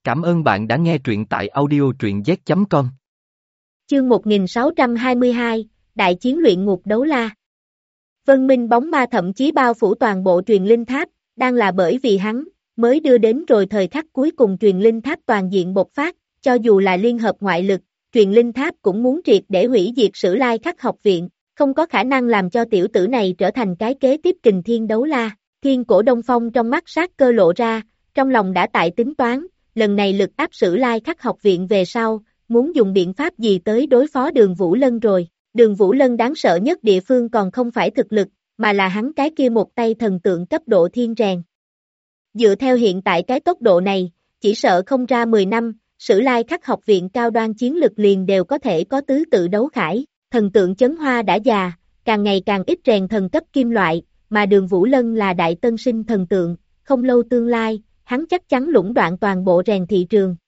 Cảm ơn bạn đã nghe truyện tại audio truyện z.com. Chương 1622, Đại chiến luyện ngục đấu la. Vân minh bóng ma thậm chí bao phủ toàn bộ truyền linh tháp, đang là bởi vì hắn, mới đưa đến rồi thời khắc cuối cùng truyền linh tháp toàn diện bộc phát, cho dù là liên hợp ngoại lực, truyền linh tháp cũng muốn triệt để hủy diệt Sử Lai Khắc học viện, không có khả năng làm cho tiểu tử này trở thành cái kế tiếp Kình Thiên đấu la. Thiên Cổ Đông Phong trong mắt sát cơ lộ ra, trong lòng đã tại tính toán, lần này lực áp Sử Lai Khắc học viện về sau, muốn dùng biện pháp gì tới đối phó Đường Vũ Lân rồi. Đường Vũ Lân đáng sợ nhất địa phương còn không phải thực lực, mà là hắn cái kia một tay thần tượng cấp độ thiên rèn. Dựa theo hiện tại cái tốc độ này, chỉ sợ không ra 10 năm, Sử Lai Khắc học viện cao đoan chiến lực liền đều có thể có tứ tự đấu khải. Thần tượng Chấn Hoa đã già, càng ngày càng ít rèn thần cấp kim loại, mà Đường Vũ Lân là đại tân sinh thần tượng, không lâu tương lai, hắn chắc chắn lũng đoạn toàn bộ rèn thị trường.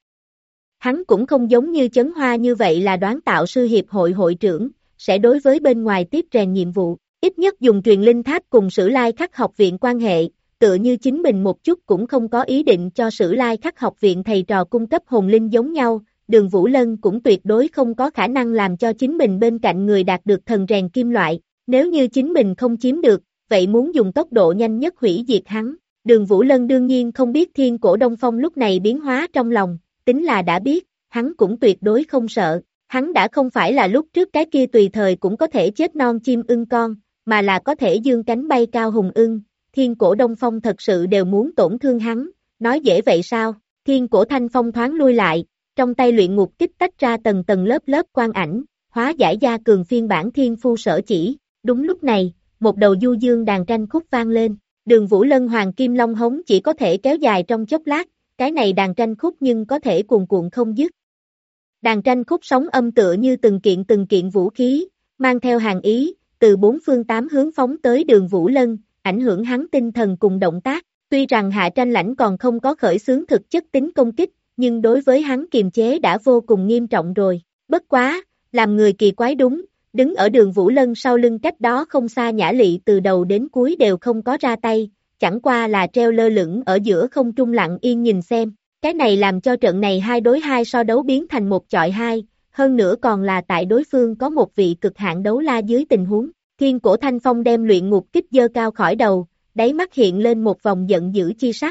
Hắn cũng không giống như Chấn Hoa như vậy là đoán tạo sư hiệp hội hội trưởng, sẽ đối với bên ngoài tiếp rèn nhiệm vụ, ít nhất dùng truyền linh tháp cùng Sử Lai Khắc học viện quan hệ, tựa như chính mình một chút cũng không có ý định cho Sử Lai Khắc học viện thầy trò cung cấp hồn linh giống nhau. Đường Vũ Lân cũng tuyệt đối không có khả năng làm cho chính mình bên cạnh người đạt được thần rèn kim loại, nếu như chính mình không chiếm được, vậy muốn dùng tốc độ nhanh nhất hủy diệt hắn. Đường Vũ Lân đương nhiên không biết Thiên Cổ Đông Phong lúc này biến hóa trong lòng, tính là đã biết, hắn cũng tuyệt đối không sợ, hắn đã không phải là lúc trước cái kia tùy thời cũng có thể chết non chim ưng con, mà là có thể dương cánh bay cao hùng ưng. Thiên Cổ Đông Phong thật sự đều muốn tổn thương hắn, nói dễ vậy sao? Thiên Cổ Thanh Phong thoáng lui lại, trong tay luyện ngục kích tách ra tầng tầng lớp lớp quang ảnh, hóa giải gia cường phiên bản thiên phu sở chỉ. Đúng lúc này, một đầu du dương đàn tranh khúc vang lên, Đường Vũ Lân hoàng kim long hống chỉ có thể kéo dài trong chốc lát, cái này đàn tranh khúc nhưng có thể cuồn cuộn không dứt. Đàn tranh khúc sóng âm tựa như từng kiện vũ khí, mang theo hàng ý, từ bốn phương tám hướng phóng tới Đường Vũ Lân, ảnh hưởng hắn tinh thần cùng động tác. Tuy rằng Hạ Tranh Lãnh còn không có khởi xướng thực chất tính công kích, nhưng đối với hắn kiềm chế đã vô cùng nghiêm trọng rồi. Bất quá, làm người kỳ quái đúng, đứng ở Đường Vũ Lân sau lưng cách đó không xa Nhã Lị từ đầu đến cuối đều không có ra tay, chẳng qua là treo lơ lửng ở giữa không trung lặng yên nhìn xem. Cái này làm cho trận này 2 đối 2 so đấu biến thành 1 chọi 2, hơn nữa còn là tại đối phương có một vị cực hạn đấu la dưới tình huống. Thiên Cổ Thanh Phong đem luyện ngục kích giơ cao khỏi đầu, đáy mắt hiện lên một vòng giận dữ chi sắc.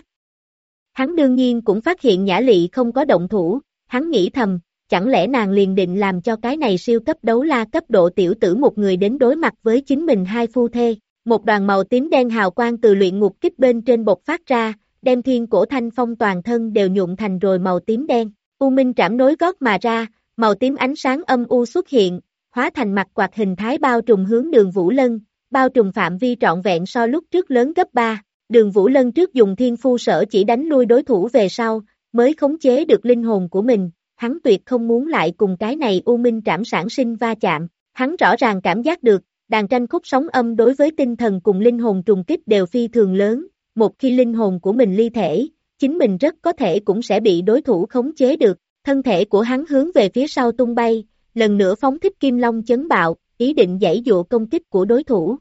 Hắn đương nhiên cũng phát hiện Nhã Lị không có động thủ, hắn nghĩ thầm, chẳng lẽ nàng liền định làm cho cái này siêu cấp đấu la cấp độ tiểu tử một người đến đối mặt với chính mình hai phu thê. Một đoàn màu tím đen hào quang từ luyện ngục kích bên trên bộc phát ra, đem Thiên Cổ Thanh Phong toàn thân đều nhuộm thành rồi màu tím đen. U Minh Trảm nối gót mà ra, màu tím ánh sáng âm u xuất hiện, hóa thành mặt quạt hình thái bao trùm hướng Đường Vũ Lân, bao trùm phạm vi trọn vẹn so lúc trước lớn gấp 3. Đường Vũ Lân trước dùng thiên phu sở chỉ đánh lui đối thủ về sau, mới khống chế được linh hồn của mình, hắn tuyệt không muốn lại cùng cái này U Minh Trảm sản sinh va chạm, hắn rõ ràng cảm giác được, đàn tranh khúc sóng âm đối với tinh thần cùng linh hồn trùng kích đều phi thường lớn, một khi linh hồn của mình ly thể, chính mình rất có thể cũng sẽ bị đối thủ khống chế được, thân thể của hắn hướng về phía sau tung bay, lần nữa phóng thích kim long chấn bạo, ý định giãy dụa công kích của đối thủ,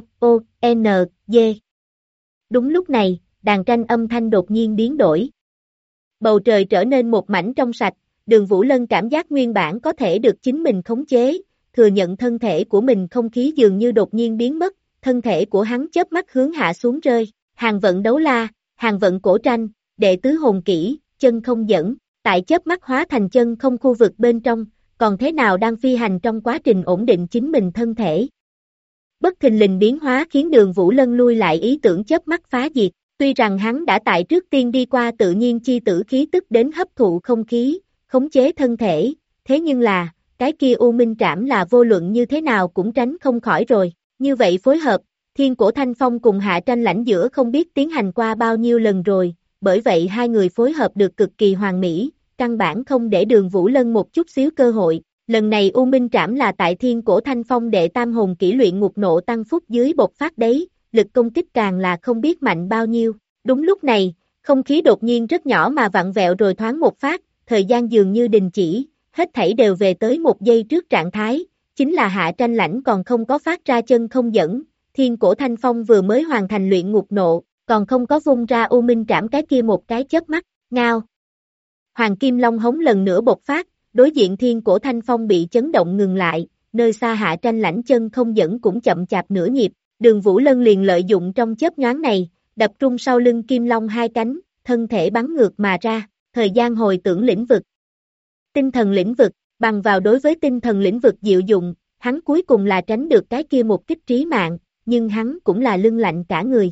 G. Đúng lúc này, đàn tranh âm thanh đột nhiên biến đổi. Bầu trời trở nên một mảnh trong sạch, Đường Vũ Lân cảm giác nguyên bản có thể được chính mình khống chế, thừa nhận thân thể của mình không khí dường như đột nhiên biến mất, thân thể của hắn chớp mắt hướng hạ xuống rơi, hàng vận đấu la, hàng vận cổ tranh, đệ tứ hồn kỹ, chân không dẫn, tại chớp mắt hóa thành chân không khu vực bên trong, còn thế nào đang phi hành trong quá trình ổn định chính mình thân thể. Bất thình lình biến hóa khiến Đường Vũ Lân lui lại ý tưởng chớp mắt phá diệt, tuy rằng hắn đã tại trước tiên đi qua tự nhiên chi tử khí tức đến hấp thụ không khí, khống chế thân thể, thế nhưng là, cái kia U Minh Trảm là vô luận như thế nào cũng tránh không khỏi rồi, như vậy phối hợp, Thiên Cổ Thanh Phong cùng Hạ Tranh Lãnh giữa không biết tiến hành qua bao nhiêu lần rồi, bởi vậy hai người phối hợp được cực kỳ hoàn mỹ, căn bản không để Đường Vũ Lân một chút xíu cơ hội. Lần này U Minh Trảm là tại Thiên Cổ Thanh Phong đệ tam hồn kỹ luyện ngục nộ tăng phúc dưới bộc phát đấy, lực công kích càng là không biết mạnh bao nhiêu. Đúng lúc này, không khí đột nhiên rất nhỏ mà vặn vẹo rồi thoáng một phát, thời gian dường như đình chỉ, hết thảy đều về tới một giây trước trạng thái, chính là Hạ Tranh Lãnh còn không có phát ra chân không dẫn, Thiên Cổ Thanh Phong vừa mới hoàn thành luyện ngục nộ, còn không có vung ra U Minh Trảm cái kia một cái chớp mắt, ngao. Hoàng Kim Long hống lần nữa bộc phát, đối diện Thiên Cổ Thanh Phong bị chấn động ngừng lại, nơi xa Hạ Tranh Lãnh chân không dẫn cũng chậm chạp nửa nhịp, Đường Vũ Lân liền lợi dụng trong chớp nhoáng này, đập trung sau lưng Kim Long hai cánh, thân thể bắn ngược mà ra, thời gian hồi tưởng lĩnh vực. Tinh thần lĩnh vực, bằng vào đối với tinh thần lĩnh vực diệu dụng, hắn cuối cùng là tránh được cái kia một kích trí mạng, nhưng hắn cũng là lưng lạnh cả người.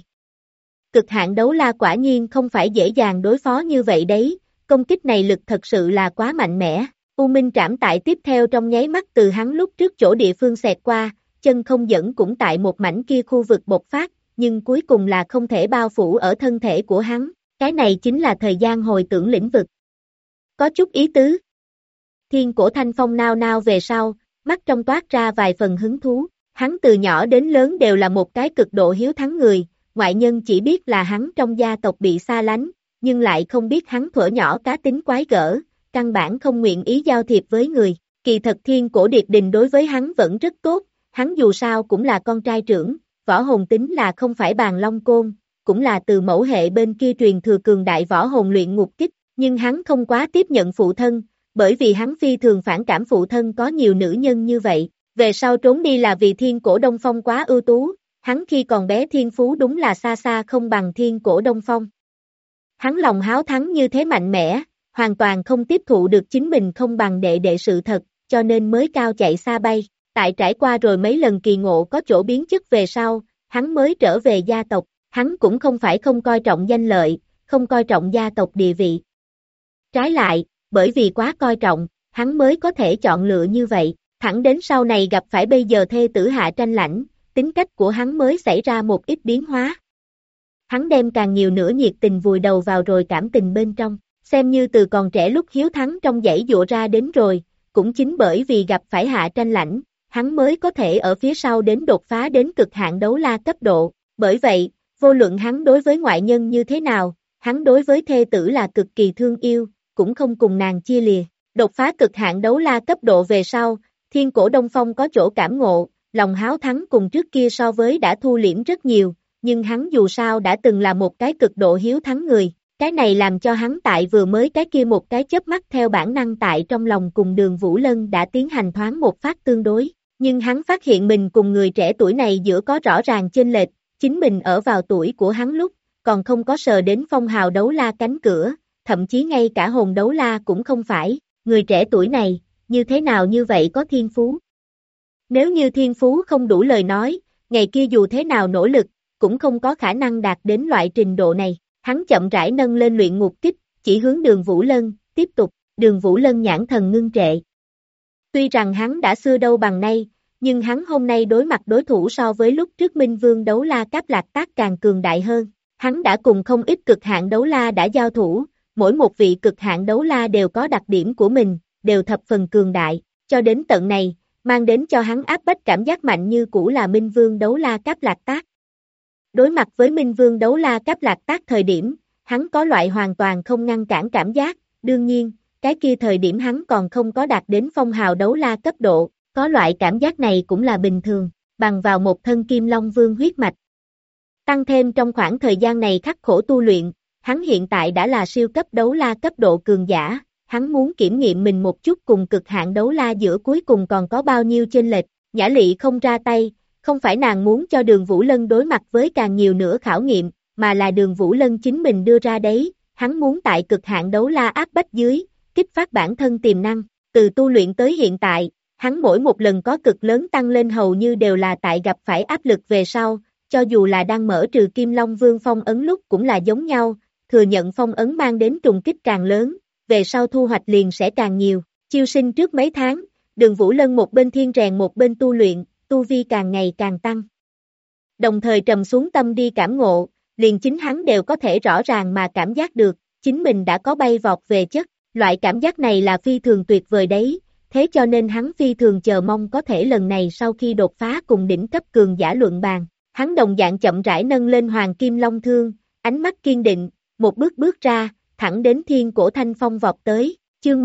Cực hạn đấu la quả nhiên không phải dễ dàng đối phó như vậy đấy, công kích này lực thật sự là quá mạnh mẽ. U Minh Trảm tại tiếp theo trong nháy mắt từ hắn lúc trước chỗ địa phương xẹt qua, chân không dẫn cũng tại một mảnh kia khu vực bộc phát, nhưng cuối cùng là không thể bao phủ ở thân thể của hắn, cái này chính là thời gian hồi tưởng lĩnh vực. Có chút ý tứ. Thiên Cổ Thanh Phong nao nao về sau, mắt trong toát ra vài phần hứng thú, hắn từ nhỏ đến lớn đều là một cái cực độ hiếu thắng người, ngoại nhân chỉ biết là hắn trong gia tộc bị xa lánh, nhưng lại không biết hắn thuở nhỏ cá tính quái gở, căn bản không nguyện ý giao thiệp với người. Kỳ thật Thiên Cổ Điệt Đình đối với hắn vẫn rất tốt, hắn dù sao cũng là con trai trưởng, võ hồn tính là không phải bàn long côn, cũng là từ mẫu hệ bên kia truyền thừa cường đại võ hồn luyện ngục kích, nhưng hắn không quá tiếp nhận phụ thân, bởi vì hắn phi thường phản cảm phụ thân có nhiều nữ nhân như vậy, về sau trốn đi là vì Thiên Cổ Đông Phong quá ưu tú, hắn khi còn bé thiên phú đúng là xa xa không bằng Thiên Cổ Đông Phong. Hắn lòng háo thắng như thế mạnh mẽ, hoàn toàn không tiếp thụ được chính mình không bằng đệ đệ sự thật, cho nên mới cao chạy xa bay. Tại trải qua rồi mấy lần kỳ ngộ có chỗ biến chất về sau, hắn mới trở về gia tộc, hắn cũng không phải không coi trọng danh lợi, không coi trọng gia tộc địa vị. Trái lại, bởi vì quá coi trọng, hắn mới có thể chọn lựa như vậy, thẳng đến sau này gặp phải bây giờ thê tử Hạ Tranh Lãnh, tính cách của hắn mới xảy ra một ít biến hóa. Hắn đem càng nhiều nữa nhiệt tình vùi đầu vào rồi cảm tình bên trong, xem như từ còn trẻ lúc hiếu thắng trong dãy dụa ra đến rồi, cũng chính bởi vì gặp phải Hạ Tranh Lãnh, hắn mới có thể ở phía sau đến đột phá đến cực hạn đấu la cấp độ, bởi vậy, vô luận hắn đối với ngoại nhân như thế nào, hắn đối với thê tử là cực kỳ thương yêu, cũng không cùng nàng chia lìa. Đột phá cực hạn đấu la cấp độ về sau, Thiên Cổ Đông Phong có chỗ cảm ngộ, lòng háo thắng cùng trước kia so với đã thu liễm rất nhiều, nhưng hắn dù sao đã từng là một cái cực độ hiếu thắng người, cái này làm cho hắn tại vừa mới cái kia một cái chớp mắt theo bản năng tại trong lòng cùng Đường Vũ Lân đã tiến hành thoáng một phát tương đối, nhưng hắn phát hiện mình cùng người trẻ tuổi này giữa có rõ ràng chênh lệch, chính mình ở vào tuổi của hắn lúc, còn không có sờ đến phong hào đấu la cánh cửa, thậm chí ngay cả hồn đấu la cũng không phải, người trẻ tuổi này, như thế nào như vậy có thiên phú. Nếu như thiên phú không đủ lời nói, ngày kia dù thế nào nỗ lực, cũng không có khả năng đạt đến loại trình độ này. Hắn chậm rãi nâng lên luyện ngục kích, chỉ hướng Đường Vũ Lân, tiếp tục, Đường Vũ Lân nhãn thần ngưng trệ. Tuy rằng hắn đã xưa đâu bằng nay, nhưng hắn hôm nay đối mặt đối thủ so với lúc trước Minh Vương đấu la Cáp Lạc Tác càng cường đại hơn. Hắn đã cùng không ít cực hạn đấu la đã giao thủ, mỗi một vị cực hạn đấu la đều có đặc điểm của mình, đều thập phần cường đại, cho đến tận này, mang đến cho hắn áp bách cảm giác mạnh như cũ là Minh Vương đấu la Cáp Lạc Tác. Đối mặt với Minh Vương đấu la Cáp Lạc Tác thời điểm, hắn có loại hoàn toàn không ngăn cản cảm giác, đương nhiên, cái kia thời điểm hắn còn không có đạt đến phong hào đấu la cấp độ, có loại cảm giác này cũng là bình thường, bằng vào một thân Kim Long Vương huyết mạch. Tăng thêm trong khoảng thời gian này khắc khổ tu luyện, hắn hiện tại đã là siêu cấp đấu la cấp độ cường giả, hắn muốn kiểm nghiệm mình một chút cùng cực hạn đấu la giữa cuối cùng còn có bao nhiêu chênh lệch, Nhã Lị không ra tay, không phải nàng muốn cho Đường Vũ Lân đối mặt với càng nhiều nữa khảo nghiệm, mà là Đường Vũ Lân chính mình đưa ra đấy, hắn muốn tại cực hạn đấu la áp bách dưới, kích phát bản thân tiềm năng, từ tu luyện tới hiện tại, hắn mỗi một lần có cực lớn tăng lên hầu như đều là tại gặp phải áp lực về sau, cho dù là đang mở trừ Kim Long Vương phong ấn lúc cũng là giống nhau, thừa nhận phong ấn mang đến trùng kích càng lớn, về sau thu hoạch liền sẽ càng nhiều, chiêu sinh trước mấy tháng, Đường Vũ Lân một bên thiên rèn một bên tu luyện, tu vi càng ngày càng tăng. Đồng thời trầm xuống tâm đi cảm ngộ, liền chính hắn đều có thể rõ ràng mà cảm giác được, chính mình đã có bay vọt về chất, loại cảm giác này là phi thường tuyệt vời đấy, thế cho nên hắn phi thường chờ mong có thể lần này sau khi đột phá cùng đỉnh cấp cường giả luận bàn, hắn đồng dạng chậm rãi nâng lên Hoàng Kim Long Thương, ánh mắt kiên định, một bước bước ra, thẳng đến Thiên Cổ Thanh Phong vọt tới, chương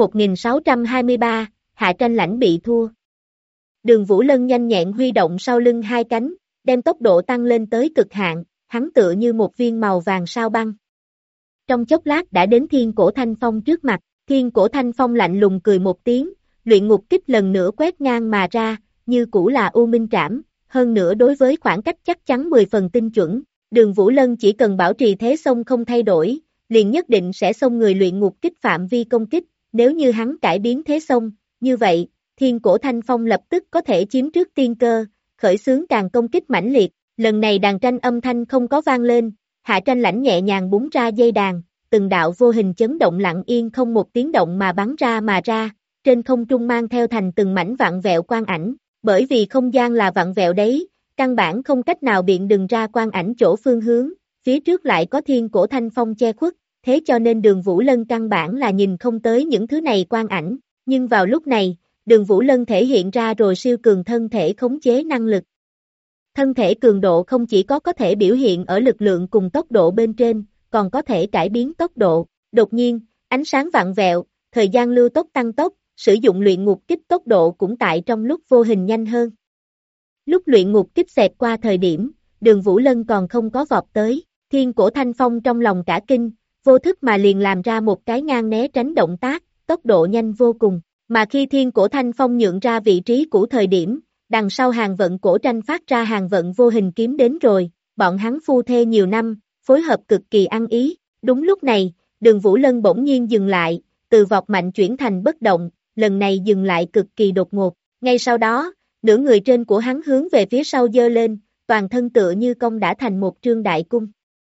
1623, Hạ Tranh Lãnh bị thua. Đường Vũ Lân nhanh nhẹn huy động sau lưng hai cánh, đem tốc độ tăng lên tới cực hạn, hắn tựa như một viên màu vàng sao băng. Trong chốc lát đã đến Thiên Cổ Thanh Phong trước mặt, Thiên Cổ Thanh Phong lạnh lùng cười một tiếng, luyện ngục kích lần nữa quét ngang mà ra, như cũ là U Minh Trảm, hơn nữa đối với khoảng cách chắc chắn 10 phần tinh chuẩn, Đường Vũ Lân chỉ cần bảo trì thế xông không thay đổi, liền nhất định sẽ xông người luyện ngục kích phạm vi công kích, nếu như hắn cải biến thế xông, như vậy, Thiên Cổ Thanh Phong lập tức có thể chiếm trước tiên cơ, khởi xướng càng công kích mãnh liệt, lần này đàn tranh âm thanh không có vang lên, Hạ Tranh Lãnh nhẹ nhàng búng ra dây đàn, từng đạo vô hình chấn động lặng yên không một tiếng động mà bắn ra mà ra, trên không trung mang theo thành từng mảnh vặn vẹo quang ảnh, bởi vì không gian là vặn vẹo đấy, căn bản không cách nào biện đừng ra quang ảnh chỗ phương hướng, phía trước lại có Thiên Cổ Thanh Phong che khuất, thế cho nên Đường Vũ Lân căn bản là nhìn không tới những thứ này quang ảnh, nhưng vào lúc này, Đường Vũ Lân thể hiện ra rồi siêu cường thân thể khống chế năng lực. Thân thể cường độ không chỉ có thể biểu hiện ở lực lượng cùng tốc độ bên trên, còn có thể cải biến tốc độ. Đột nhiên, ánh sáng vặn vẹo, thời gian lưu tốc tăng tốc, sử dụng luyện ngục kích tốc độ cũng tại trong lúc vô hình nhanh hơn. Lúc luyện ngục kích xẹt qua thời điểm, Đường Vũ Lân còn không có vọt tới, Thiên Cổ Thanh Phong trong lòng cả kinh, vô thức mà liền làm ra một cái ngang né tránh động tác, tốc độ nhanh vô cùng. Mà khi Thiên Cổ Thanh Phong nhượng ra vị trí cũ thời điểm, đằng sau hàng vận cổ tranh phát ra hàng vận vô hình kiếm đến rồi, bọn hắn phu thê nhiều năm, phối hợp cực kỳ ăn ý. Đúng lúc này, Đường Vũ Lân bỗng nhiên dừng lại, từ vọt mạnh chuyển thành bất động, lần này dừng lại cực kỳ đột ngột. Ngay sau đó, nửa người trên của hắn hướng về phía sau giơ lên, toàn thân tựa như cong đã thành một trương đại cung.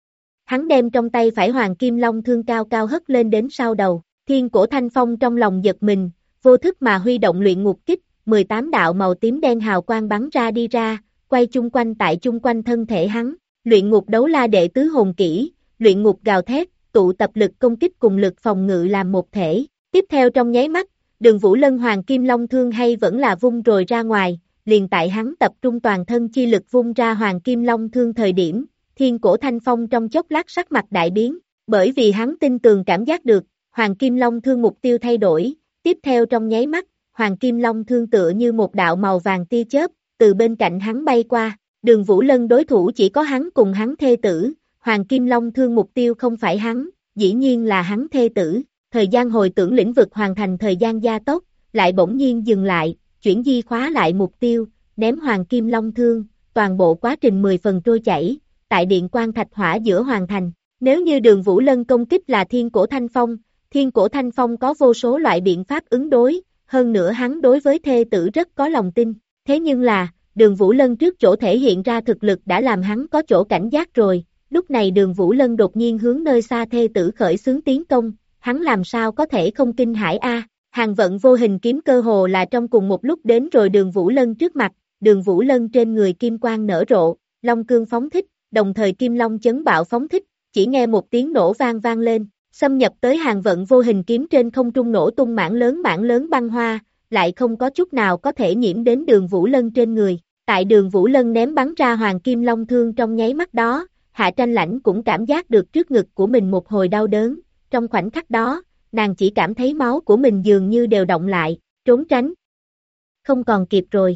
Hắn đem trong tay phải hoàng kim long thương cao cao hất lên đến sau đầu, Thiên Cổ Thanh Phong trong lòng giật mình, vô thức mà huy động luyện ngục kích, 18 đạo màu tím đen hào quang bắn ra đi ra, quay chung quanh tại chung quanh thân thể hắn, luyện ngục đấu la đệ tứ hồn kỹ, luyện ngục gào thét, tụ tập lực công kích cùng lực phòng ngự làm một thể, tiếp theo trong nháy mắt, Đường Vũ Lân hoàng kim long thương hay vẫn là vung rồi ra ngoài, liền tại hắn tập trung toàn thân chi lực vung ra hoàng kim long thương thời điểm, Thiên Cổ Thanh Phong trong chốc lát sắc mặt đại biến, bởi vì hắn tin tường cảm giác được, hoàng kim long thương mục tiêu thay đổi, tiếp theo trong nháy mắt, hoàng kim long thương tựa như một đạo màu vàng tia chớp, từ bên cạnh hắn bay qua, Đường Vũ Lân đối thủ chỉ có hắn cùng hắn thê tử, hoàng kim long thương mục tiêu không phải hắn, dĩ nhiên là hắn thê tử, thời gian hồi tưởng lĩnh vực hoàn thành thời gian gia tốc, lại bỗng nhiên dừng lại, chuyển di khóa lại mục tiêu, ném hoàng kim long thương, toàn bộ quá trình 10 phần trôi chảy, tại điện quang thạch hỏa giữa hoàn thành, nếu như Đường Vũ Lân công kích là Thiên Cổ Thanh Phong có vô số loại biện pháp ứng đối, hơn nữa hắn đối với thê tử rất có lòng tin, thế nhưng là, Đường Vũ Lân trước chỗ thể hiện ra thực lực đã làm hắn có chỗ cảnh giác rồi, lúc này Đường Vũ Lân đột nhiên hướng nơi xa thê tử khởi xướng tiến công, hắn làm sao có thể không kinh hãi a? Hàng vận vô hình kiếm cơ hồ là trong cùng một lúc đến rồi Đường Vũ Lân trước mặt, Đường Vũ Lân trên người kim quang nở rộ, long cương phóng thích, đồng thời kim long chấn bạo phóng thích, chỉ nghe một tiếng nổ vang lên, xâm nhập tới hàng vận vô hình kiếm trên không trung nổ tung mảng lớn băng hoa, lại không có chút nào có thể nhiễm đến Đường Vũ Lân trên người. Tại Đường Vũ Lân ném bắn ra hoàng kim long thương trong nháy mắt đó, Hạ Tranh Lãnh cũng cảm giác được trước ngực của mình một hồi đau đớn, trong khoảnh khắc đó, nàng chỉ cảm thấy máu của mình dường như đều động lại, trốn tránh. Không còn kịp rồi.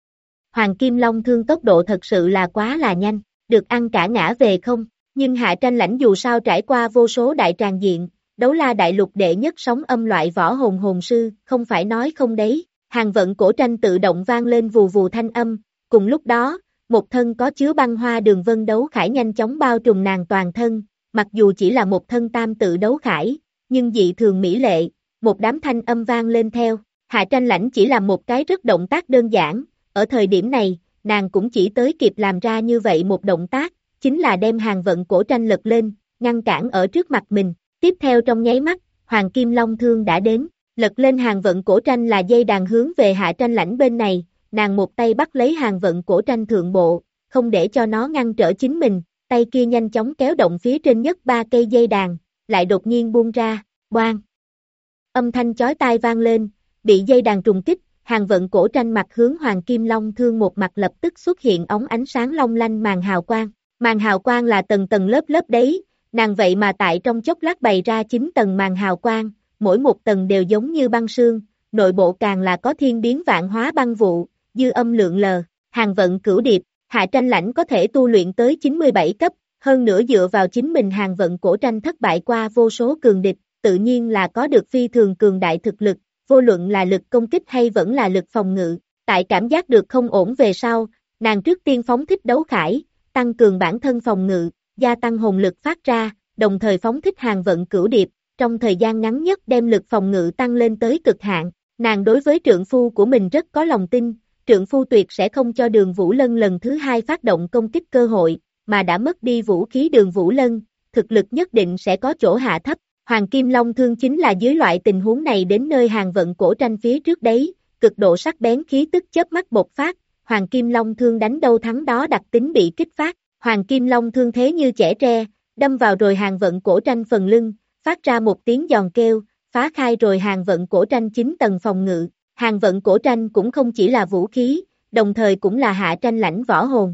Hoàng kim long thương tốc độ thật sự là quá là nhanh, được ăn cả ngã về không, nhưng Hạ Tranh Lãnh dù sao trải qua vô số đại tràng diện, đấu la đại lục đệ nhất sóng âm loại võ hồn sư, không phải nói không đấy, hàng vận cổ tranh tự động vang lên vù vù thanh âm, cùng lúc đó, một thân có chứa băng hoa đường vân đấu khải nhanh chóng bao trùm nàng toàn thân, mặc dù chỉ là một thân tam tự đấu khải, nhưng dị thường mỹ lệ, một đám thanh âm vang lên theo, Hạ Tranh Lãnh chỉ làm một cái rất động tác đơn giản, ở thời điểm này, nàng cũng chỉ tới kịp làm ra như vậy một động tác, chính là đem hàng vận cổ tranh lật lên, ngăn cản ở trước mặt mình, tiếp theo trong nháy mắt, hoàng kim long thương đã đến, lật lên hàng vận cổ tranh là dây đàn hướng về Hạ Tranh Lãnh bên này, nàng một tay bắt lấy hàng vận cổ tranh thượng bộ, không để cho nó ngăn trở chính mình, tay kia nhanh chóng kéo động phía trên nhất 3 cây dây đàn, lại đột nhiên buông ra, boang. Âm thanh chói tai vang lên, bị dây đàn trùng kích, hàng vận cổ tranh mặt hướng hoàng kim long thương một mặt lập tức xuất hiện ống ánh sáng long lanh màn hào quang là tầng tầng lớp lớp đấy, nàng vậy mà tại trong chốc lát bày ra 9 tầng màn hào quang, mỗi một tầng đều giống như băng sương, nội bộ càng là có thiên biến vạn hóa băng vụ, dư âm lượn lờ, hàng vận cửu điệp, Hạ Tranh Lãnh có thể tu luyện tới 97 cấp, hơn nữa dựa vào chính mình hàng vận cổ tranh thất bại qua vô số cường địch, tự nhiên là có được phi thường cường đại thực lực, vô luận là lực công kích hay vẫn là lực phòng ngự. Tại cảm giác được không ổn về sau, nàng trước tiên phóng thích đấu khải, tăng cường bản thân phòng ngự, gia tăng hồn lực phát ra, đồng thời phóng thích hàng vận cửu điệp, trong thời gian ngắn nhất đem lực phòng ngự tăng lên tới cực hạn. Nàng đối với trượng phu của mình rất có lòng tin, trượng phu tuyệt sẽ không cho Đường Vũ Lân lần thứ hai phát động công kích cơ hội, mà đã mất đi vũ khí Đường Vũ Lân, thực lực nhất định sẽ có chỗ hạ thấp. Hoàng Kim Long Thương chính là dưới loại tình huống này đến nơi hàng vận cổ tranh phía trước đấy, cực độ sắc bén khí tức chớp mắt bộc phát, Hoàng Kim Long Thương đánh đâu thắng đó đặc tính bị kích phát, Hoàng Kim Long Thương thế như chẻ tre, đâm vào rồi hàng vận cổ tranh phần lưng, phát ra một tiếng giòn kêu, phá khai rồi hàng vận cổ tranh 9 tầng phòng ngự. Hàng vận cổ tranh cũng không chỉ là vũ khí, đồng thời cũng là Hạ Tranh Lãnh võ hồn.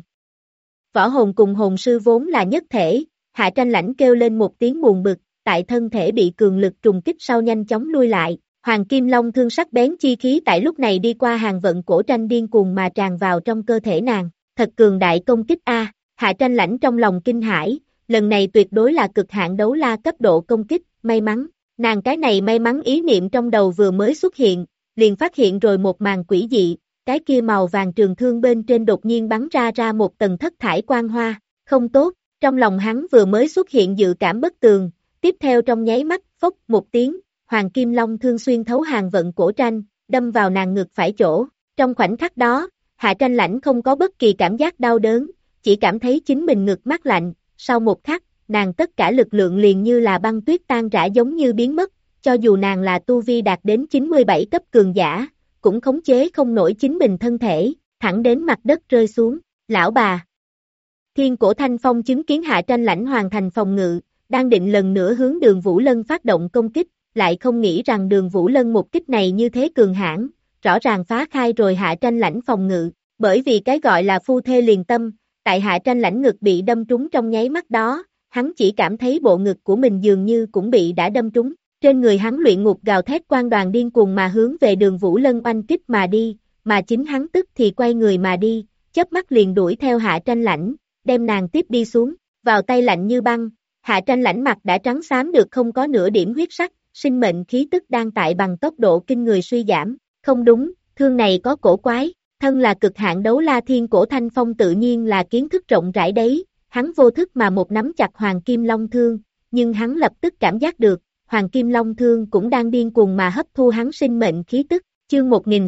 Võ hồn cùng hồn sư vốn là nhất thể, Hạ Tranh Lãnh kêu lên một tiếng buồn bực, tại thân thể bị cường lực trùng kích sau nhanh chóng lui lại. Hoàng Kim Long Thương sắc bén chi khí tại lúc này đi qua hàng vận cổ tranh điên cuồng mà tràn vào trong cơ thể nàng, thật cường đại công kích a. Hạ Tranh Lãnh trong lòng kinh hãi, lần này tuyệt đối là cực hạn đấu la cấp độ công kích, may mắn, nàng cái này may mắn ý niệm trong đầu vừa mới xuất hiện, liền phát hiện rồi một màn quỷ dị, cái kia màu vàng trường thương bên trên đột nhiên bắn ra một tầng thất thải quang hoa, không tốt, trong lòng hắn vừa mới xuất hiện dự cảm bất tường, tiếp theo trong nháy mắt, phốc một tiếng, Hoàng Kim Long Thương xuyên thấu hàng vận cổ tranh, đâm vào nàng ngực phải chỗ, trong khoảnh khắc đó, Hạ Tranh Lãnh không có bất kỳ cảm giác đau đớn, chỉ cảm thấy chính mình ngực mát lạnh, sau một khắc, nàng tất cả lực lượng liền như là băng tuyết tan rã giống như biến mất, cho dù nàng là tu vi đạt đến 97 cấp cường giả, cũng khống chế không nổi chính mình thân thể, thẳng đến mặt đất rơi xuống, lão bà. Thiên Cổ Thanh Phong chứng kiến Hạ Tranh Lãnh hoàn thành phòng ngự, đang định lần nữa hướng Đường Vũ Lân phát động công kích, lại không nghĩ rằng Đường Vũ Lân một kích này như thế cường hãn, rõ ràng phá khai rồi Hạ Tranh Lãnh phòng ngự, bởi vì cái gọi là phu thê liền tâm, tại Hạ Tranh Lãnh ngực bị đâm trúng trong nháy mắt đó, hắn chỉ cảm thấy bộ ngực của mình dường như cũng bị đã đâm trúng. Trên người hắn luyện ngục gào thét quang đoàn điên cuồng mà hướng về Đường Vũ Lân oanh kích mà đi, mà chính hắn tức thì quay người mà đi, chớp mắt liền đuổi theo Hạ Tranh Lãnh, đem nàng tiếp đi xuống, vào tay lạnh như băng, Hạ Tranh Lãnh mặt đã trắng xám được không có nửa điểm huyết sắc, sinh mệnh khí tức đang tại bằng tốc độ kinh người suy giảm, không đúng, thương này có cổ quái, thân là cực hạn đấu la Thiên Cổ Thanh Phong tự nhiên là kiến thức rộng rãi đấy, hắn vô thức mà một nắm chặt Hoàng Kim Long Thương, nhưng hắn lập tức cảm giác được, Hoàng Kim Long Thương cũng đang điên cuồng mà hấp thu hắn sinh mệnh khí tức, chương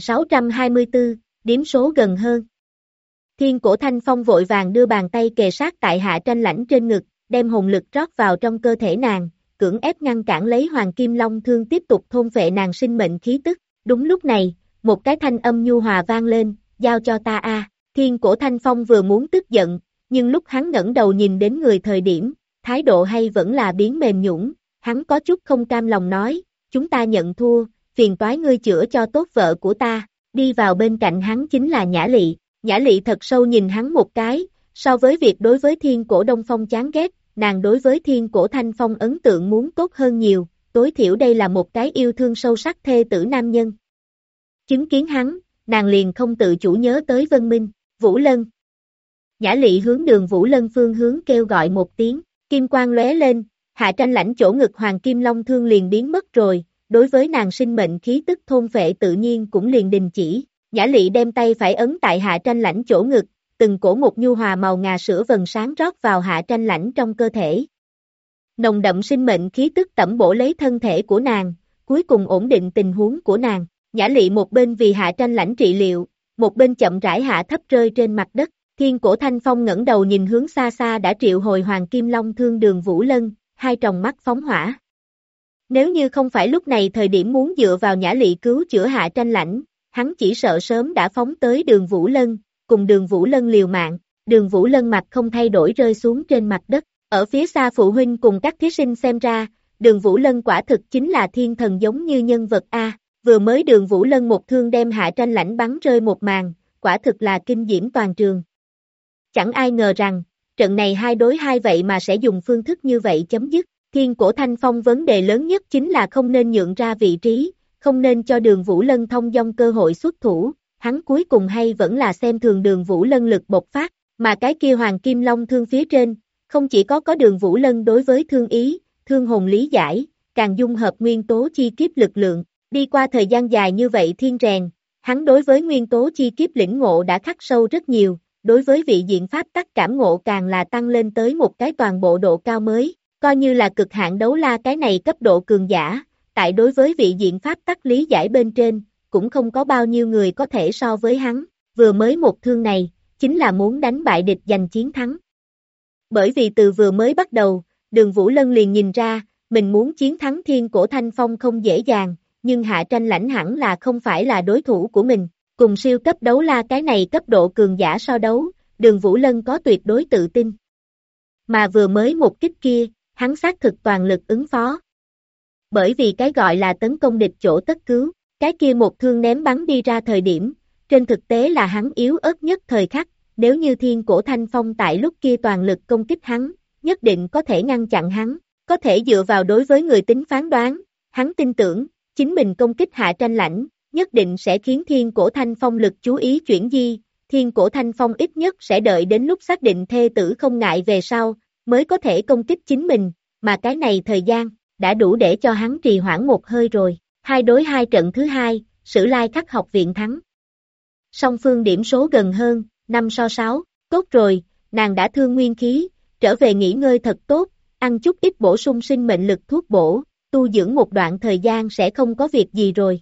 1624, điểm số gần hơn. Thiên Cổ Thanh Phong vội vàng đưa bàn tay kề sát tại Hạ Tranh Lãnh trên ngực, đem hồn lực rót vào trong cơ thể nàng, cưỡng ép ngăn cản lấy Hoàng Kim Long Thương tiếp tục thôn phệ nàng sinh mệnh khí tức. Đúng lúc này, một cái thanh âm nhu hòa vang lên, giao cho ta a. Thiên Cổ Thanh Phong vừa muốn tức giận, nhưng lúc hắn ngẩng đầu nhìn đến người thời điểm, thái độ hay vẫn là biến mềm nhũn. Hắn có chút không cam lòng nói, chúng ta nhận thua, phiền toái ngươi chữa cho tốt vợ của ta, đi vào bên cạnh hắn chính là Nhã Lị. Nhã Lị thật sâu nhìn hắn một cái, so với việc đối với Thiên Cổ Đông Phong chán ghét, nàng đối với Thiên Cổ Thanh Phong ấn tượng muốn tốt hơn nhiều, tối thiểu đây là một cái yêu thương sâu sắc thê tử nam nhân. Chứng kiến hắn, nàng liền không tự chủ nhớ tới Vân Minh, Vũ Lân. Nhã Lị hướng Đường Vũ Lân phương hướng kêu gọi một tiếng, kim quang lóe lên, Hạ Tranh Lãnh chỗ ngực Hoàng Kim Long Thương liền biến mất rồi, đối với nàng sinh mệnh khí tức thôn phệ tự nhiên cũng liền đình chỉ. Nhã Lị đem tay phải ấn tại Hạ Tranh Lãnh chỗ ngực, từng cổ một nhu hòa màu ngà sữa vầng sáng rót vào Hạ Tranh Lãnh trong cơ thể. Nồng đậm sinh mệnh khí tức tẩm bổ lấy thân thể của nàng, cuối cùng ổn định tình huống của nàng. Nhã Lị một bên vì Hạ Tranh Lãnh trị liệu, một bên chậm rãi hạ thấp rơi trên mặt đất. Thiên Cổ Thanh Phong ngẩng đầu nhìn hướng xa xa đã triệu hồi Hoàng Kim Long Thương Đường Vũ Lân, hai tròng mắt phóng hỏa. Nếu như không phải lúc này thời điểm muốn dựa vào Nhã Lị cứu chữa Hạ Tranh Lãnh, hắn chỉ sợ sớm đã phóng tới Đường Vũ Lân, cùng Đường Vũ Lân liều mạng. Đường Vũ Lân mặt không thay đổi rơi xuống trên mặt đất, ở phía xa phụ huynh cùng các thí sinh xem ra, Đường Vũ Lân quả thực chính là thiên thần giống như nhân vật A, vừa mới Đường Vũ Lân một thương đem Hạ Tranh Lãnh bắn rơi một màn, quả thực là kinh diễm toàn trường. Chẳng ai ngờ rằng, trận này 2 đối 2 vậy mà sẽ dùng phương thức như vậy chấm dứt. Thiên Cổ Thanh Phong vấn đề lớn nhất chính là không nên nhượng ra vị trí, không nên cho Đường Vũ Lân thông dong cơ hội xuất thủ, hắn cuối cùng hay vẫn là xem thường Đường Vũ Lân lực bộc phát, mà cái kia Hoàng Kim Long Thương phía trên, không chỉ có Đường Vũ Lân đối với thương ý, thương hồn lý giải, càng dung hợp nguyên tố chi kiếp lực lượng. Đi qua thời gian dài như vậy thiên rèn, hắn đối với nguyên tố chi kiếp lĩnh ngộ đã khắc sâu rất nhiều, đối với vị diện pháp tắc cảm ngộ càng là tăng lên tới một cái toàn bộ độ cao mới, coi như là cực hạn đấu la cái này cấp độ cường giả, tại đối với vị diện pháp tắc lý giải bên trên, cũng không có bao nhiêu người có thể so với hắn, vừa mới một thương này, chính là muốn đánh bại địch giành chiến thắng. Bởi vì từ vừa mới bắt đầu, Đường Vũ Lân liền nhìn ra, mình muốn chiến thắng Thiên Cổ Thanh Phong không dễ dàng, nhưng Hạ Tranh Lãnh hẳn là không phải là đối thủ của mình, cùng siêu cấp đấu la cái này cấp độ cường giả so đấu, Đường Vũ Lân có tuyệt đối tự tin. Mà vừa mới một kích kia, hắn xác thực toàn lực ứng phó. Bởi vì cái gọi là tấn công địch chỗ tất cứu, cái kia một thương ném bắn đi ra thời điểm, trên thực tế là hắn yếu ớt nhất thời khắc, nếu như Thiên Cổ Thanh Phong tại lúc kia toàn lực công kích hắn, nhất định có thể ngăn chặn hắn, có thể dựa vào đối với người tính phán đoán, hắn tin tưởng, chính mình công kích Hạ Tranh Lãnh, nhất định sẽ khiến Thiên Cổ Thanh Phong lực chú ý chuyển di, Thiên Cổ Thanh Phong ít nhất sẽ đợi đến lúc xác định thê tử không ngại về sau, mới có thể công kích chính mình, mà cái này thời gian, đã đủ để cho hắn trì hoãn một hơi rồi, 2 đối 2 trận thứ 2, Sử Lai Khắc học viện thắng. Song phương điểm số gần hơn, 5-6, tốt rồi, nàng đã thương nguyên khí, trở về nghỉ ngơi thật tốt, ăn chút ít bổ sung sinh mệnh lực thuốc bổ, tu dưỡng một đoạn thời gian sẽ không có việc gì rồi.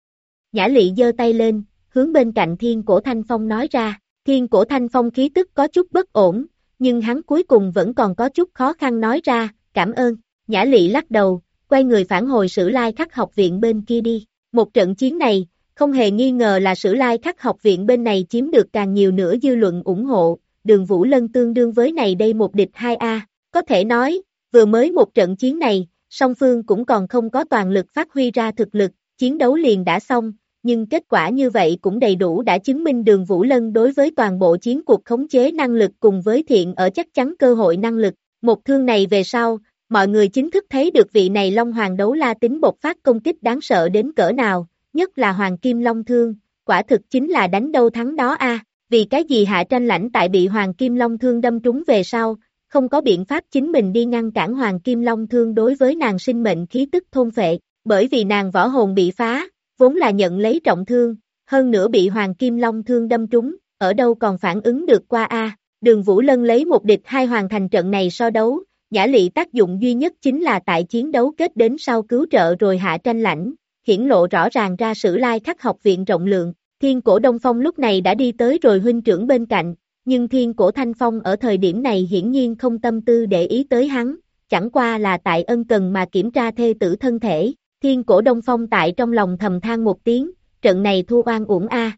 Nhã Lị giơ tay lên, hướng bên cạnh Thiên Cổ Thanh Phong nói ra, Thiên Cổ Thanh Phong khí tức có chút bất ổn, nhưng hắn cuối cùng vẫn còn có chút khó khăn nói ra, cảm ơn. Nhã Lị lắc đầu, quay người phản hồi Sử Lai Khắc học viện bên kia đi. Một trận chiến này, không hề nghi ngờ là Sử Lai Khắc học viện bên này chiếm được càng nhiều nữa dư luận ủng hộ, Đường Vũ Lân tương đương với này đây một địch 2A. Có thể nói, vừa mới một trận chiến này, song phương cũng còn không có toàn lực phát huy ra thực lực, chiến đấu liền đã xong, nhưng kết quả như vậy cũng đầy đủ đã chứng minh Đường Vũ Lân đối với toàn bộ chiến cuộc khống chế năng lực cùng với thiện ở chắc chắn cơ hội năng lực. Một thương này về sau, mọi người chính thức thấy được vị này Long Hoàng đấu la tính bộc phát công kích đáng sợ đến cỡ nào, nhất là Hoàng Kim Long Thương, quả thực chính là đánh đâu thắng đó a. Vì cái gì Hạ Tranh Lãnh tại bị Hoàng Kim Long Thương đâm trúng về sau, không có biện pháp chính mình đi ngăn cản Hoàng Kim Long Thương đối với nàng sinh mệnh khí tức thôn phệ, bởi vì nàng võ hồn bị phá, vốn là nhận lấy trọng thương, hơn nữa bị Hoàng Kim Long Thương đâm trúng, ở đâu còn phản ứng được qua a. Đường Vũ Lân lấy một địch 2 hoàn thành trận này so đấu, Nhã Lị tác dụng duy nhất chính là tại chiến đấu kết đến sau cứu trợ rồi Hạ Tranh Lãnh, hiển lộ rõ ràng ra Sử Lai Khắc học viện rộng lượng. Thiên Cổ Đông Phong lúc này đã đi tới rồi huynh trưởng bên cạnh, nhưng Thiên Cổ Thanh Phong ở thời điểm này hiển nhiên không tâm tư để ý tới hắn, chẳng qua là tại ân cần mà kiểm tra thê tử thân thể. Thiên Cổ Đông Phong tại trong lòng thầm than một tiếng, trận này thua oan uổng a.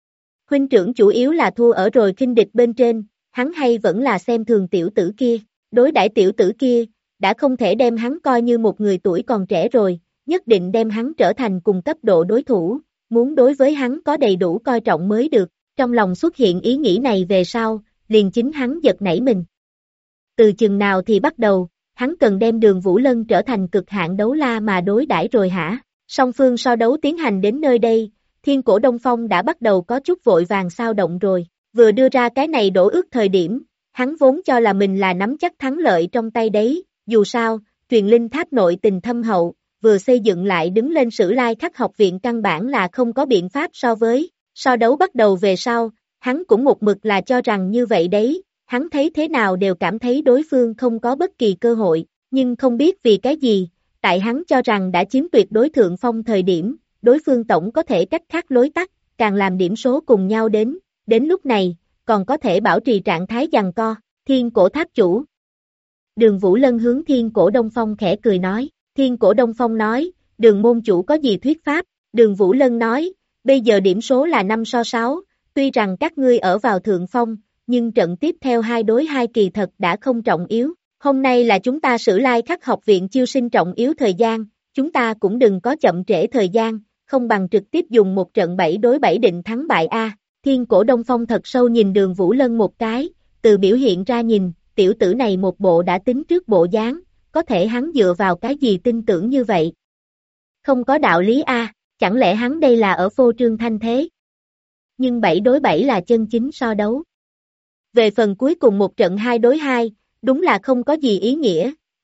Huynh trưởng chủ yếu là thua ở rồi khinh địch bên trên, hắn hay vẫn là xem thường tiểu tử kia, đối đãi tiểu tử kia, đã không thể đem hắn coi như một người tuổi còn trẻ rồi, nhất định đem hắn trở thành cùng cấp độ đối thủ, muốn đối với hắn có đầy đủ coi trọng mới được, trong lòng xuất hiện ý nghĩ này về sau, liền chính hắn giật nảy mình. Từ chừng nào thì bắt đầu, hắn cần đem Đường Vũ Lân trở thành cực hạn đấu la mà đối đãi rồi hả? Song phương so đấu tiến hành đến nơi đây, Thiên Cổ Đông Phong đã bắt đầu có chút vội vàng sao động rồi, vừa đưa ra cái này đổ ước thời điểm, hắn vốn cho là mình là nắm chắc thắng lợi trong tay đấy, dù sao, truyền linh tháp nội tình thâm hậu, vừa xây dựng lại đứng lên Sử Lai Khắc học viện căn bản là không có biện pháp so đấu bắt đầu về sau, hắn cũng một mực là cho rằng như vậy đấy, hắn thấy thế nào đều cảm thấy đối phương không có bất kỳ cơ hội, nhưng không biết vì cái gì, tại hắn cho rằng đã chiếm tuyệt đối thượng phong thời điểm, đối phương tổng có thể cách khác lối tắt, càng làm điểm số cùng nhau đến lúc này, còn có thể bảo trì trạng thái giằng co. Thiên Cổ tháp chủ. Đường Vũ Lân hướng Thiên Cổ Đông Phong khẽ cười nói, Thiên Cổ Đông Phong nói, Đường môn chủ có gì thuyết pháp? Đường Vũ Lân nói, bây giờ điểm số là 5-6, tuy rằng các ngươi ở vào thượng phong, nhưng trận tiếp theo 2 đối 2 kỳ thật đã không trọng yếu, hôm nay là chúng ta Sử Lai Khắc học viện chiêu sinh trọng yếu thời gian, chúng ta cũng đừng có chậm trễ thời gian, không bằng trực tiếp dùng một trận 7 đối 7 định thắng bại a. Thiên Cổ Đông Phong thật sâu nhìn Đường Vũ Lân một cái, từ biểu hiện ra nhìn, tiểu tử này một bộ đã tính trước bộ dáng, có thể hắn dựa vào cái gì tin tưởng như vậy? Không có đạo lý a, chẳng lẽ hắn đây là ở phô trương thanh thế? Nhưng 7 đối 7 là chân chính so đấu. Về phần cuối cùng một trận 2 đối 2, đúng là không có gì ý nghĩa,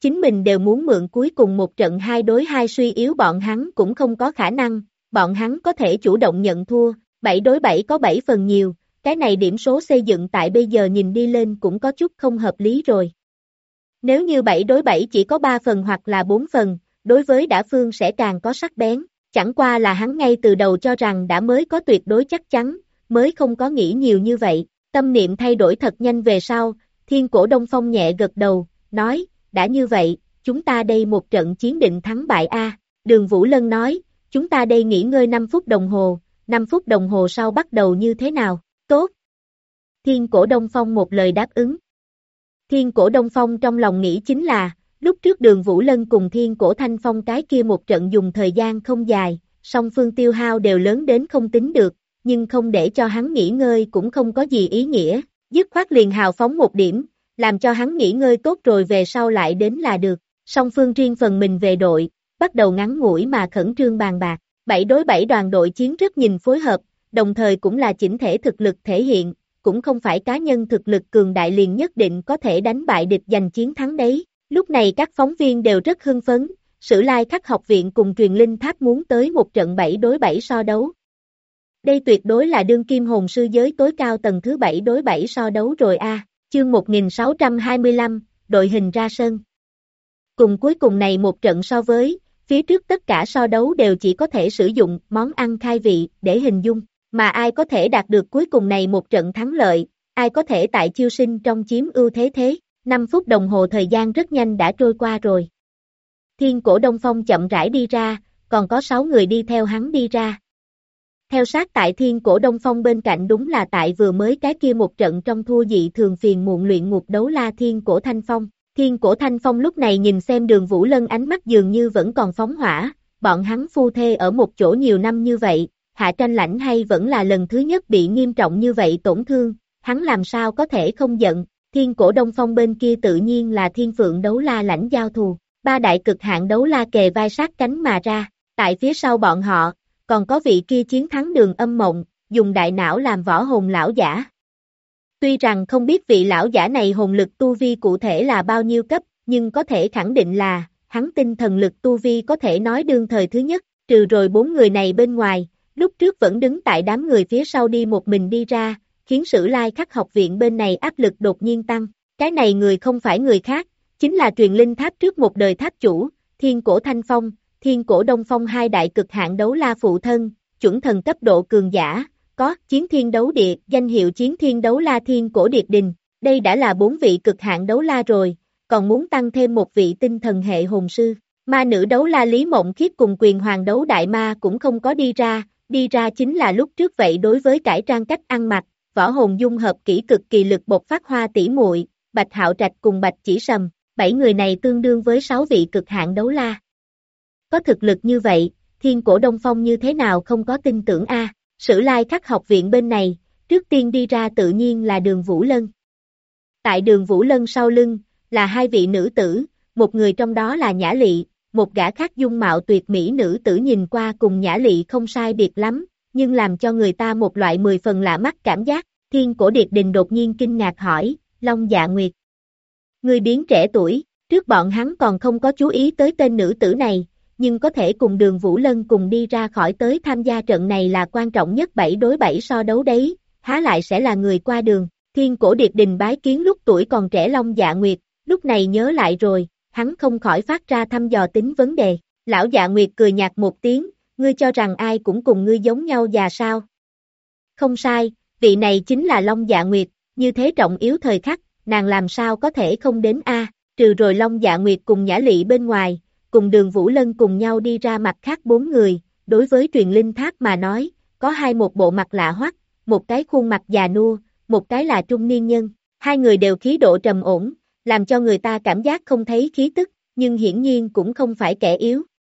chính mình đều muốn mượn cuối cùng một trận 2 đối 2 suy yếu bọn hắn cũng không có khả năng, bọn hắn có thể chủ động nhận thua, 7 đối 7 có 7 phần nhiều, cái này điểm số xây dựng tại bây giờ nhìn đi lên cũng có chút không hợp lý rồi. Nếu như 7 đối 7 chỉ có 3 phần hoặc là 4 phần, đối với Đả Phương sẽ càng có sắc bén, chẳng qua là hắn ngay từ đầu cho rằng đã mới có tuyệt đối chắc chắn, mới không có nghĩ nhiều như vậy, tâm niệm thay đổi thật nhanh về sau, Thiên Cổ Đông Phong nhẹ gật đầu, nói, đã như vậy, chúng ta đây một trận chiến định thắng bại a. Đường Vũ Lân nói, chúng ta đây nghỉ ngơi 5 phút đồng hồ, 5 phút đồng hồ sau bắt đầu như thế nào, tốt. Thiên Cổ Đông Phong một lời đáp ứng. Thiên Cổ Đông Phong trong lòng nghĩ chính là, lúc trước Đường Vũ Lân cùng Thiên Cổ Thanh Phong cái kia một trận dùng thời gian không dài, song phương tiêu hao đều lớn đến không tính được, nhưng không để cho hắn nghỉ ngơi cũng không có gì ý nghĩa, dứt khoát liền hào phóng một điểm, làm cho hắn nghỉ ngơi tốt rồi về sau lại đến là được, song phương riêng phần mình về đội, bắt đầu ngắn ngủi mà khẩn trương bàn bạc, 7 đối 7 đoàn đội chiến rất nhìn phối hợp, đồng thời cũng là chỉnh thể thực lực thể hiện, cũng không phải cá nhân thực lực cường đại liền nhất định có thể đánh bại địch giành chiến thắng đấy. Lúc này các phóng viên đều rất hưng phấn, Sử Lai Khắc học viện cùng Truyền Linh Tháp muốn tới một trận 7 đối 7 so đấu. Đây tuyệt đối là đương kim hồn sư giới tối cao tầng thứ 7 đối 7 so đấu rồi a. Chương 1625, đội hình ra sân. Cùng cuối cùng này một trận so với, phía trước tất cả so đấu đều chỉ có thể sử dụng món ăn khai vị để hình dung, mà ai có thể đạt được cuối cùng này một trận thắng lợi, ai có thể tại chiêu sinh trong chiếm ưu thế thế. 5 phút đồng hồ thời gian rất nhanh đã trôi qua rồi. Thiên Cổ Đông Phong chậm rãi đi ra, còn có 6 người đi theo hắn đi ra. Theo sát tại Thiên Cổ Đông Phong bên cạnh đúng là tại vừa mới cái kia một trận trong thua dị thường phiền muộn luyện ngục đấu la Thiên Cổ Thanh Phong. Thiên Cổ Thanh Phong lúc này nhìn xem Đường Vũ Lân ánh mắt dường như vẫn còn phóng hỏa, bọn hắn phu thê ở một chỗ nhiều năm như vậy, Hạ Tranh Lãnh hay vẫn là lần thứ nhất bị nghiêm trọng như vậy tổn thương, hắn làm sao có thể không giận. Thiên Cổ Đông Phong bên kia tự nhiên là Thiên Phượng đấu la lãnh giao thù, 3 đại cực hạn đấu la kề vai sát cánh mà ra, tại phía sau bọn họ, còn có vị kia chiến thắng Đường Âm Mộng, dùng đại não làm võ hồn lão giả. Tuy rằng không biết vị lão giả này hồn lực tu vi cụ thể là bao nhiêu cấp, nhưng có thể khẳng định là, hắn tinh thần lực tu vi có thể nói đương thời thứ nhất, trừ rồi 4 người này bên ngoài, lúc trước vẫn đứng tại đám người phía sau đi một mình đi ra, khiến Sử Lai Khắc học viện bên này áp lực đột nhiên tăng. Cái này người không phải người khác, chính là Truyền Linh Tháp trước một đời tháp chủ, Thiên Cổ Thanh Phong, Thiên Cổ Đông Phong hai đại cực hạn đấu la phụ thân, chuẩn thần cấp độ cường giả, có Chiến Thiên Đấu Địa, danh hiệu Chiến Thiên Đấu La Thiên Cổ Điệt Đình, đây đã là 4 vị cực hạn đấu la rồi, còn muốn tăng thêm một vị tinh thần hệ hồn sư. Ma nữ đấu la Lý Mộng Khiết cùng Quyền Hoàng đấu đại ma cũng không có đi ra chính là lúc trước vậy đối với cải trang cách ăn mặc, võ hồn dung hợp kỹ cực kỳ lực bộc phát Hoa tỷ muội, Bạch Hạo Trạch cùng Bạch Chỉ Sầm, 7 người này tương đương với 6 vị cực hạn đấu la. Có thực lực như vậy, Thiên Cổ Đông Phong như thế nào không có tin tưởng a? Sử Lai Khắc học viện bên này, trước tiên đi ra tự nhiên là Đường Vũ Lân. Tại Đường Vũ Lân sau lưng, là 2 vị nữ tử, một người trong đó là Nhã Lị, một gã khác dung mạo tuyệt mỹ nữ tử nhìn qua cùng Nhã Lị không sai biệt lắm, nhưng làm cho người ta một loại 10 phần lạ mắt cảm giác. Thiên Cổ Điệt Đình đột nhiên kinh ngạc hỏi, Long Dạ Nguyệt. Người biến trẻ tuổi, trước bọn hắn còn không có chú ý tới tên nữ tử này, nhưng có thể cùng Đường Vũ Lân cùng đi ra khỏi tới tham gia trận này là quan trọng nhất 7 đối 7 so đấu đấy, há lại sẽ là người qua đường. Thiên Cổ Điệt Đình bái kiến lúc tuổi còn trẻ Long Dạ Nguyệt, lúc này nhớ lại rồi, hắn không khỏi phát ra thăm dò tính vấn đề. Lão Dạ Nguyệt cười nhạt một tiếng, ngươi cho rằng ai cũng cùng ngươi giống nhau già sao? Không sai, vị này chính là Long Dạ Nguyệt, như thế trọng yếu thời khắc, nàng làm sao có thể không đến a? Trừ rồi Long Dạ Nguyệt cùng Nhã Lị bên ngoài, cùng Đường Vũ Lân cùng nhau đi ra mặt khác 4 người, đối với Truyền Linh Tháp mà nói, có một bộ mặt lạ hoắc, một cái khuôn mặt già nua, một cái là trung niên nhân, 2 người đều khí độ trầm ổn, làm cho người ta cảm giác không thấy khí tức, nhưng hiển nhiên cũng không phải kẻ yếu.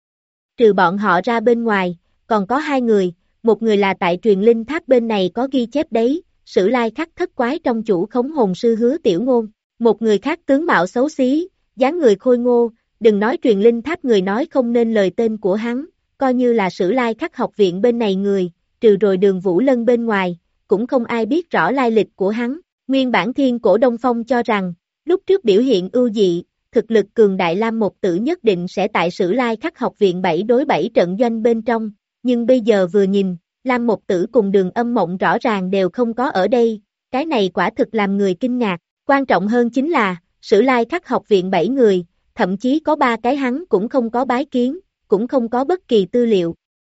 Trừ bọn họ ra bên ngoài, còn có 2 người, một người là tại Truyền Linh Tháp bên này có ghi chép đấy, Sử Lai Khắc thất quái trong chủ khống hồn sư Hứa Tiểu Ngôn, một người khác tướng mạo xấu xí, dáng người khôi ngô, đừng nói Truyền Linh Tháp người nói không nên lời tên của hắn, coi như là Sử Lai Khắc học viện bên này người, trừ rồi Đường Vũ Lân bên ngoài, cũng không ai biết rõ lai lịch của hắn. Nguyên bản Thiên Cổ Đông Phong cho rằng, lúc trước biểu hiện ưu dị, thực lực cường đại Lam Một Tử nhất định sẽ tại Sử Lai Khắc học viện 7 đối 7 trận doanh bên trong, nhưng bây giờ vừa nhìn, Lam Một Tử cùng Đường Âm Mộng rõ ràng đều không có ở đây, cái này quả thực làm người kinh ngạc, quan trọng hơn chính là, Sử Lai Khắc học viện 7 người, thậm chí có 3 cái hắn cũng không có bái kiến, cũng không có bất kỳ tư liệu.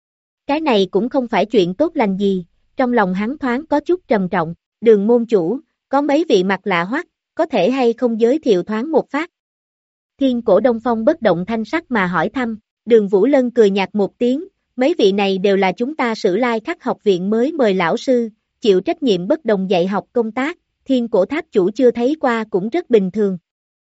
Cái này cũng không phải chuyện tốt lành gì, trong lòng hắn thoáng có chút trầm trọng, Đường môn chủ, có mấy vị mặt lạ hoắc, có thể hay không giới thiệu thoáng một phát. Thiên Cổ Đông Phong bất động thanh sắc mà hỏi thăm, Đường Vũ Lân cười nhạt một tiếng, mấy vị này đều là chúng ta Sử Lai Khắc học viện mới mời lão sư, chịu trách nhiệm bất đồng dạy học công tác, Thiên Cổ tháp chủ chưa thấy qua cũng rất bình thường.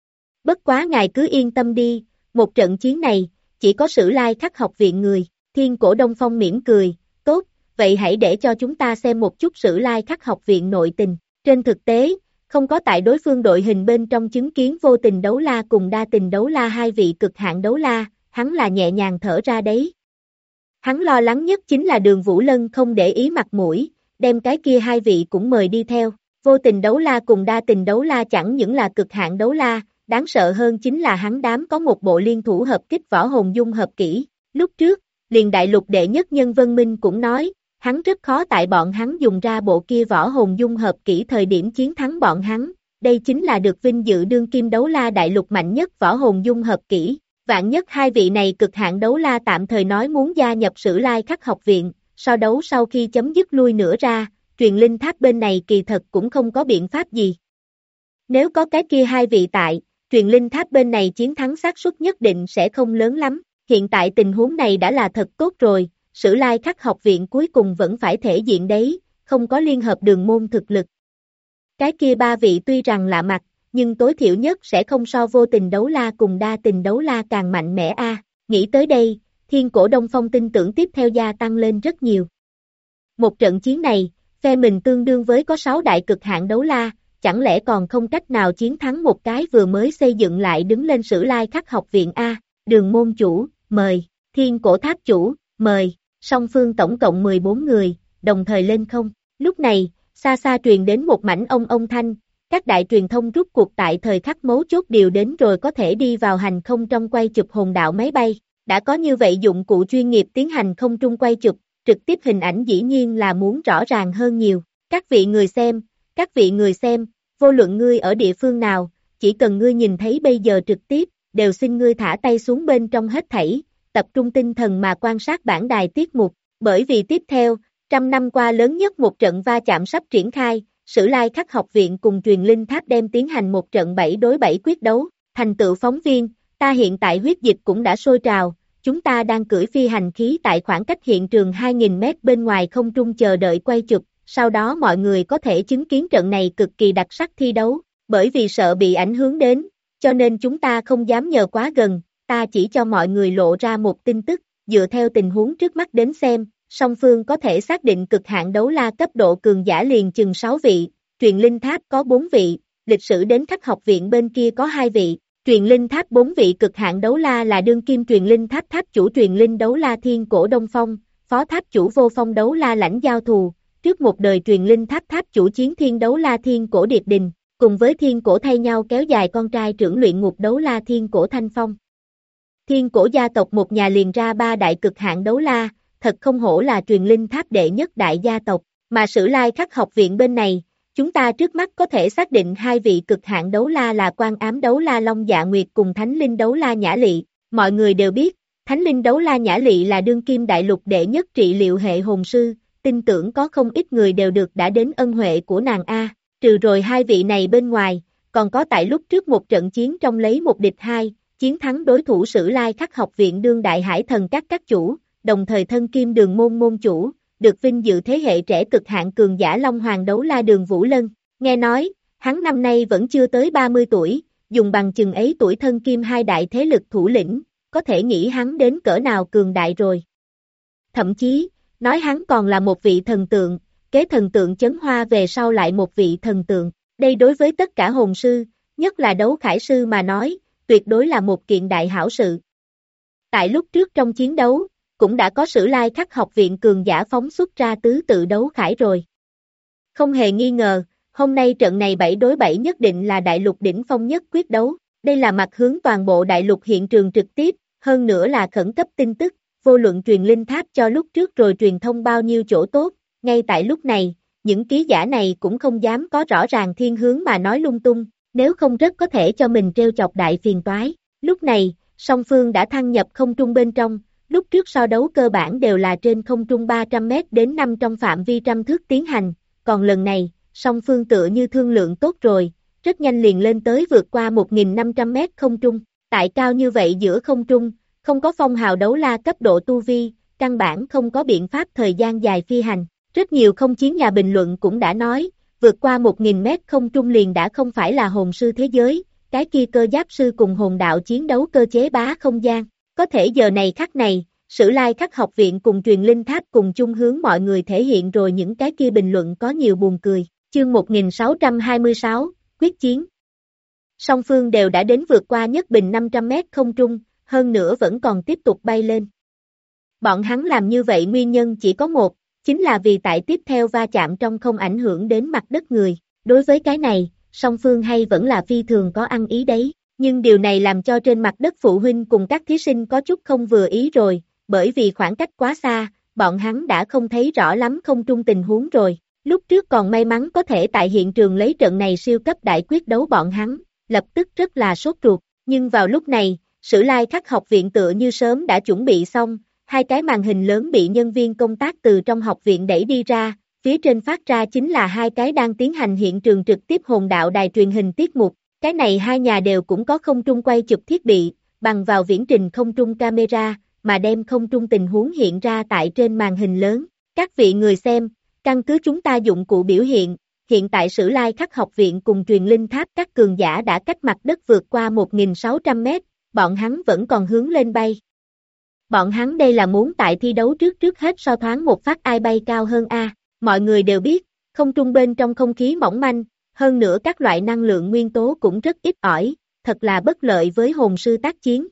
Bất quá ngài cứ yên tâm đi, một trận chiến này, chỉ có Sử Lai Khắc học viện người, Thiên Cổ Đông Phong mỉm cười, tốt, vậy hãy để cho chúng ta xem một chút Sử Lai Khắc học viện nội tình, trên thực tế, không có tại đối phương đội hình bên trong chứng kiến vô tình đấu la cùng đa tình đấu la hai vị cực hạn đấu la, hắn là nhẹ nhàng thở ra đấy. Hắn lo lắng nhất chính là Đường Vũ Lân không để ý mặt mũi, đem cái kia hai vị cũng mời đi theo, vô tình đấu la cùng đa tình đấu la chẳng những là cực hạn đấu la, đáng sợ hơn chính là hắn đám có một bộ liên thủ hợp kích võ hồn dung hợp kỹ, lúc trước, liền đại lục đệ nhất nhân Vân Minh cũng nói, hắn rất khó tại bọn hắn dùng ra bộ kia võ hồn dung hợp kỹ thời điểm chiến thắng bọn hắn, đây chính là được vinh dự đương kim đấu la đại lục mạnh nhất võ hồn dung hợp kỹ, vạn nhất hai vị này cực hạn đấu la tạm thời nói muốn gia nhập Sử Lai Khắc học viện, so đấu sau khi chấm dứt lui nữa ra, truyền linh tháp bên này kỳ thật cũng không có biện pháp gì. Nếu có cái kia hai vị tại, truyền linh tháp bên này chiến thắng xác suất nhất định sẽ không lớn lắm, hiện tại tình huống này đã là thật tốt rồi. Sử Lai Khắc học viện cuối cùng vẫn phải thể diện đấy, không có liên hợp đường môn thực lực. Cái kia ba vị tuy rằng lạ mặt, nhưng tối thiểu nhất sẽ không so vô tình đấu la cùng đa tình đấu la càng mạnh mẽ a. Nghĩ tới đây, Thiên Cổ Đông Phong tin tưởng tiếp theo gia tăng lên rất nhiều. Một trận chiến này, phe mình tương đương với có 6 đại cực hạn đấu la, chẳng lẽ còn không cách nào chiến thắng một cái vừa mới xây dựng lại đứng lên Sử Lai Khắc học viện a. Đường môn chủ, mời, Thiên Cổ tháp chủ, mời. Song phương tổng cộng 14 người, đồng thời lên không. Lúc này, xa xa truyền đến một mảnh ông thanh, các đại truyền thông rút cuộc tại thời khắc mấu chốt đều đến rồi có thể đi vào hành không trong quay chụp hồn đạo máy bay. Đã có như vậy dụng cụ chuyên nghiệp tiến hành không trung quay chụp, trực tiếp hình ảnh dĩ nhiên là muốn rõ ràng hơn nhiều. Các vị người xem, vô luận ngươi ở địa phương nào, chỉ cần ngươi nhìn thấy bây giờ trực tiếp, đều xin ngươi thả tay xuống bên trong hết thảy. Tập trung tinh thần mà quan sát bản đài tiết mục, bởi vì tiếp theo, 100 năm qua lớn nhất một trận va chạm sắp triển khai, Sử Lai Khắc học viện cùng truyền linh tháp đem tiến hành một trận 7 đối 7 quyết đấu, thành tựu phóng viên, ta hiện tại huyết dịch cũng đã sôi trào, chúng ta đang cưỡi phi hành khí tại khoảng cách hiện trường 2.000 mét bên ngoài không trung chờ đợi quay chụp, sau đó mọi người có thể chứng kiến trận này cực kỳ đặc sắc thi đấu, bởi vì sợ bị ảnh hưởng đến, cho nên chúng ta không dám nhờ quá gần. Ta chỉ cho mọi người lộ ra một tin tức, dựa theo tình huống trước mắt đến xem, song phương có thể xác định cực hạn đấu la cấp độ cường giả liền chừng 6 vị, truyền linh tháp có 4 vị, lịch sử đến Khắc học viện bên kia có 2 vị, truyền linh tháp 4 vị cực hạn đấu la là đương kim truyền linh tháp tháp chủ truyền linh đấu la Thiên Cổ Đông Phong, phó tháp chủ vô phong đấu la Lãnh Giao Thù, trước một đời truyền linh tháp tháp chủ chiến thiên đấu la Thiên Cổ Điệp Đình, cùng với Thiên Cổ thay nhau kéo dài con trai trưởng luyện ngục đấu la Thiên Cổ Thanh Phong. Thiên Cổ gia tộc một nhà liền ra 3 đại cực hạn đấu la, thật không hổ là truyền linh tháp đệ nhất đại gia tộc, mà Sử Lai Khắc học viện bên này, chúng ta trước mắt có thể xác định 2 vị cực hạn đấu la là Quan Ám đấu la Long Dạ Nguyệt cùng Thánh Linh đấu la Nhã Lị, mọi người đều biết, Thánh Linh đấu la Nhã Lị là đương kim đại lục đệ nhất trị liệu hệ hồn sư, tin tưởng có không ít người đều được đã đến ân huệ của nàng A, trừ rồi 2 vị này bên ngoài, còn có tại lúc trước một trận chiến trong lấy một địch 2, chiến thắng đối thủ Sử Lai Khắc học viện đương đại hải thần các chủ, đồng thời thân kim đường môn môn chủ, được vinh dự thế hệ trẻ cực hạn cường giả Long Hoàng đấu la Đường Vũ Lân. Nghe nói, hắn năm nay vẫn chưa tới 30 tuổi, dùng bằng chừng ấy tuổi thân kim 2 đại thế lực thủ lĩnh, có thể nghĩ hắn đến cỡ nào cường đại rồi. Thậm chí, nói hắn còn là một vị thần tượng, kế thần tượng chấn hoa về sau lại một vị thần tượng. Đây đối với tất cả hồn sư, nhất là đấu khải sư mà nói, tuyệt đối là một kiện đại hảo sự. Tại lúc trước trong chiến đấu, cũng đã có Sử Lai Khắc học viện cường giả phóng xuất ra tứ tự đấu khải rồi. Không hề nghi ngờ, hôm nay trận này 7 đối 7 nhất định là đại lục đỉnh phong nhất quyết đấu. Đây là mặt hướng toàn bộ đại lục hiện trường trực tiếp, hơn nữa là khẩn cấp tin tức, vô luận truyền linh tháp cho lúc trước rồi truyền thông bao nhiêu chỗ tốt, ngay tại lúc này, những ký giả này cũng không dám có rõ ràng thiên hướng mà nói lung tung, nếu không rất có thể cho mình treo chọc đại phiền toái. Lúc này, song phương đã thăng nhập không trung bên trong, lúc trước so đấu cơ bản đều là trên không trung 300 mét đến 5 trong phạm vi trăm thước tiến hành, còn lần này, song phương tựa như thương lượng tốt rồi, rất nhanh liền lên tới vượt qua 1.500 mét không trung, tại cao như vậy giữa không trung, không có phong hào đấu la cấp độ tu vi, căn bản không có biện pháp thời gian dài phi hành. Rất nhiều không chiến nhà bình luận cũng đã nói, vượt qua 1.000 mét không trung liền đã không phải là hồn sư thế giới, cái kia cơ giáp sư cùng hồn đạo chiến đấu cơ chế bá không gian. Có thể giờ này khắc này, Sử Lai Khắc học viện cùng truyền linh tháp cùng chung hướng mọi người thể hiện rồi những cái kia bình luận có nhiều buồn cười. Chương 1626, quyết chiến. Song phương đều đã đến vượt qua nhất bình 500 mét không trung, hơn nữa vẫn còn tiếp tục bay lên. Bọn hắn làm như vậy nguyên nhân chỉ có một, chính là vì tại tiếp theo va chạm trong không ảnh hưởng đến mặt đất người. Đối với cái này, song phương hay vẫn là phi thường có ăn ý đấy, nhưng điều này làm cho trên mặt đất phụ huynh cùng các thí sinh có chút không vừa ý rồi, bởi vì khoảng cách quá xa, bọn hắn đã không thấy rõ lắm không trung tình huống rồi. Lúc trước còn may mắn có thể tại hiện trường lấy trận này siêu cấp đại quyết đấu bọn hắn, lập tức rất là sốt ruột, nhưng vào lúc này, Sử Lai Khắc học viện tựa như sớm đã chuẩn bị xong, hai cái màn hình lớn bị nhân viên công tác từ trong học viện đẩy đi ra, phía trên phát ra chính là hai cái đang tiến hành hiện trường trực tiếp hồn đạo đài truyền hình tiết mục, cái này hai nhà đều cũng có không trung quay chụp thiết bị, bằng vào viễn trình không trung camera, mà đem không trung tình huống hiện ra tại trên màn hình lớn. Các vị người xem, căn cứ chúng ta dụng cụ biểu hiện tại Sử Lai Khắc học viện cùng truyền linh tháp các cường giả đã cách mặt đất vượt qua 1.600 mét, bọn hắn vẫn còn hướng lên bay. Bọn hắn đây là muốn tại thi đấu trước hết so thoáng một phát ai bay cao hơn a. Mọi người đều biết, không trung bên trong không khí mỏng manh, hơn nữa các loại năng lượng nguyên tố cũng rất ít ỏi, thật là bất lợi với hồn sư tác chiến.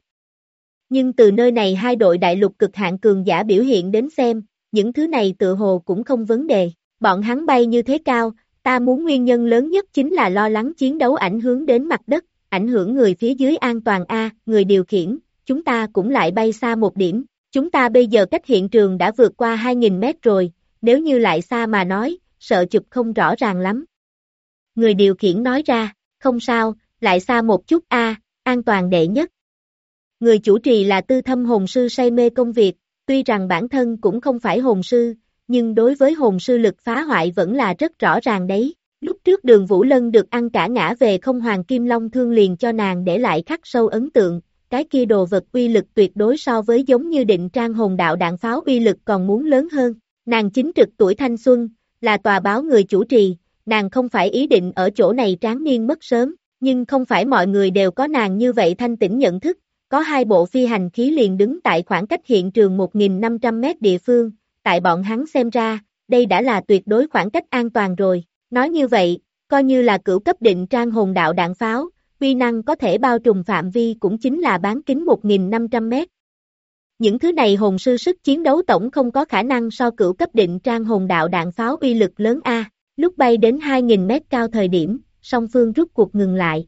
Nhưng từ nơi này hai đội đại lục cực hạn cường giả biểu hiện đến xem, những thứ này tựa hồ cũng không vấn đề. Bọn hắn bay như thế cao, ta muốn nguyên nhân lớn nhất chính là lo lắng chiến đấu ảnh hưởng đến mặt đất, ảnh hưởng người phía dưới an toàn a, người điều khiển, chúng ta cũng lại bay xa một điểm, chúng ta bây giờ cách hiện trường đã vượt qua 2.000 mét rồi, nếu như lại xa mà nói, sợ chụp không rõ ràng lắm. Người điều khiển nói ra, không sao, lại xa một chút a, an toàn đệ nhất. Người chủ trì là tư thâm hồn sư say mê công việc, tuy rằng bản thân cũng không phải hồn sư, nhưng đối với hồn sư lực phá hoại vẫn là rất rõ ràng đấy. Lúc trước Đường Vũ Lân được ăn cả ngã về không Hoàng Kim Long Thương liền cho nàng để lại khắc sâu ấn tượng, cái kia đồ vật uy lực tuyệt đối so với giống như định trang hồn đạo đạn pháo uy lực còn muốn lớn hơn. Nàng chính trực tuổi thanh xuân, là tòa báo người chủ trì, nàng không phải ý định ở chỗ này tráng niên mất sớm, nhưng không phải mọi người đều có nàng như vậy thanh tĩnh nhận thức, có hai bộ phi hành khí liền đứng tại khoảng cách hiện trường 1.500 mét địa phương, tại bọn hắn xem ra, đây đã là tuyệt đối khoảng cách an toàn rồi, nói như vậy, coi như là cửu cấp định trang hồn đạo đạn pháo, uy năng có thể bao trùm phạm vi cũng chính là bán kính 1.500 mét. Những thứ này hồn sư sức chiến đấu tổng không có khả năng so cửu cấp định trang hồn đạo đạn pháo uy lực lớn a. Lúc bay đến 2.000 mét cao thời điểm, song phương rút cuộc ngừng lại.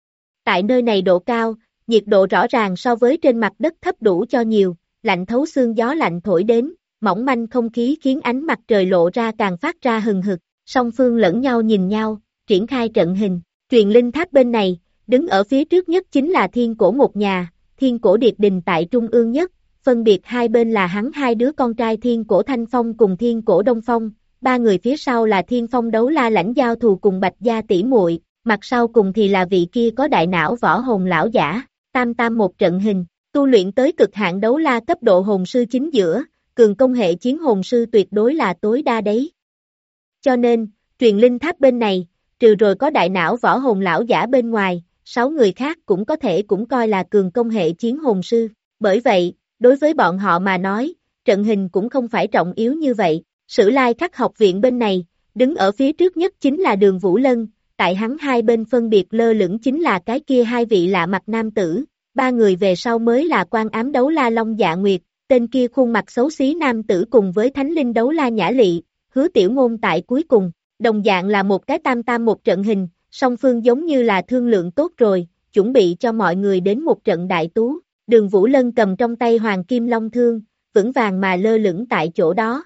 Tại nơi này độ cao, nhiệt độ rõ ràng so với trên mặt đất thấp đủ cho nhiều, lạnh thấu xương gió lạnh thổi đến, mỏng manh không khí khiến ánh mặt trời lộ ra càng phát ra hừng hực, song phương lẫn nhau nhìn nhau, triển khai trận hình. Truyền linh tháp bên này, đứng ở phía trước nhất chính là Thiên Cổ một nhà, Thiên Cổ Điệt Đình tại trung ương nhất, phân biệt hai bên là hắn hai đứa con trai Thiên Cổ Thanh Phong cùng Thiên Cổ Đông Phong, ba người phía sau là Thiên Phong Đấu La lãnh giao thù cùng Bạch Gia tỷ muội, mặt sau cùng thì là vị kia có đại não võ hồn lão giả, tam tam một trận hình, tu luyện tới cực hạn đấu la cấp độ hồn sư chính giữa, cường công hệ chiến hồn sư tuyệt đối là tối đa đấy. Cho nên, truyền linh tháp bên này, trừ rồi có đại não võ hồn lão giả bên ngoài, 6 người khác cũng có thể cũng coi là cường công hệ chiến hồn sư, bởi vậy, đối với bọn họ mà nói, trận hình cũng không phải trọng yếu như vậy. Sử Lai Khắc học viện bên này, đứng ở phía trước nhất chính là Đường Vũ Lân, tại hắn hai bên phân biệt lơ lửng chính là cái kia hai vị lạ mặt nam tử, ba người về sau mới là Quan Ám Đấu La Long Dạ Nguyệt, tên kia khuôn mặt xấu xí nam tử cùng với Thánh Linh Đấu La Nhã Lị, Hứa Tiểu Ngôn tại cuối cùng, đồng dạng là một cái tam tam một trận hình, song phương giống như là thương lượng tốt rồi, chuẩn bị cho mọi người đến một trận đại tú. Đường Vũ Lân cầm trong tay Hoàng Kim Long Thương, vững vàng mà lơ lửng tại chỗ đó.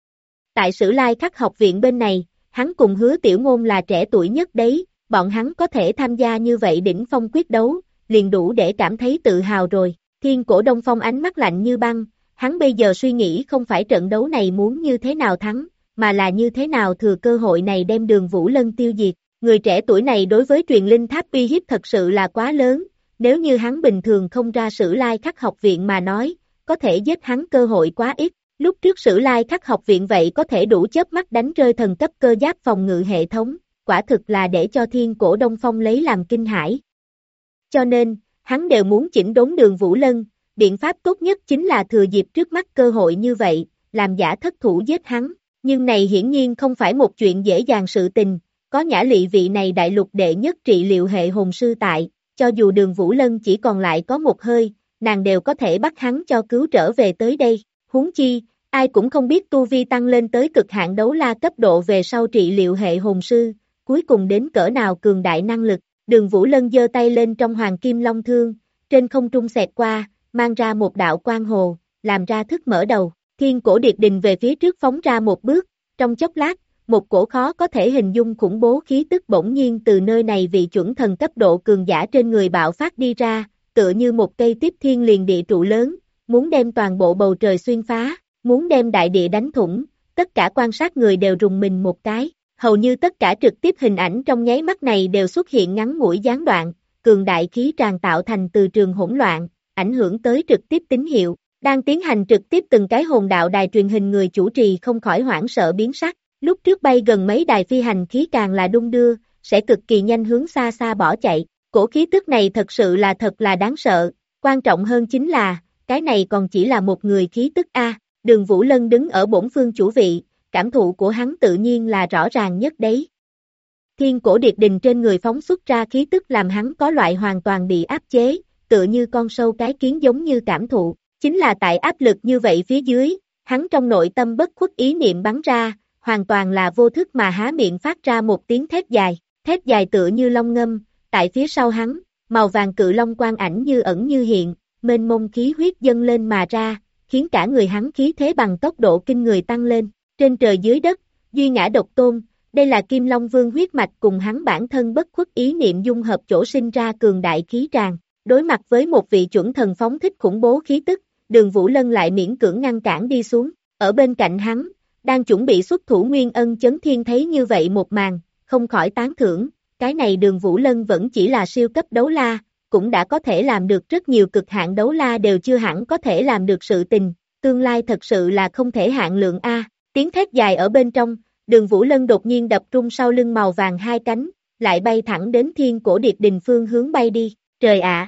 Tại Sử Lai Khắc học viện bên này, hắn cùng Hứa Tiểu Ngôn là trẻ tuổi nhất đấy, bọn hắn có thể tham gia như vậy đỉnh phong quyết đấu, liền đủ để cảm thấy tự hào rồi. Thiên Cổ Đông Phong ánh mắt lạnh như băng, hắn bây giờ suy nghĩ không phải trận đấu này muốn như thế nào thắng, mà là như thế nào thừa cơ hội này đem Đường Vũ Lân tiêu diệt. Người trẻ tuổi này đối với truyền linh tháp uy hiếp thật sự là quá lớn, nếu như hắn bình thường không ra Sử Lai Khắc học viện mà nói, có thể giết hắn cơ hội quá ít. Lúc trước Sử Lai Khắc học viện vậy có thể đủ chớp mắt đánh rơi thần cấp cơ giáp phòng ngự hệ thống, quả thực là để cho Thiên Cổ Đông Phong lấy làm kinh hãi. Cho nên, hắn đều muốn chỉnh đốn Đường Vũ Lân, biện pháp tốt nhất chính là thừa dịp trước mắt cơ hội như vậy, làm giả thất thủ giết hắn, nhưng này hiển nhiên không phải một chuyện dễ dàng sự tình, có Nhã Lị vị này đại lục đệ nhất trị liệu hệ hồn sư tại, cho dù Đường Vũ Lân chỉ còn lại có một hơi, nàng đều có thể bắt hắn cho cứu trở về tới đây, huống chi, ai cũng không biết tu vi tăng lên tới cực hạn đấu la cấp độ về sau trị liệu hệ hồn sư, cuối cùng đến cỡ nào cường đại năng lực. Đường Vũ Lân giơ tay lên trong Hoàng Kim Long Thương, trên không trung xẹt qua, mang ra một đạo quang hồ, làm ra thức mở đầu. Thiên Cổ Điệt Đình về phía trước phóng ra một bước, trong chốc lát, một cổ khó có thể hình dung khủng bố khí tức bỗng nhiên từ nơi này vị chuẩn thần cấp độ cường giả trên người bạo phát đi ra, tựa như một cây tiếp thiên liền địa trụ lớn, muốn đem toàn bộ bầu trời xuyên phá, muốn đem đại địa đánh thủng, tất cả quan sát người đều rùng mình một cái. Hầu như tất cả trực tiếp hình ảnh trong nháy mắt này đều xuất hiện ngắn ngủi gián đoạn, cường đại khí tràn tạo thành từ trường hỗn loạn, ảnh hưởng tới trực tiếp tín hiệu. Đang tiến hành trực tiếp từng cái hồn đạo đài truyền hình người chủ trì không khỏi hoảng sợ biến sắc. Lúc trước bay gần mấy đài phi hành khí càng là đung đưa, sẽ cực kỳ nhanh hướng xa xa bỏ chạy. Cổ khí tức này thật sự là thật là đáng sợ. Quan trọng hơn chính là, cái này còn chỉ là một người khí tức A. Đường Vũ Lân đứng ở bổn phương chủ vị. Cảm thụ của hắn tự nhiên là rõ ràng nhất đấy. Thiên Cổ Điệt Đình trên người phóng xuất ra khí tức làm hắn có loại hoàn toàn bị áp chế, tựa như con sâu cái kiến giống như cảm thụ. Chính là tại áp lực như vậy phía dưới, hắn trong nội tâm bất khuất ý niệm bắn ra, hoàn toàn là vô thức mà há miệng phát ra một tiếng thét dài tựa như long ngâm, tại phía sau hắn, màu vàng cự long quang ảnh như ẩn như hiện, mênh mông khí huyết dâng lên mà ra, khiến cả người hắn khí thế bằng tốc độ kinh người tăng lên. Trên trời dưới đất, duy ngã độc tôn, đây là Kim Long Vương huyết mạch cùng hắn bản thân bất khuất ý niệm dung hợp chỗ sinh ra cường đại khí tràn. Đối mặt với một vị chuẩn thần phóng thích khủng bố khí tức, Đường Vũ Lân lại miễn cưỡng ngăn cản đi xuống. Ở bên cạnh hắn, đang chuẩn bị xuất thủ Nguyên Ân Chấn Thiên thấy như vậy một màn, không khỏi tán thưởng, cái này Đường Vũ Lân vẫn chỉ là siêu cấp đấu la, cũng đã có thể làm được rất nhiều cực hạn đấu la đều chưa hẳn có thể làm được sự tình, tương lai thật sự là không thể hạn lượng A. Tiếng thét dài ở bên trong, Đường Vũ Lân đột nhiên đập trung sau lưng màu vàng hai cánh, lại bay thẳng đến Thiên Cổ Điệt Đình phương hướng bay đi, trời ạ!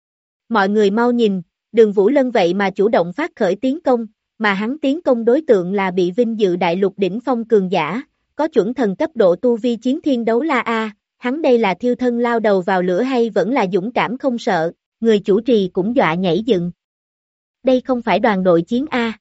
Mọi người mau nhìn, Đường Vũ Lân vậy mà chủ động phát khởi tiến công, mà hắn tiến công đối tượng là bị vinh dự đại lục đỉnh phong cường giả, có chuẩn thần cấp độ tu vi chiến thiên đấu la A, hắn đây là thiêu thân lao đầu vào lửa hay vẫn là dũng cảm không sợ, người chủ trì cũng dọa nhảy dựng. Đây không phải đoàn đội chiến A.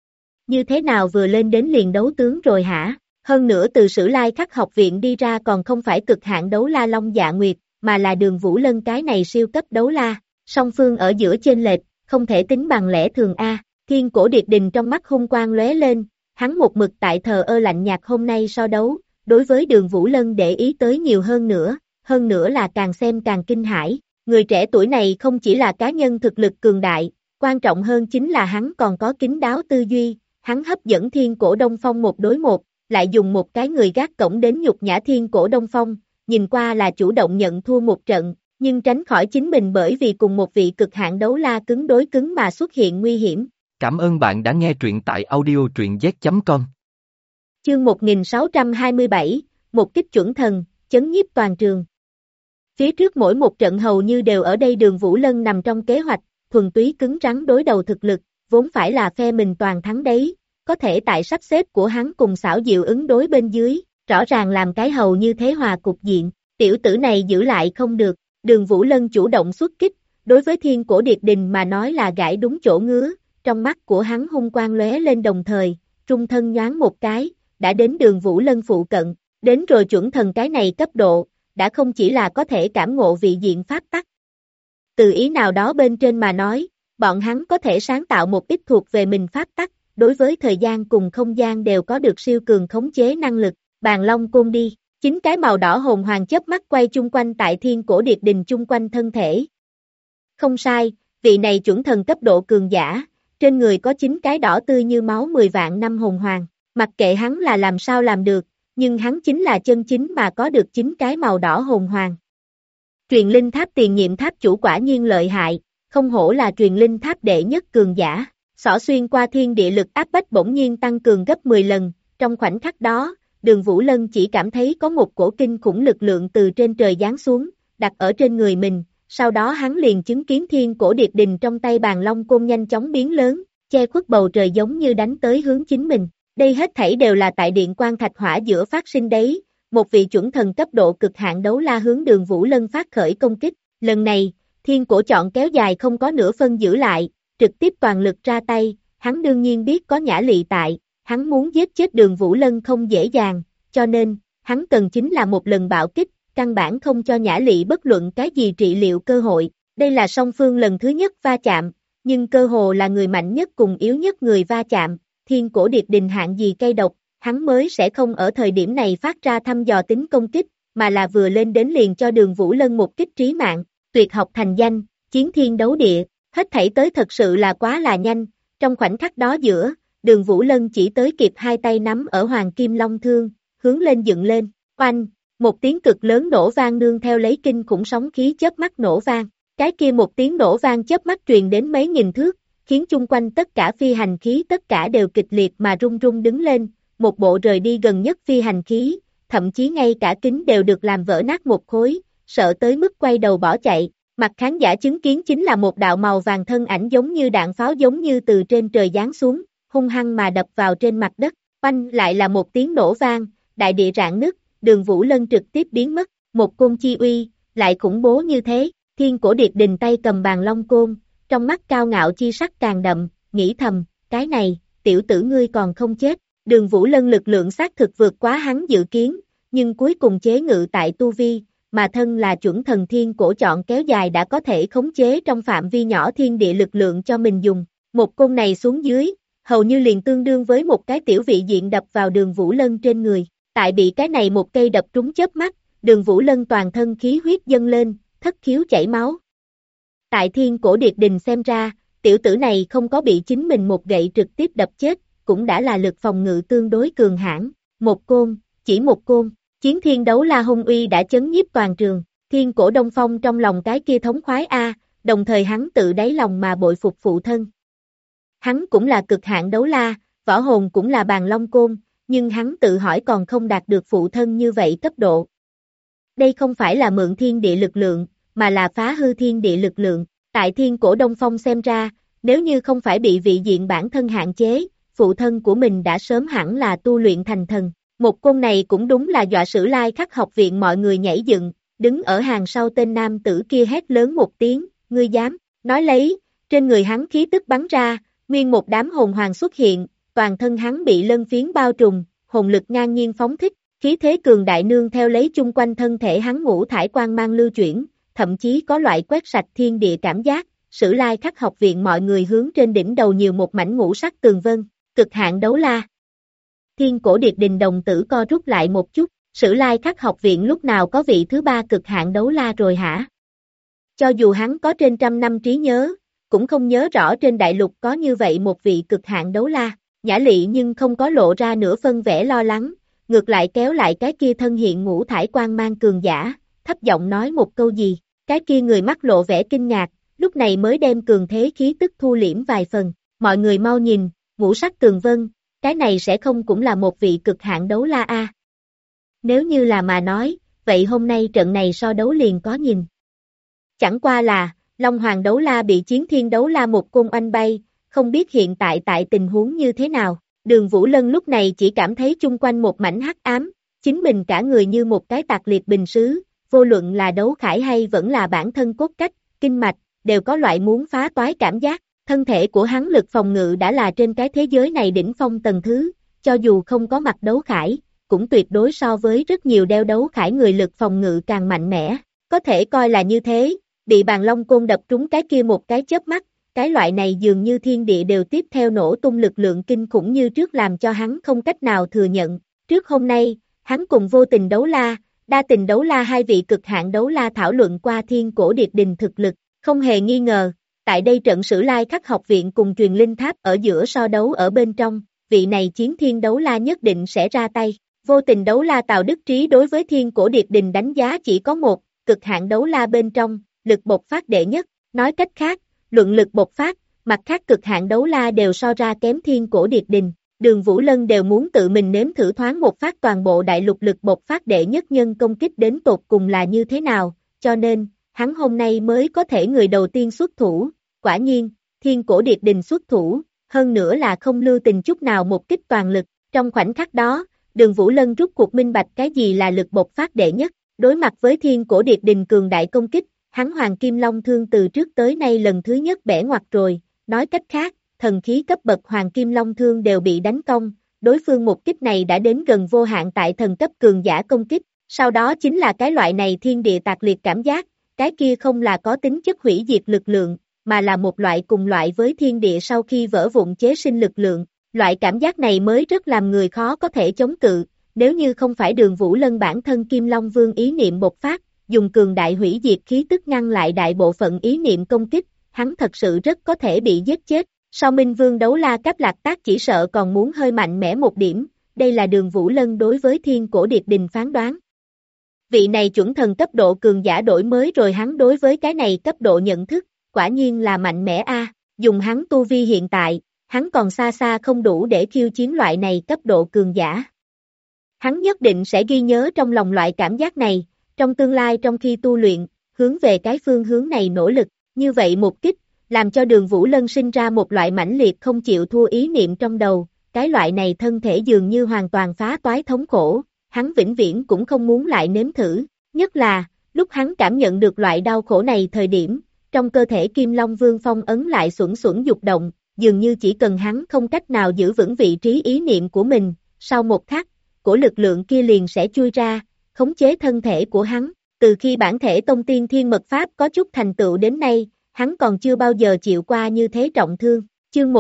Như thế nào vừa lên đến liền đấu tướng rồi hả? Hơn nữa từ Sử Lai Khắc học viện đi ra còn không phải cực hạn đấu la Long Dạ Nguyệt, mà là Đường Vũ Lân cái này siêu cấp đấu la, song phương ở giữa chênh lệch, không thể tính bằng lẽ thường A. Thiên Cổ Điệt Đình trong mắt hung quang lóe lên, hắn một mực tại thờ ơ lạnh nhạt hôm nay so đấu, đối với Đường Vũ Lân để ý tới nhiều hơn nữa là càng xem càng kinh hãi. Người trẻ tuổi này không chỉ là cá nhân thực lực cường đại, quan trọng hơn chính là hắn còn có kín đáo tư duy, hắn hấp dẫn Thiên Cổ Đông Phong một đối một, lại dùng một cái người gác cổng đến nhục nhã Thiên Cổ Đông Phong, nhìn qua là chủ động nhận thua một trận, nhưng tránh khỏi chính mình bởi vì cùng một vị cực hạn đấu la cứng đối cứng mà xuất hiện nguy hiểm. Cảm ơn bạn đã nghe truyện tại audio truyện z.com. Chương 1627, một kích chuẩn thần, chấn nhiếp toàn trường. Phía trước mỗi một trận hầu như đều ở đây Đường Vũ Lân nằm trong kế hoạch, thuần túy cứng rắn đối đầu thực lực, vốn phải là phe mình toàn thắng đấy, có thể tại sắp xếp của hắn cùng xảo diệu ứng đối bên dưới, rõ ràng làm cái hầu như thế hòa cục diện, tiểu tử này giữ lại không được, Đường Vũ Lân chủ động xuất kích, đối với Thiên Cổ Điệt Đình mà nói là gãi đúng chỗ ngứa, trong mắt của hắn hung quang lóe lên đồng thời, trung thân nhoáng một cái, đã đến Đường Vũ Lân phụ cận, đến rồi chuẩn thần cái này cấp độ, đã không chỉ là có thể cảm ngộ vị diện pháp tắc, Từ ý nào đó bên trên mà nói, bọn hắn có thể sáng tạo một ít thuộc về mình pháp tắc, đối với thời gian cùng không gian đều có được siêu cường khống chế năng lực. Bàn Long Côn đi, 9 cái màu đỏ hồn hoàng chớp mắt quay chung quanh tại Thiên Cổ Điệt Đình chung quanh thân thể. Không sai, vị này chuẩn thần cấp độ cường giả, trên người có 9 cái đỏ tươi như máu 10 vạn năm hồn hoàng, mặc kệ hắn là làm sao làm được, nhưng hắn chính là chân chính mà có được 9 cái màu đỏ hồn hoàng. Truyền linh tháp tiền nhiệm tháp chủ quả nhiên lợi hại, không hổ là truyền linh tháp đệ nhất cường giả, xỏ xuyên qua thiên địa lực áp bách bỗng nhiên tăng cường gấp 10 lần, trong khoảnh khắc đó, Đường Vũ Lân chỉ cảm thấy có một cổ kinh khủng lực lượng từ trên trời giáng xuống, đặt ở trên người mình, sau đó hắn liền chứng kiến Thiên Cổ Điệt Đình trong tay Bàn Long Côn nhanh chóng biến lớn, che khuất bầu trời giống như đánh tới hướng chính mình. Đây hết thảy đều là tại điện quan thạch hỏa giữa phát sinh đấy, một vị chuẩn thần cấp độ cực hạn đấu la hướng Đường Vũ Lân phát khởi công kích, lần này, Thiên Cổ chọn kéo dài không có nửa phân giữ lại, trực tiếp toàn lực ra tay, hắn đương nhiên biết có Nhã Lị tại, hắn muốn giết chết Đường Vũ Lân không dễ dàng, cho nên, hắn cần chính là một lần bạo kích, căn bản không cho Nhã Lị bất luận cái gì trị liệu cơ hội, đây là song phương lần thứ nhất va chạm, nhưng cơ hồ là người mạnh nhất cùng yếu nhất người va chạm, Thiên Cổ Điệt Đình hạng gì cây độc, hắn mới sẽ không ở thời điểm này phát ra thăm dò tính công kích, mà là vừa lên đến liền cho Đường Vũ Lân một kích trí mạng, tuyệt học thành danh, chiến thiên đấu địa, hết thảy tới thật sự là quá là nhanh, trong khoảnh khắc đó giữa, Đường Vũ Lân chỉ tới kịp hai tay nắm ở Hoàng Kim Long Thương, hướng lên dựng lên, oanh, một tiếng cực lớn nổ vang nương theo lấy kinh khủng sóng khí chớp mắt nổ vang, cái kia một tiếng nổ vang chớp mắt truyền đến mấy nghìn thước, khiến chung quanh tất cả phi hành khí tất cả đều kịch liệt mà rung rung đứng lên, một bộ rời đi gần nhất phi hành khí, thậm chí ngay cả kính đều được làm vỡ nát một khối, sợ tới mức quay đầu bỏ chạy, mặt khán giả chứng kiến chính là một đạo màu vàng thân ảnh giống như đạn pháo giống như từ trên trời giáng xuống, hung hăng mà đập vào trên mặt đất, oanh lại là một tiếng nổ vang, đại địa rạn nứt, Đường Vũ Lân trực tiếp biến mất, một côn chi uy, lại khủng bố như thế, Thiên Cổ Điệt Đình tay cầm Bàn Long Côn, trong mắt cao ngạo chi sắc càng đậm, nghĩ thầm, cái này, tiểu tử ngươi còn không chết, Đường Vũ Lân lực lượng xác thực vượt quá hắn dự kiến, nhưng cuối cùng chế ngự tại tu vi, mà thân là chuẩn thần Thiên Cổ chọn kéo dài đã có thể khống chế trong phạm vi nhỏ thiên địa lực lượng cho mình dùng, một côn này xuống dưới, hầu như liền tương đương với một cái tiểu vị diện đập vào Đường Vũ Lân trên người, tại bị cái này một cây đập trúng chớp mắt, Đường Vũ Lân toàn thân khí huyết dâng lên, thất khiếu chảy máu. Tại Thiên Cổ Điệt Đình xem ra, tiểu tử này không có bị chính mình một gậy trực tiếp đập chết, cũng đã là lực phòng ngự tương đối cường hãn, một côn, chỉ một côn, chiến thiên đấu la hung uy đã chấn nhiếp toàn trường, Thiên Cổ Đông Phong trong lòng cái kia thống khoái đồng thời hắn tự đáy lòng mà bội phục phụ thân. Hắn cũng là cực hạn đấu la, võ hồn cũng là Bàn Long Côn, nhưng hắn tự hỏi còn không đạt được phụ thân như vậy cấp độ. Đây không phải là mượn thiên địa lực lượng, mà là phá hư thiên địa lực lượng, tại Thiên Cổ Đông Phong xem ra, nếu như không phải bị vị diện bản thân hạn chế, phụ thân của mình đã sớm hẳn là tu luyện thành thần. Một côn này cũng đúng là dọa Sử Lai Khắc học viện mọi người nhảy dựng, đứng ở hàng sau tên nam tử kia hét lớn một tiếng, ngươi dám, nói lấy, trên người hắn khí tức bắn ra, nguyên một đám hồn hoàng xuất hiện, toàn thân hắn bị lân phiến bao trùm, hồn lực ngang nhiên phóng thích, khí thế cường đại nương theo lấy chung quanh thân thể hắn ngũ thải quang mang lưu chuyển, thậm chí có loại quét sạch thiên địa cảm giác, Sử Lai Khắc học viện mọi người hướng trên đỉnh đầu nhiều một mảnh ngũ sắc tường vân, cực hạn đấu la. Thiên Cổ Điệt Đình đồng tử co rút lại một chút, Sử Lai Khắc học viện lúc nào có vị thứ ba cực hạn đấu la rồi hả? Cho dù hắn có trên trăm năm trí nhớ, cũng không nhớ rõ trên đại lục có như vậy một vị cực hạn đấu la, Nhã Lị nhưng không có lộ ra nửa phân vẻ lo lắng, ngược lại kéo lại cái kia thân hiện ngũ thải quang mang cường giả, thấp giọng nói một câu gì, cái kia người mắt lộ vẻ kinh ngạc, lúc này mới đem cường thế khí tức thu liễm vài phần, mọi người mau nhìn, ngũ sắc tường vân, cái này sẽ không cũng là một vị cực hạn đấu la Nếu như là mà nói, vậy hôm nay trận này so đấu liền có nhìn. Chẳng qua là, Long Hoàng đấu la bị chiến thiên đấu la một côn oanh bay, không biết hiện tại tình huống như thế nào. Đường Vũ Lân lúc này chỉ cảm thấy chung quanh một mảnh hắc ám, chính mình cả người như một cái tạc liệt bình sứ, vô luận là đấu khải hay vẫn là bản thân cốt cách, kinh mạch, đều có loại muốn phá toái cảm giác. Thân thể của hắn lực phòng ngự đã là trên cái thế giới này đỉnh phong tầng thứ, cho dù không có mặt đấu khải, cũng tuyệt đối so với rất nhiều đeo đấu khải người lực phòng ngự càng mạnh mẽ. Có thể coi là như thế, bị bàn long côn đập trúng cái kia một cái chớp mắt, cái loại này dường như thiên địa đều tiếp theo nổ tung lực lượng kinh khủng như trước làm cho hắn không cách nào thừa nhận. Trước hôm nay, hắn cùng vô tình đấu la, đa tình đấu la hai vị cực hạn đấu la thảo luận qua thiên cổ điệt đình thực lực, không hề nghi ngờ, tại đây trận Sử Lai Khắc học viện cùng truyền linh tháp ở giữa so đấu ở bên trong, vị này chiến thiên đấu la nhất định sẽ ra tay. Vô tình đấu la Tào Đức Trí đối với thiên cổ điệt đình đánh giá chỉ có một, cực hạn đấu la bên trong, lực bộc phát đệ nhất, nói cách khác, luận lực bộc phát, mặt khác cực hạn đấu la đều so ra kém thiên cổ điệt đình. Đường Vũ Lân đều muốn tự mình nếm thử thoáng một phát toàn bộ đại lục lực bộc phát đệ nhất nhân công kích đến tột cùng là như thế nào, cho nên, hắn hôm nay mới có thể người đầu tiên xuất thủ. Quả nhiên, thiên cổ điệt đình xuất thủ, hơn nữa là không lưu tình chút nào một kích toàn lực. Trong khoảnh khắc đó, Đường Vũ Lân rút cuộc minh bạch cái gì là lực bộc phát đệ nhất. Đối mặt với thiên cổ điệt đình cường đại công kích, hắn Hoàng Kim Long Thương từ trước tới nay lần thứ nhất bẻ ngoặt rồi. Nói cách khác, thần khí cấp bậc Hoàng Kim Long Thương đều bị đánh cong, đối phương một kích này đã đến gần vô hạn tại thần cấp cường giả công kích. Sau đó chính là cái loại này thiên địa tạc liệt cảm giác, cái kia không là có tính chất hủy diệt lực lượng, mà là một loại cùng loại với thiên địa sau khi vỡ vụn chế sinh lực lượng. Loại cảm giác này mới rất làm người khó có thể chống cự, nếu như không phải Đường Vũ Lân bản thân Kim Long Vương ý niệm bộc phát, dùng cường đại hủy diệt khí tức ngăn lại đại bộ phận ý niệm công kích, hắn thật sự rất có thể bị giết chết. Sau Minh Vương đấu la Cáp Lạc Tác chỉ sợ còn muốn hơi mạnh mẽ một điểm, đây là Đường Vũ Lân đối với thiên cổ điệt đình phán đoán. Vị này chuẩn thần cấp độ cường giả đổi mới rồi hắn đối với cái này cấp độ nhận thức, quả nhiên là mạnh mẽ a. Dùng hắn tu vi hiện tại, hắn còn xa xa không đủ để khiêu chiến loại này cấp độ cường giả. Hắn nhất định sẽ ghi nhớ trong lòng loại cảm giác này, trong tương lai trong khi tu luyện, hướng về cái phương hướng này nỗ lực, như vậy một kích, làm cho Đường Vũ Lân sinh ra một loại mãnh liệt không chịu thua ý niệm trong đầu, cái loại này thân thể dường như hoàn toàn phá toái thống khổ, hắn vĩnh viễn cũng không muốn lại nếm thử, nhất là, lúc hắn cảm nhận được loại đau khổ này thời điểm, trong cơ thể Kim Long Vương phong ấn lại xuẩn xuẩn dục động, dường như chỉ cần hắn không cách nào giữ vững vị trí ý niệm của mình, sau một khắc, của lực lượng kia liền sẽ chui ra, khống chế thân thể của hắn, từ khi bản thể tông tiên thiên mật pháp có chút thành tựu đến nay, hắn còn chưa bao giờ chịu qua như thế trọng thương. Chương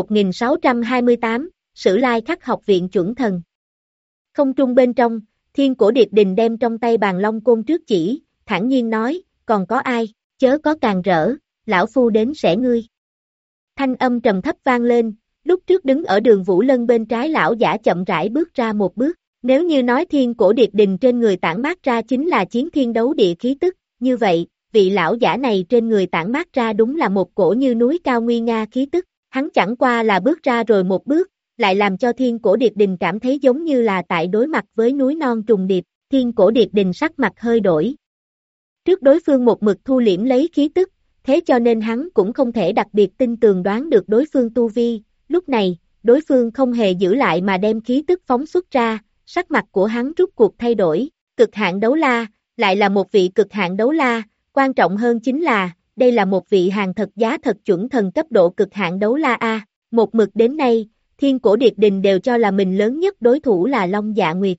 1628, Sử Lai Khắc học viện chuẩn thần. Không trung bên trong, thiên cổ điệt đình đem trong tay bàn long côn trước chỉ, thản nhiên nói, còn có ai, chớ có càng rỡ, lão phu đến sẽ ngươi. Thanh âm trầm thấp vang lên, lúc trước đứng ở Đường Vũ Lân bên trái lão giả chậm rãi bước ra một bước, nếu như nói thiên cổ điệt đình trên người tản mát ra chính là chiến thiên đấu địa khí tức, như vậy, vị lão giả này trên người tản mát ra đúng là một cổ như núi cao nguy nga khí tức, hắn chẳng qua là bước ra rồi một bước, lại làm cho thiên cổ điệt đình cảm thấy giống như là tại đối mặt với núi non trùng điệp, thiên cổ điệt đình sắc mặt hơi đổi. Trước đối phương một mực thu liễm lấy khí tức, thế cho nên hắn cũng không thể đặc biệt tin tường đoán được đối phương tu vi, lúc này, đối phương không hề giữ lại mà đem khí tức phóng xuất ra, sắc mặt của hắn rút cuộc thay đổi, cực hạn đấu la, lại là một vị cực hạn đấu la, quan trọng hơn chính là, đây là một vị hàng thật giá thật chuẩn thần cấp độ cực hạn đấu la A, một mực đến nay, thiên cổ điệt đình đều cho là mình lớn nhất đối thủ là Long Dạ Nguyệt.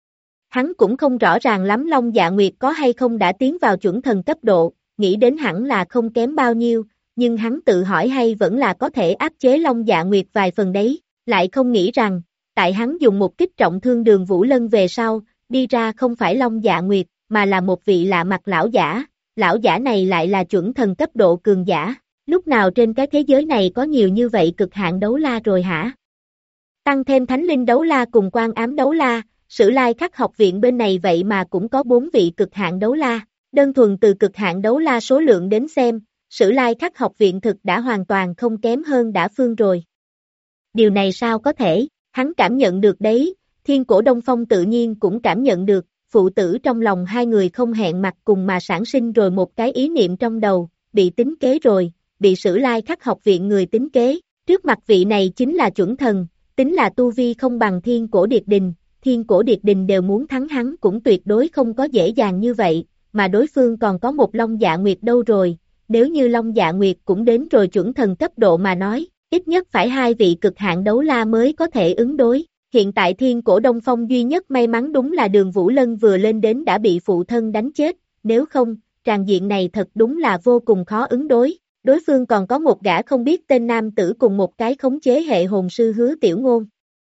Hắn cũng không rõ ràng lắm Long Dạ Nguyệt có hay không đã tiến vào chuẩn thần cấp độ, nghĩ đến hẳn là không kém bao nhiêu, nhưng hắn tự hỏi hay vẫn là có thể áp chế Long Dạ Nguyệt vài phần đấy, lại không nghĩ rằng, tại hắn dùng một kích trọng thương Đường Vũ Lân về sau, đi ra không phải Long Dạ Nguyệt, mà là một vị lạ mặt lão giả này lại là chuẩn thần cấp độ cường giả, lúc nào trên cái thế giới này có nhiều như vậy cực hạn đấu la rồi hả? Tăng thêm Thánh Linh đấu la cùng Quan Ám đấu la, Sử Lai Khắc học viện bên này vậy mà cũng có 4 vị cực hạn đấu la, đơn thuần từ cực hạn đấu la số lượng đến xem, Sử Lai Khắc học viện thực đã hoàn toàn không kém hơn Đả Phương rồi. Điều này sao có thể, hắn cảm nhận được đấy, Thiên Cổ Đông Phong tự nhiên cũng cảm nhận được, phụ tử trong lòng hai người không hẹn mặt cùng mà sản sinh rồi một cái ý niệm trong đầu, bị tính kế rồi, bị Sử Lai Khắc học viện người tính kế, trước mặt vị này chính là chuẩn thần, tính là tu vi không bằng Thiên Cổ Điệt Đình đều muốn thắng hắn cũng tuyệt đối không có dễ dàng như vậy, mà đối phương còn có một Long Dạ Nguyệt đâu rồi, nếu như Long Dạ Nguyệt cũng đến rồi chuẩn thần cấp độ mà nói, ít nhất phải 2 vị cực hạn đấu la mới có thể ứng đối. Hiện tại Thiên Cổ Đông Phong duy nhất may mắn đúng là Đường Vũ Lân vừa lên đến đã bị phụ thân đánh chết, nếu không, tràng diện này thật đúng là vô cùng khó ứng đối. Đối phương còn có một gã không biết tên nam tử cùng một cái khống chế hệ hồn sư Hứa Tiểu Ngôn.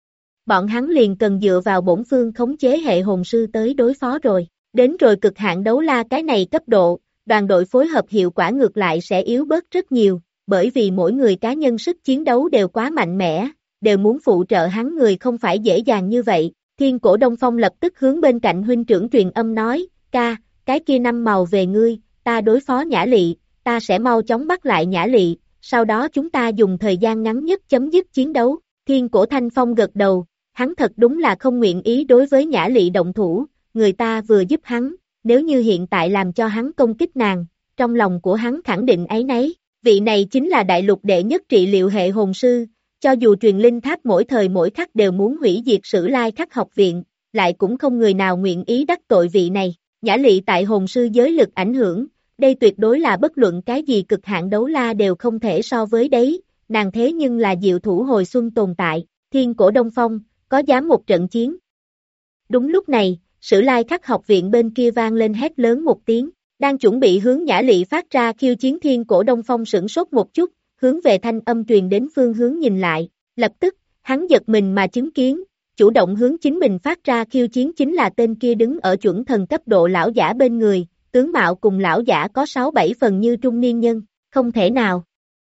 Bọn hắn liền cần dựa vào bổn phương khống chế hệ hồn sư tới đối phó rồi. Đến rồi cực hạn đấu la cái này cấp độ, đoàn đội phối hợp hiệu quả ngược lại sẽ yếu bớt rất nhiều, bởi vì mỗi người cá nhân sức chiến đấu đều quá mạnh mẽ, đều muốn phụ trợ hắn người không phải dễ dàng như vậy. Thiên Cổ Đông Phong lập tức hướng bên cạnh huynh trưởng truyền âm nói, ca, cái kia 5 màu về ngươi, ta đối phó Nhã Lị, ta sẽ mau chóng bắt lại Nhã Lị, sau đó chúng ta dùng thời gian ngắn nhất chấm dứt chiến đấu. Thiên Cổ Thanh Phong gật đầu, hắn thật đúng là không nguyện ý đối với Nhã Lị động thủ, người ta vừa giúp hắn, nếu như hiện tại làm cho hắn công kích nàng, trong lòng của hắn khẳng định áy náy, vị này chính là đại lục đệ nhất trị liệu hệ hồn sư, cho dù truyền linh tháp mỗi thời mỗi khắc đều muốn hủy diệt Sử Lai Khắc học viện, lại cũng không người nào nguyện ý đắc tội vị này. Nhã Lị tại hồn sư giới lực ảnh hưởng, đây tuyệt đối là bất luận cái gì cực hạn đấu la đều không thể so với đấy, nàng thế nhưng là diệu thủ hồi xuân tồn tại. Thiên Cổ Đông Phong, có dám một trận chiến? Đúng lúc này, Sử Lai Khắc học viện bên kia vang lên hét lớn một tiếng, đang chuẩn bị hướng Nhã Lị phát ra khiêu chiến. Thiên Cổ Đông Phong sửng sốt một chút, hướng về thanh âm truyền đến phương hướng nhìn lại, lập tức, hắn giật mình mà chứng kiến, chủ động hướng chính mình phát ra khiêu chiến chính là tên kia đứng ở chuẩn thần cấp độ lão giả bên người, tướng mạo cùng lão giả có 6-7 phần như trung niên nhân, không thể nào.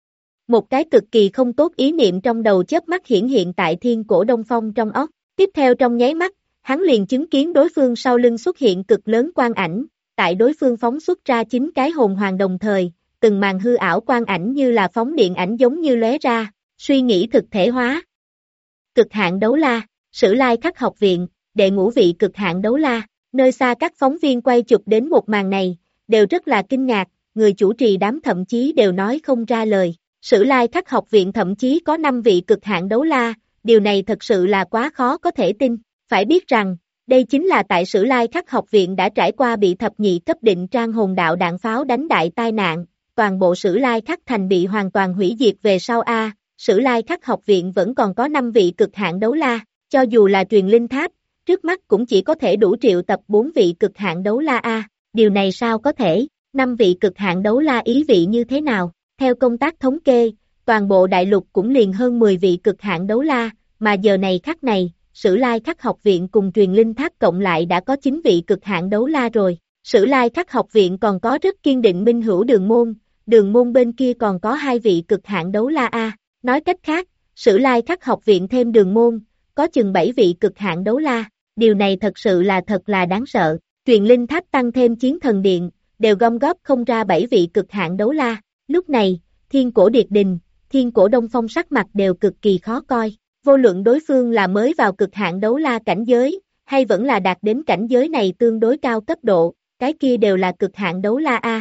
Một cái cực kỳ không tốt ý niệm trong đầu chớp mắt hiển hiện tại Thiên Cổ Đông Phong trong óc, tiếp theo trong nháy mắt, hắn liền chứng kiến đối phương sau lưng xuất hiện cực lớn quang ảnh, tại đối phương phóng xuất ra 9 cái hồn hoàng đồng thời, từng màn hư ảo quang ảnh như là phóng điện ảnh giống như lóe ra, suy nghĩ thực thể hóa. Cực hạn đấu la, Sử Lai Khắc học viện, đệ ngũ vị cực hạn đấu la, nơi xa các phóng viên quay chụp đến một màn này, đều rất là kinh ngạc, người chủ trì đám thậm chí đều nói không ra lời. Sử Lai Khắc học viện thậm chí có 5 vị cực hạn đấu la, điều này thật sự là quá khó có thể tin. Phải biết rằng, đây chính là tại Sử Lai Khắc học viện đã trải qua bị thập nhị cấp định trang hồn đạo đạn pháo đánh đại tai nạn, toàn bộ Sử Lai Khắc thành bị hoàn toàn hủy diệt về sau Sử Lai Khắc học viện vẫn còn có 5 vị cực hạn đấu la, cho dù là truyền linh tháp, trước mắt cũng chỉ có thể đủ triệu tập 4 vị cực hạn đấu la điều này sao có thể, 5 vị cực hạn đấu la ý vị như thế nào? Theo công tác thống kê, toàn bộ đại lục cũng liền hơn 10 vị cực hạn đấu la, mà giờ này khắc này, Sử Lai Khắc học viện cùng truyền linh tháp cộng lại đã có 9 vị cực hạn đấu la rồi. Sử Lai Khắc học viện còn có rất kiên định minh hữu đường môn bên kia còn có 2 vị cực hạn đấu la nói cách khác, Sử Lai Khắc học viện thêm đường môn, có chừng 7 vị cực hạn đấu la, điều này thật sự là thật là đáng sợ. Truyền linh tháp tăng thêm chiến thần điện, đều gom góp không ra 7 vị cực hạn đấu la. Lúc này, Thiên Cổ Điệt Đình, Thiên Cổ Đông Phong sắc mặt đều cực kỳ khó coi, vô luận đối phương là mới vào cực hạn đấu la cảnh giới, hay vẫn là đạt đến cảnh giới này tương đối cao cấp độ, cái kia đều là cực hạn đấu la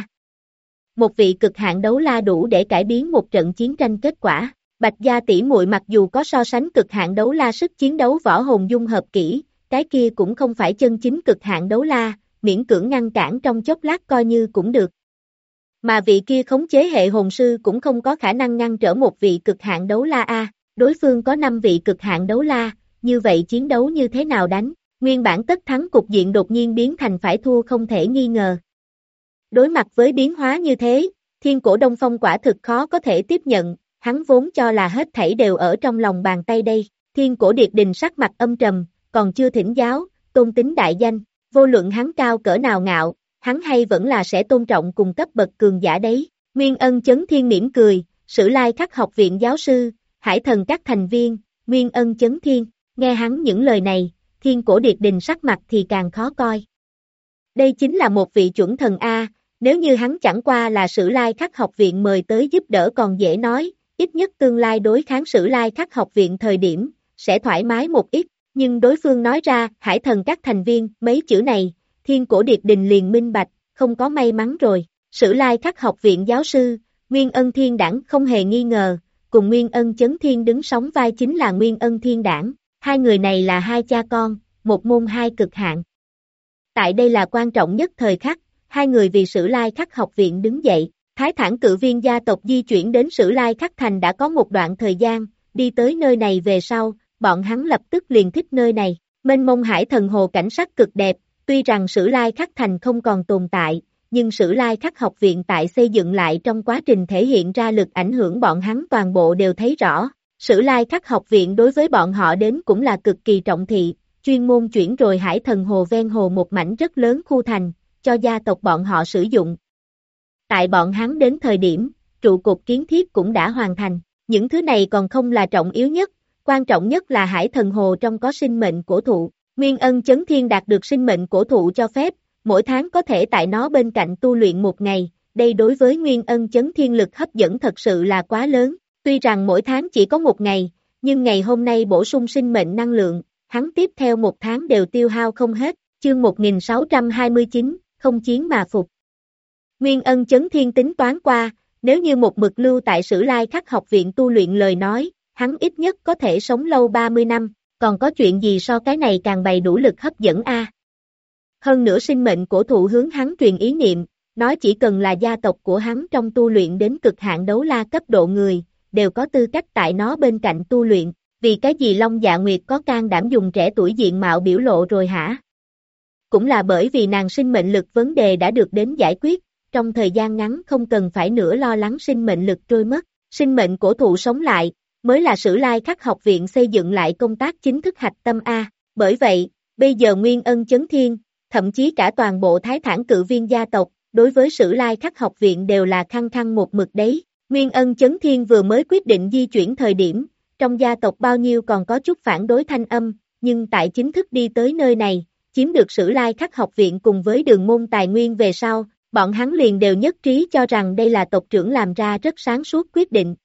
Một vị cực hạn đấu la đủ để cải biến một trận chiến tranh kết quả. Bạch Gia tỷ muội mặc dù có so sánh cực hạn đấu la sức chiến đấu võ hồn dung hợp kỹ, cái kia cũng không phải chân chính cực hạn đấu la, miễn cưỡng ngăn cản trong chốc lát coi như cũng được. Mà vị kia khống chế hệ hồn sư cũng không có khả năng ngăn trở một vị cực hạn đấu la đối phương có 5 vị cực hạn đấu la, như vậy chiến đấu như thế nào đánh, nguyên bản tất thắng cục diện đột nhiên biến thành phải thua không thể nghi ngờ. Đối mặt với biến hóa như thế, Thiên Cổ Đông Phong quả thực khó có thể tiếp nhận, hắn vốn cho là hết thảy đều ở trong lòng bàn tay đây. Thiên Cổ Điệt Đình sắc mặt âm trầm, còn chưa thỉnh giáo, tôn tính đại danh, vô luận hắn cao cỡ nào ngạo, hắn hay vẫn là sẽ tôn trọng cùng cấp bậc cường giả đấy. Nguyên Ân Chấn Thiên mỉm cười, Sử Lai Khắc học viện giáo sư, Hải Thần các thành viên, Nguyên Ân Chấn Thiên, nghe hắn những lời này, Thiên Cổ Điệt Đình sắc mặt thì càng khó coi. Đây chính là một vị chuẩn thần nếu như hắn chẳng qua là Sử Lai Khắc học viện mời tới giúp đỡ còn dễ nói, ít nhất tương lai đối kháng Sử Lai Khắc học viện thời điểm, sẽ thoải mái một ít, nhưng đối phương nói ra Hải Thần các thành viên, mấy chữ này, Thiên Cổ Điệt Đình liền minh bạch, không có may mắn rồi. Sử Lai Khắc học viện giáo sư, Nguyên Ân Thiên Đảng không hề nghi ngờ, cùng Nguyên Ân Chấn Thiên đứng sóng vai chính là Nguyên Ân Thiên Đảng, hai người này là hai cha con, một môn hai cực hạn. Tại đây là quan trọng nhất thời khắc, hai người vì Sử Lai Khắc học viện đứng dậy, Thái Thản Cự Viên gia tộc di chuyển đến Sử Lai Khắc thành đã có một đoạn thời gian, đi tới nơi này về sau, bọn hắn lập tức liền thích nơi này, mênh mông hải thần hồ cảnh sắc cực đẹp, tuy rằng Sử Lai Khắc thành không còn tồn tại, nhưng Sử Lai Khắc học viện tại xây dựng lại trong quá trình thể hiện ra lực ảnh hưởng bọn hắn toàn bộ đều thấy rõ. Sử Lai Khắc học viện đối với bọn họ đến cũng là cực kỳ trọng thị, chuyên môn chuyển rồi Hải Thần Hồ ven hồ một mảnh rất lớn khu thành, cho gia tộc bọn họ sử dụng. Tại bọn hắn đến thời điểm, trụ cột kiến thiết cũng đã hoàn thành, những thứ này còn không là trọng yếu nhất, quan trọng nhất là Hải Thần Hồ trong có sinh mệnh cổ thụ. Nguyên Ân Chấn Thiên đạt được sinh mệnh cổ thụ cho phép, mỗi tháng có thể tại nó bên cạnh tu luyện một ngày, đây đối với Nguyên Ân Chấn Thiên lực hấp dẫn thật sự là quá lớn, tuy rằng mỗi tháng chỉ có một ngày, nhưng ngày hôm nay bổ sung sinh mệnh năng lượng, hắn tiếp theo một tháng đều tiêu hao không hết, chương 1629, không chiến mà phục. Nguyên Ân Chấn Thiên tính toán qua, nếu như một mực lưu tại Sử Lai Khắc học viện tu luyện lời nói, hắn ít nhất có thể sống lâu 30 năm, còn có chuyện gì so cái này càng bày đủ lực hấp dẫn a? Hơn nữa sinh mệnh cổ thụ hướng hắn truyền ý niệm, nói chỉ cần là gia tộc của hắn trong tu luyện đến cực hạn đấu la cấp độ người, đều có tư cách tại nó bên cạnh tu luyện, vì cái gì Long Dạ Nguyệt có can đảm dùng trẻ tuổi diện mạo biểu lộ rồi hả? Cũng là bởi vì nàng sinh mệnh lực vấn đề đã được đến giải quyết, trong thời gian ngắn không cần phải nữa lo lắng sinh mệnh lực trôi mất, sinh mệnh cổ thụ sống lại, mới là Sử Lai Khắc học viện xây dựng lại công tác chính thức hạch tâm A, bởi vậy, bây giờ Nguyên Ân Chấn Thiên, thậm chí cả toàn bộ Thái Thản Cự Viên gia tộc, đối với Sử Lai Khắc học viện đều là khăng khăng một mực đấy. Nguyên Ân Chấn Thiên vừa mới quyết định di chuyển thời điểm, trong gia tộc bao nhiêu còn có chút phản đối thanh âm, nhưng tại chính thức đi tới nơi này, chiếm được Sử Lai Khắc học viện cùng với đường môn tài nguyên về sau, bọn hắn liền đều nhất trí cho rằng đây là tộc trưởng làm ra rất sáng suốt quyết định.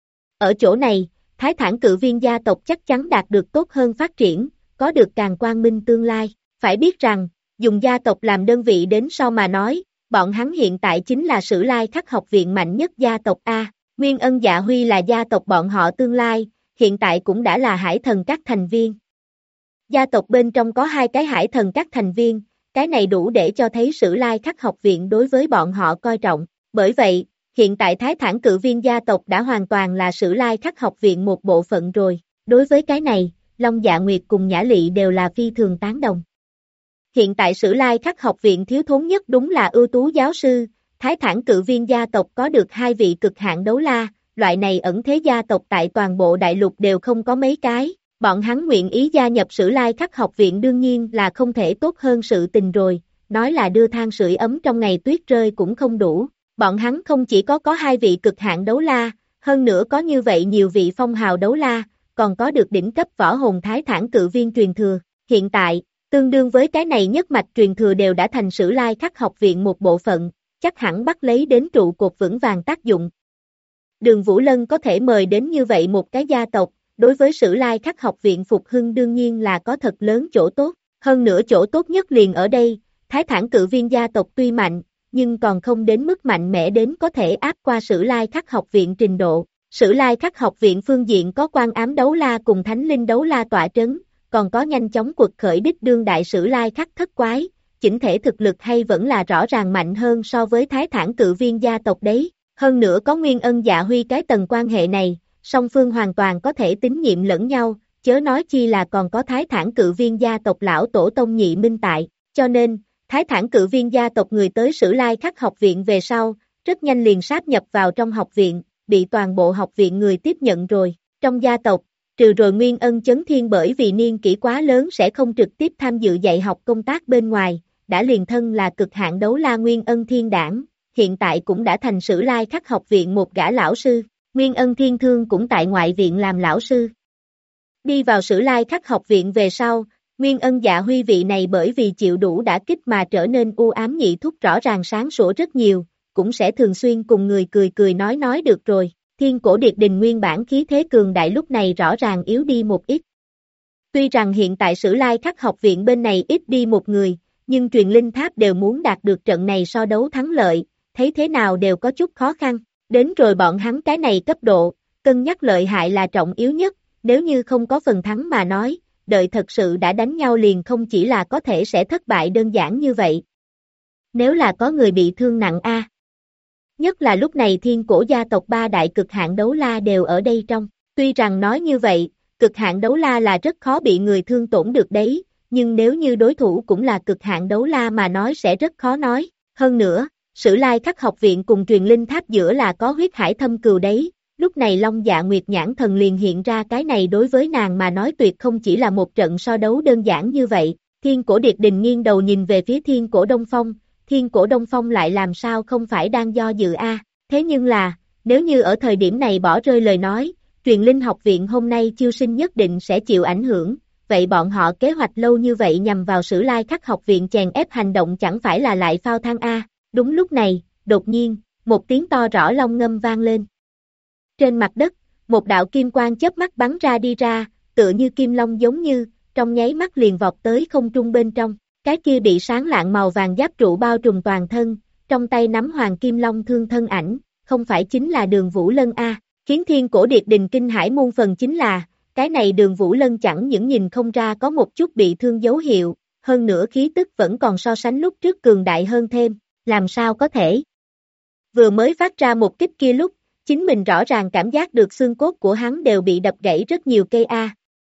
Ở chỗ này, Thái Thản Cự Viên gia tộc chắc chắn đạt được tốt hơn phát triển, có được càng quang minh tương lai. Phải biết rằng, dùng gia tộc làm đơn vị đến sau mà nói, bọn hắn hiện tại chính là Sử Lai Khắc học viện mạnh nhất gia tộc A. Nguyên Ân Dạ Huy là gia tộc bọn họ tương lai, hiện tại cũng đã là Hải Thần các thành viên. Gia tộc bên trong có 2 cái Hải Thần các thành viên, cái này đủ để cho thấy Sử Lai Khắc học viện đối với bọn họ coi trọng. Bởi vậy, hiện tại Thái Thản Cự Viên gia tộc đã hoàn toàn là Sử Lai Khắc học viện một bộ phận rồi. Đối với cái này, Long Dạ Nguyệt cùng Nhã Lị đều là phi thường tán đồng. Hiện tại Sử Lai Khắc học viện thiếu thốn nhất đúng là ưu tú giáo sư, Thái Thản Cự Viên gia tộc có được 2 vị cực hạn đấu la, loại này ẩn thế gia tộc tại toàn bộ đại lục đều không có mấy cái, bọn hắn nguyện ý gia nhập Sử Lai Khắc học viện đương nhiên là không thể tốt hơn sự tình rồi, nói là đưa than sưởi ấm trong ngày tuyết rơi cũng không đủ, bọn hắn không chỉ có 2 vị cực hạn đấu la, hơn nữa có như vậy nhiều vị phong hào đấu la, còn có được đỉnh cấp võ hồn Thái Thản Cự Viên truyền thừa, hiện tại, tương đương với cái này nhất mạch truyền thừa đều đã thành Sử Lai Khắc học viện một bộ phận, chắc hẳn bắt lấy đến trụ cột vững vàng tác dụng. Đường Vũ Lân có thể mời đến như vậy một cái gia tộc, đối với Sử Lai Khắc học viện phục hưng đương nhiên là có thật lớn chỗ tốt, hơn nữa chỗ tốt nhất liền ở đây, Thái Thản Cự Viên gia tộc tuy mạnh, nhưng còn không đến mức mạnh mẽ đến có thể áp qua Sử Lai Khắc học viện trình độ. Sử Lai Khắc học viện phương diện có Quan Ám đấu la cùng Thánh Linh đấu la tọa trấn, còn có nhanh chóng quật khởi đích đương đại Sử Lai Khắc thất quái, chỉnh thể thực lực hay vẫn là rõ ràng mạnh hơn so với Thái Thản Cự Viên gia tộc đấy, hơn nữa có Nguyên Ân Dạ Huy cái tầng quan hệ này, song phương hoàn toàn có thể tín nhiệm lẫn nhau, chớ nói chi là còn có Thái Thản Cự Viên gia tộc lão tổ tông Nhị Minh tại, cho nên, Thái Thản Cự Viên gia tộc người tới Sử Lai Khắc học viện về sau, rất nhanh liền sáp nhập vào trong học viện, bị toàn bộ học viện người tiếp nhận rồi, trong gia tộc, trừ rồi Nguyên Ân Chấn Thiên bởi vì niên kỷ quá lớn sẽ không trực tiếp tham dự dạy học công tác bên ngoài, đã liền thân là cực hạn đấu la Nguyên Ân Thiên Đảng, hiện tại cũng đã thành Sử Lai Khắc học viện một gã lão sư, Nguyên Ân Thiên Thương cũng tại ngoại viện làm lão sư. Đi vào Sử Lai Khắc học viện về sau, Nguyên Ân Dạ Huy vị này bởi vì chịu đủ đả kích mà trở nên u ám nhị thúc rõ ràng sáng sủa rất nhiều, cũng sẽ thường xuyên cùng người cười cười nói được rồi. Thiên Cổ Điệt Đình nguyên bản khí thế cường đại lúc này rõ ràng yếu đi một ít. Tuy rằng hiện tại Sử Lai Khắc học viện bên này ít đi một người, nhưng truyền linh tháp đều muốn đạt được trận này so đấu thắng lợi, thấy thế nào đều có chút khó khăn. Đến rồi bọn hắn cái này cấp độ, cân nhắc lợi hại là trọng yếu nhất, nếu như không có phần thắng mà nói, đợi thật sự đã đánh nhau liền không chỉ là có thể sẽ thất bại đơn giản như vậy. Nếu là có người bị thương nặng a. Nhất là lúc này Thiên Cổ gia tộc 3 đại cực hạn đấu la đều ở đây trong, tuy rằng nói như vậy, cực hạn đấu la là rất khó bị người thương tổn được đấy, nhưng nếu như đối thủ cũng là cực hạn đấu la mà nói sẽ rất khó nói, hơn nữa, Sử Lai Khắc học viện cùng truyền linh tháp giữa là có huyết hải thâm cừu đấy, lúc này Long Dạ Nguyệt nhãn thần liền hiện ra cái này đối với nàng mà nói tuyệt không chỉ là một trận so đấu đơn giản như vậy. Thiên Cổ Điệt Đình nghiêng đầu nhìn về phía Thiên Cổ Đông Phong, Thiên Cổ Đông Phong lại làm sao không phải đang do dự a? Thế nhưng là, nếu như ở thời điểm này bỏ rơi lời nói, truyền linh học viện hôm nay chiêu sinh nhất định sẽ chịu ảnh hưởng, vậy bọn họ kế hoạch lâu như vậy nhằm vào Sử Lai Khắc học viện chèn ép hành động chẳng phải là lại phao than a? Đúng lúc này, đột nhiên, một tiếng to rõ long ngâm vang lên. Trên mặt đất, một đạo kim quang chớp mắt bắn ra đi ra, tựa như kim long giống như, trong nháy mắt liền vọt tới không trung bên trong, cái kia bị sáng lạng màu vàng giáp trụ bao trùm toàn thân, trong tay nắm hoàng kim long thương thân ảnh, không phải chính là Đường Vũ Lân a? Khiến Thiên Cổ Điệt Đình kinh hãi muôn phần chính là, cái này Đường Vũ Lân chẳng những nhìn không ra có một chút bị thương dấu hiệu, hơn nữa khí tức vẫn còn so sánh lúc trước cường đại hơn thêm, làm sao có thể? Vừa mới phát ra một kích kia lúc, chính mình rõ ràng cảm giác được xương cốt của hắn đều bị đập gãy rất nhiều cây a.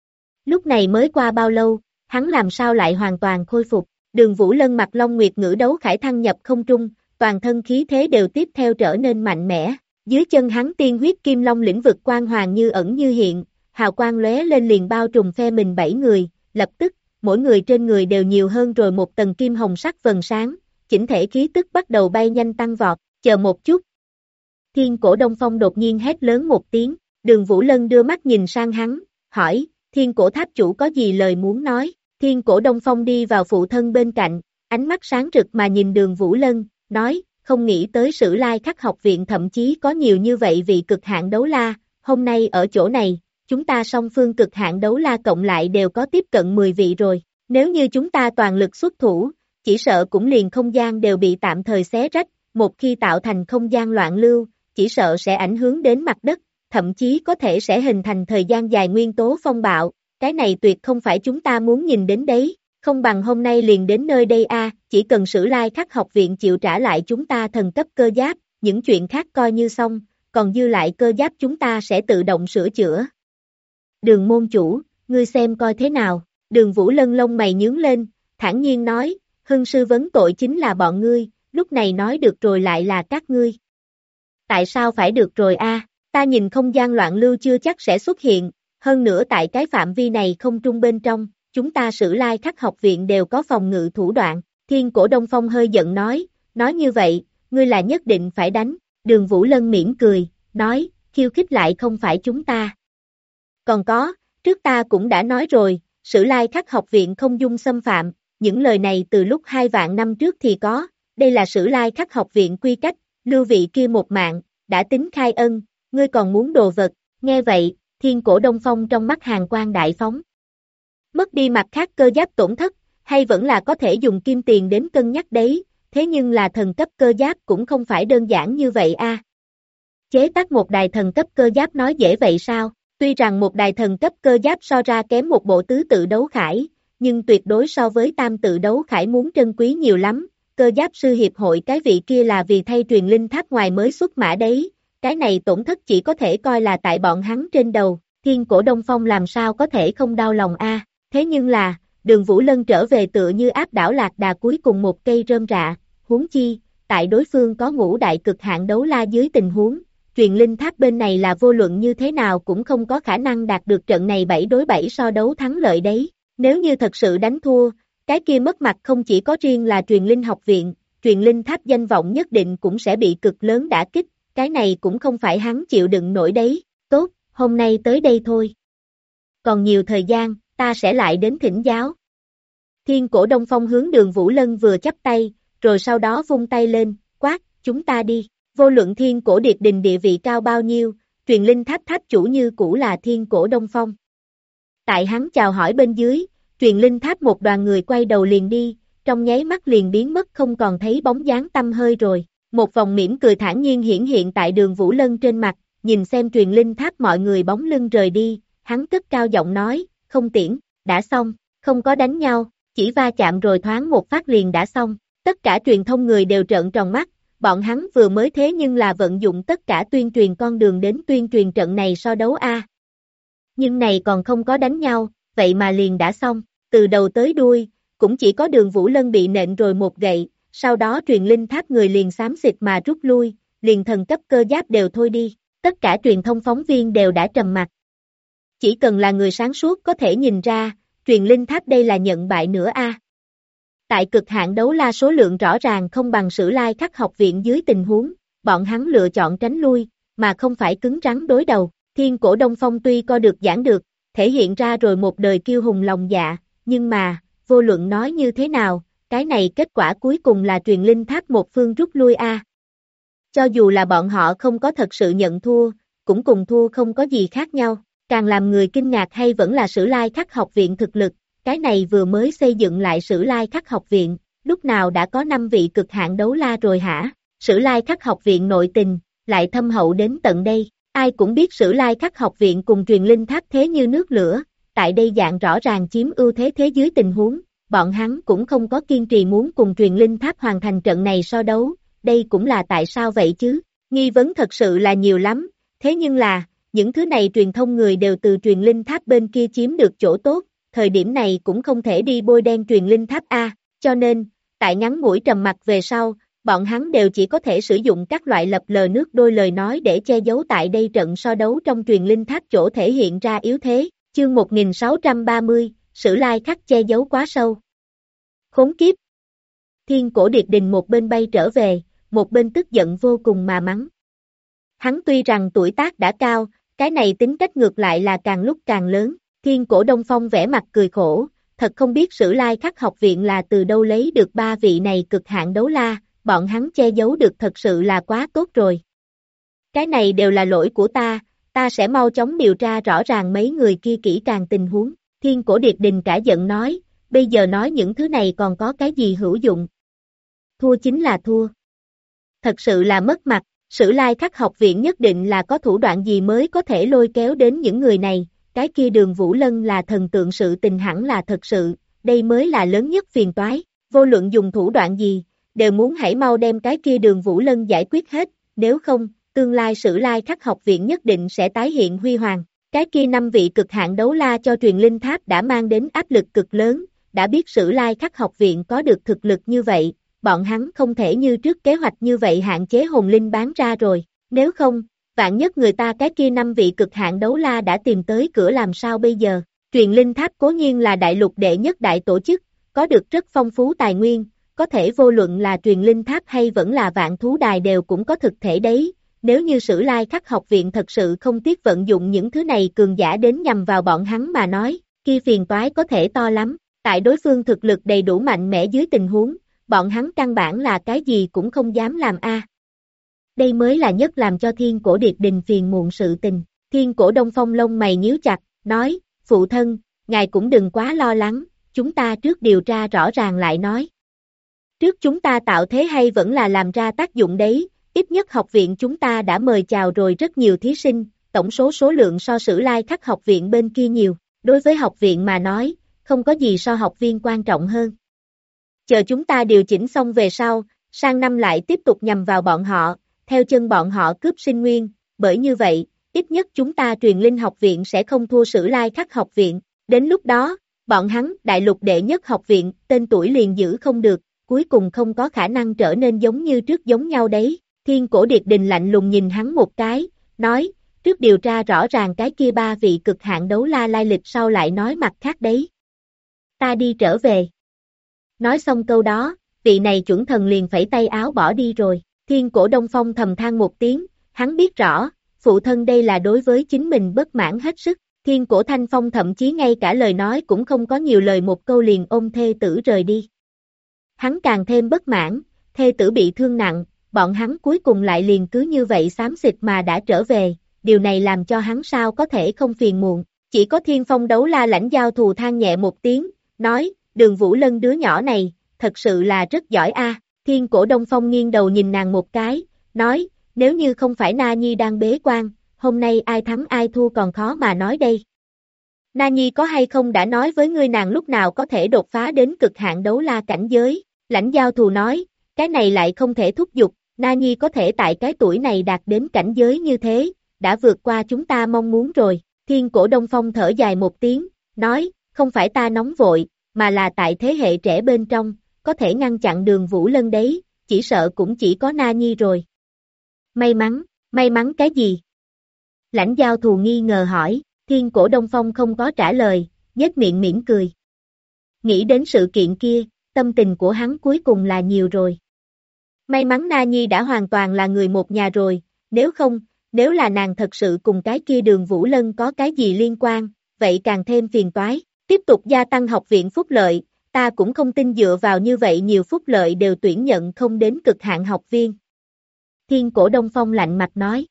Lúc này mới qua bao lâu, hắn làm sao lại hoàn toàn khôi phục? Đường Vũ Lân mặc Long Nguyệt Ngữ đấu khải thăng nhập không trung, toàn thân khí thế đều tiếp theo trở nên mạnh mẽ. Dưới chân hắn tiên huyết kim long lĩnh vực quang hoàng như ẩn như hiện, hào quang lóe lên liền bao trùm phe mình 7 người, lập tức, mỗi người trên người đều nhiều hơn rồi một tầng kim hồng sắc vầng sáng, chỉnh thể khí tức bắt đầu bay nhanh tăng vọt, chờ một chút. Thiên Cổ Đông Phong đột nhiên hét lớn một tiếng, Đường Vũ Lân đưa mắt nhìn sang hắn, hỏi, Thiên Cổ Tháp chủ có gì lời muốn nói? Thiên Cổ Đông Phong đi vào phụ thân bên cạnh, ánh mắt sáng rực mà nhìn Đường Vũ Lân, nói, không nghĩ tới Sử Lai Khắc học viện thậm chí có nhiều như vậy vị cực hạn đấu la, hôm nay ở chỗ này, chúng ta song phương cực hạn đấu la cộng lại đều có tiếp cận 10 vị rồi, nếu như chúng ta toàn lực xuất thủ, chỉ sợ cũng liền không gian đều bị tạm thời xé rách, một khi tạo thành không gian loạn lưu, chỉ sợ sẽ ảnh hưởng đến mặt đất, thậm chí có thể sẽ hình thành thời gian dài nguyên tố phong bạo, cái này tuyệt không phải chúng ta muốn nhìn đến đấy, không bằng hôm nay liền đến nơi đây a, chỉ cần Sử Lai Khắc học viện chịu trả lại chúng ta thần cấp cơ giáp, những chuyện khác coi như xong, còn dư lại cơ giáp chúng ta sẽ tự động sửa chữa. Đường môn chủ, ngươi xem coi thế nào? Đường Vũ Lân lông mày nhướng lên, thản nhiên nói, hưng sư vấn tội chính là bọn ngươi, lúc này nói được rồi lại là các ngươi. Tại sao phải được rồi a? Ta nhìn không gian loạn lưu chưa chắc sẽ xuất hiện, hơn nữa tại cái phạm vi này không trung bên trong, chúng ta Sử Lai Khắc học viện đều có phòng ngự thủ đoạn. Thiên Cổ Đông Phong hơi giận nói như vậy, ngươi là nhất định phải đánh. Đường Vũ Lân mỉm cười, nói, khiêu khích lại không phải chúng ta. Còn có, trước ta cũng đã nói rồi, Sử Lai Khắc học viện không dung xâm phạm, những lời này từ lúc 2 vạn năm trước thì có, đây là Sử Lai Khắc học viện quy cách, lưu vị kia một mạng, đã tính khai ân, ngươi còn muốn đồ vật, nghe vậy, Thiên Cổ Đông Phong trong mắt hàn quang đại phóng. Mất đi mặt khác cơ giáp tổn thất, hay vẫn là có thể dùng kim tiền đến cân nhắc đấy, thế nhưng là thần cấp cơ giáp cũng không phải đơn giản như vậy a. Chế tác một đài thần cấp cơ giáp nói dễ vậy sao? Tuy rằng một đài thần cấp cơ giáp so ra kém một bộ tứ tự đấu khải, nhưng tuyệt đối so với tam tự đấu khải muốn trân quý nhiều lắm, cơ giáp sư hiệp hội cái vị kia là vì thay truyền linh tháp ngoài mới xuất mã đấy, cái này tổn thất chỉ có thể coi là tại bọn hắn trên đầu, Thiên Cổ Đông Phong làm sao có thể không đau lòng a? Thế nhưng là, Đường Vũ Lân trở về tựa như áp đảo lạc đà cuối cùng một cây rơm rạ, huống chi, tại đối phương có ngũ đại cực hạn đấu la dưới tình huống, truyền linh tháp bên này là vô luận như thế nào cũng không có khả năng đạt được trận này 7 đối 7 so đấu thắng lợi đấy, nếu như thật sự đánh thua, cái kia mất mặt không chỉ có riêng là truyền linh học viện, truyền linh tháp danh vọng nhất định cũng sẽ bị cực lớn đả kích, cái này cũng không phải hắn chịu đựng nổi đấy, tốt, hôm nay tới đây thôi. Còn nhiều thời gian, ta sẽ lại đến thỉnh giáo. Thiên Cổ Đông Phong hướng Đường Vũ Lân vừa chắp tay, rồi sau đó vung tay lên, quát, chúng ta đi. Vô luận Thiên Cổ Điệt Đình địa vị cao bao nhiêu, truyền linh tháp tháp chủ như cũ là Thiên Cổ Đông Phong. Tại hắn chào hỏi bên dưới, truyền linh tháp một đoàn người quay đầu liền đi, trong nháy mắt liền biến mất không còn thấy bóng dáng tăm hơi rồi. Một vòng mỉm cười thản nhiên hiển hiện tại Đường Vũ Lân trên mặt, nhìn xem truyền linh tháp mọi người bóng lưng rời đi, hắn cất cao giọng nói, không tiễn, đã xong, không có đánh nhau, chỉ va chạm rồi thoáng một phát liền đã xong. Tất cả truyền thông người đều trợn tròn mắt, bọn hắn vừa mới thế nhưng là vận dụng tất cả tuyên truyền con đường đến tuyên truyền trận này so đấu a. Nhưng này còn không có đánh nhau, vậy mà liền đã xong, từ đầu tới đuôi, cũng chỉ có Đường Vũ Lân bị nện rồi một gậy, sau đó truyền linh tháp người liền xám xịt mà rút lui, liền thần cấp cơ giáp đều thôi đi, tất cả truyền thông phóng viên đều đã trầm mặc. Chỉ cần là người sáng suốt có thể nhìn ra, truyền linh tháp đây là nhận bại nữa a. Tại cực hạn đấu la số lượng rõ ràng không bằng Sử Lai Khắc học viện dưới tình huống, bọn hắn lựa chọn tránh lui, mà không phải cứng rắn đối đầu. Thiên Cổ Đông Phong tuy co được giảng được, thể hiện ra rồi một đời kiêu hùng lòng dạ, nhưng mà, vô luận nói như thế nào, cái này kết quả cuối cùng là truyền linh tháp một phương rút lui a. Cho dù là bọn họ không có thật sự nhận thua, cũng cùng thua không có gì khác nhau, càng làm người kinh ngạc hay vẫn là Sử Lai Khắc học viện thực lực, cái này vừa mới xây dựng lại Sử Lai Khắc học viện, lúc nào đã có 5 vị cực hạn đấu la rồi hả? Sử Lai Khắc học viện nội tình, lại thâm hậu đến tận đây, ai cũng biết Sử Lai Khắc học viện cùng truyền linh tháp thế như nước lửa, tại đây dạng rõ ràng chiếm ưu thế thế dưới tình huống, bọn hắn cũng không có kiên trì muốn cùng truyền linh tháp hoàn thành trận này so đấu, đây cũng là tại sao vậy chứ, nghi vấn thật sự là nhiều lắm, thế nhưng là, những thứ này truyền thông người đều từ truyền linh tháp bên kia chiếm được chỗ tốt, thời điểm này cũng không thể đi bôi đen truyền linh tháp A, cho nên, tại ngắn ngủi trầm mặc về sau, bọn hắn đều chỉ có thể sử dụng các loại lập lờ nước đôi lời nói để che giấu tại đây trận so đấu trong truyền linh tháp chỗ thể hiện ra yếu thế, chương 1630, Sử Lai Khắc che giấu quá sâu. Khốn kiếp! Thiên Cổ Điệt Đình một bên bay trở về, một bên tức giận vô cùng mà mắng. Hắn tuy rằng tuổi tác đã cao, cái này tính cách ngược lại là càng lúc càng lớn, Thiên Cổ Đông Phong vẻ mặt cười khổ, thật không biết Sử Lai Khắc học viện là từ đâu lấy được 3 vị này cực hạn đấu la, bọn hắn che giấu được thật sự là quá tốt rồi. Cái này đều là lỗi của ta sẽ mau chóng điều tra rõ ràng mấy người kia kỹ càng tình huống, Thiên Cổ Điệt Đình cả giận nói, bây giờ nói những thứ này còn có cái gì hữu dụng. Thua chính là thua. Thật sự là mất mặt, Sử Lai Khắc học viện nhất định là có thủ đoạn gì mới có thể lôi kéo đến những người này, cái kia Đường Vũ Lân là thần tượng sự tình hẳn là thật sự, đây mới là lớn nhất phiền toái, vô luận dùng thủ đoạn gì, đều muốn hãy mau đem cái kia Đường Vũ Lân giải quyết hết, nếu không, tương lai Sử Lai Khắc học viện nhất định sẽ tái hiện huy hoàng. Cái kia 5 vị cực hạn đấu la cho truyền linh tháp đã mang đến áp lực cực lớn, đã biết Sử Lai Khắc học viện có được thực lực như vậy, bọn hắn không thể như trước kế hoạch như vậy hạn chế hồn linh bán ra rồi, nếu không, vạn nhất người ta cái kia 5 vị cực hạn đấu la đã tìm tới cửa làm sao bây giờ. Truyền linh tháp cố nhiên là đại lục đệ nhất đại tổ chức, có được rất phong phú tài nguyên, có thể vô luận là truyền linh tháp hay vẫn là vạn thú đài đều cũng có thực thể đấy. Nếu như Sử Lai Khắc học viện thật sự không tiếc vận dụng những thứ này cường giả đến nhằm vào bọn hắn mà nói, kia phiền toái có thể to lắm, tại đối phương thực lực đầy đủ mạnh mẽ dưới tình huống, bọn hắn căn bản là cái gì cũng không dám làm a. Đây mới là nhất làm cho Thiên Cổ Điệt Đình phiền muộn sự tình. Thiên Cổ Đông Phong lông mày nhíu chặt, nói, phụ thân, ngài cũng đừng quá lo lắng, chúng ta trước điều tra rõ ràng lại nói. Trước chúng ta tạo thế hay vẫn là làm ra tác dụng đấy, ít nhất học viện chúng ta đã mời chào rồi rất nhiều thí sinh, tổng số lượng so Sử Lai Khắc học viện bên kia nhiều, đối với học viện mà nói, không có gì so học viên quan trọng hơn. Chờ chúng ta điều chỉnh xong về sau, sang năm lại tiếp tục nhằm vào bọn họ, theo chân bọn họ cướp sinh nguyên, bởi như vậy, ít nhất chúng ta truyền linh học viện sẽ không thua Sử Lai Khắc học viện, đến lúc đó, bọn hắn đại lục đệ nhất học viện, tên tuổi liền giữ không được, cuối cùng không có khả năng trở nên giống như trước giống nhau đấy. Thiên Cổ Điệt Đình lạnh lùng nhìn hắn một cái, nói, trước điều tra rõ ràng cái kia 3 vị cực hạn đấu la lai lịch sau lại nói mặt khác đấy. Ta đi trở về. Nói xong câu đó, vị này chuẩn thần liền phẩy tay áo bỏ đi rồi. Thiên Cổ Đông Phong thầm than một tiếng, hắn biết rõ, phụ thân đây là đối với chính mình bất mãn hết sức. Thiên Cổ Thanh Phong thậm chí ngay cả lời nói cũng không có nhiều lời một câu liền ôm thê tử rời đi. Hắn càng thêm bất mãn, thê tử bị thương nặng, bọn hắn cuối cùng lại liền cứ như vậy xám xịt mà đã trở về, điều này làm cho hắn sao có thể không phiền muộn. Chỉ có Thiên Phong đấu la lãnh giao thù than nhẹ một tiếng, nói, Đường Vũ Lân đứa nhỏ này, thật sự là rất giỏi a. Thiên Cổ Đông Phong nghiêng đầu nhìn nàng một cái, nói, nếu như không phải Na Nhi đang bế quan, hôm nay ai thắng ai thua còn khó mà nói đây. Na Nhi có hay không đã nói với ngươi nàng lúc nào có thể đột phá đến cực hạn đấu la cảnh giới, lãnh giao thù nói, cái này lại không thể thúc giục, Na Nhi có thể tại cái tuổi này đạt đến cảnh giới như thế, đã vượt qua chúng ta mong muốn rồi. Thiên Cổ Đông Phong thở dài một tiếng, nói, không phải ta nóng vội, mà là tại thế hệ trẻ bên trong, có thể ngăn chặn Đường Vũ Lân đấy, chỉ sợ cũng chỉ có Na Nhi rồi. May mắn cái gì? Lãnh Giao Thù nghi ngờ hỏi, Thiên Cổ Đông Phong không có trả lời, nhếch miệng mỉm cười. Nghĩ đến sự kiện kia, tâm tình của hắn cuối cùng là nhiều rồi. May mắn Na Nhi đã hoàn toàn là người một nhà rồi, nếu là nàng thật sự cùng cái kia Đường Vũ Lân có cái gì liên quan, vậy càng thêm phiền toái. Tiếp tục gia tăng học viện phúc lợi, ta cũng không tin dựa vào như vậy nhiều phúc lợi đều tuyển nhận không đến cực hạn học viên. Thiên Cổ Đông Phong lạnh mặt nói.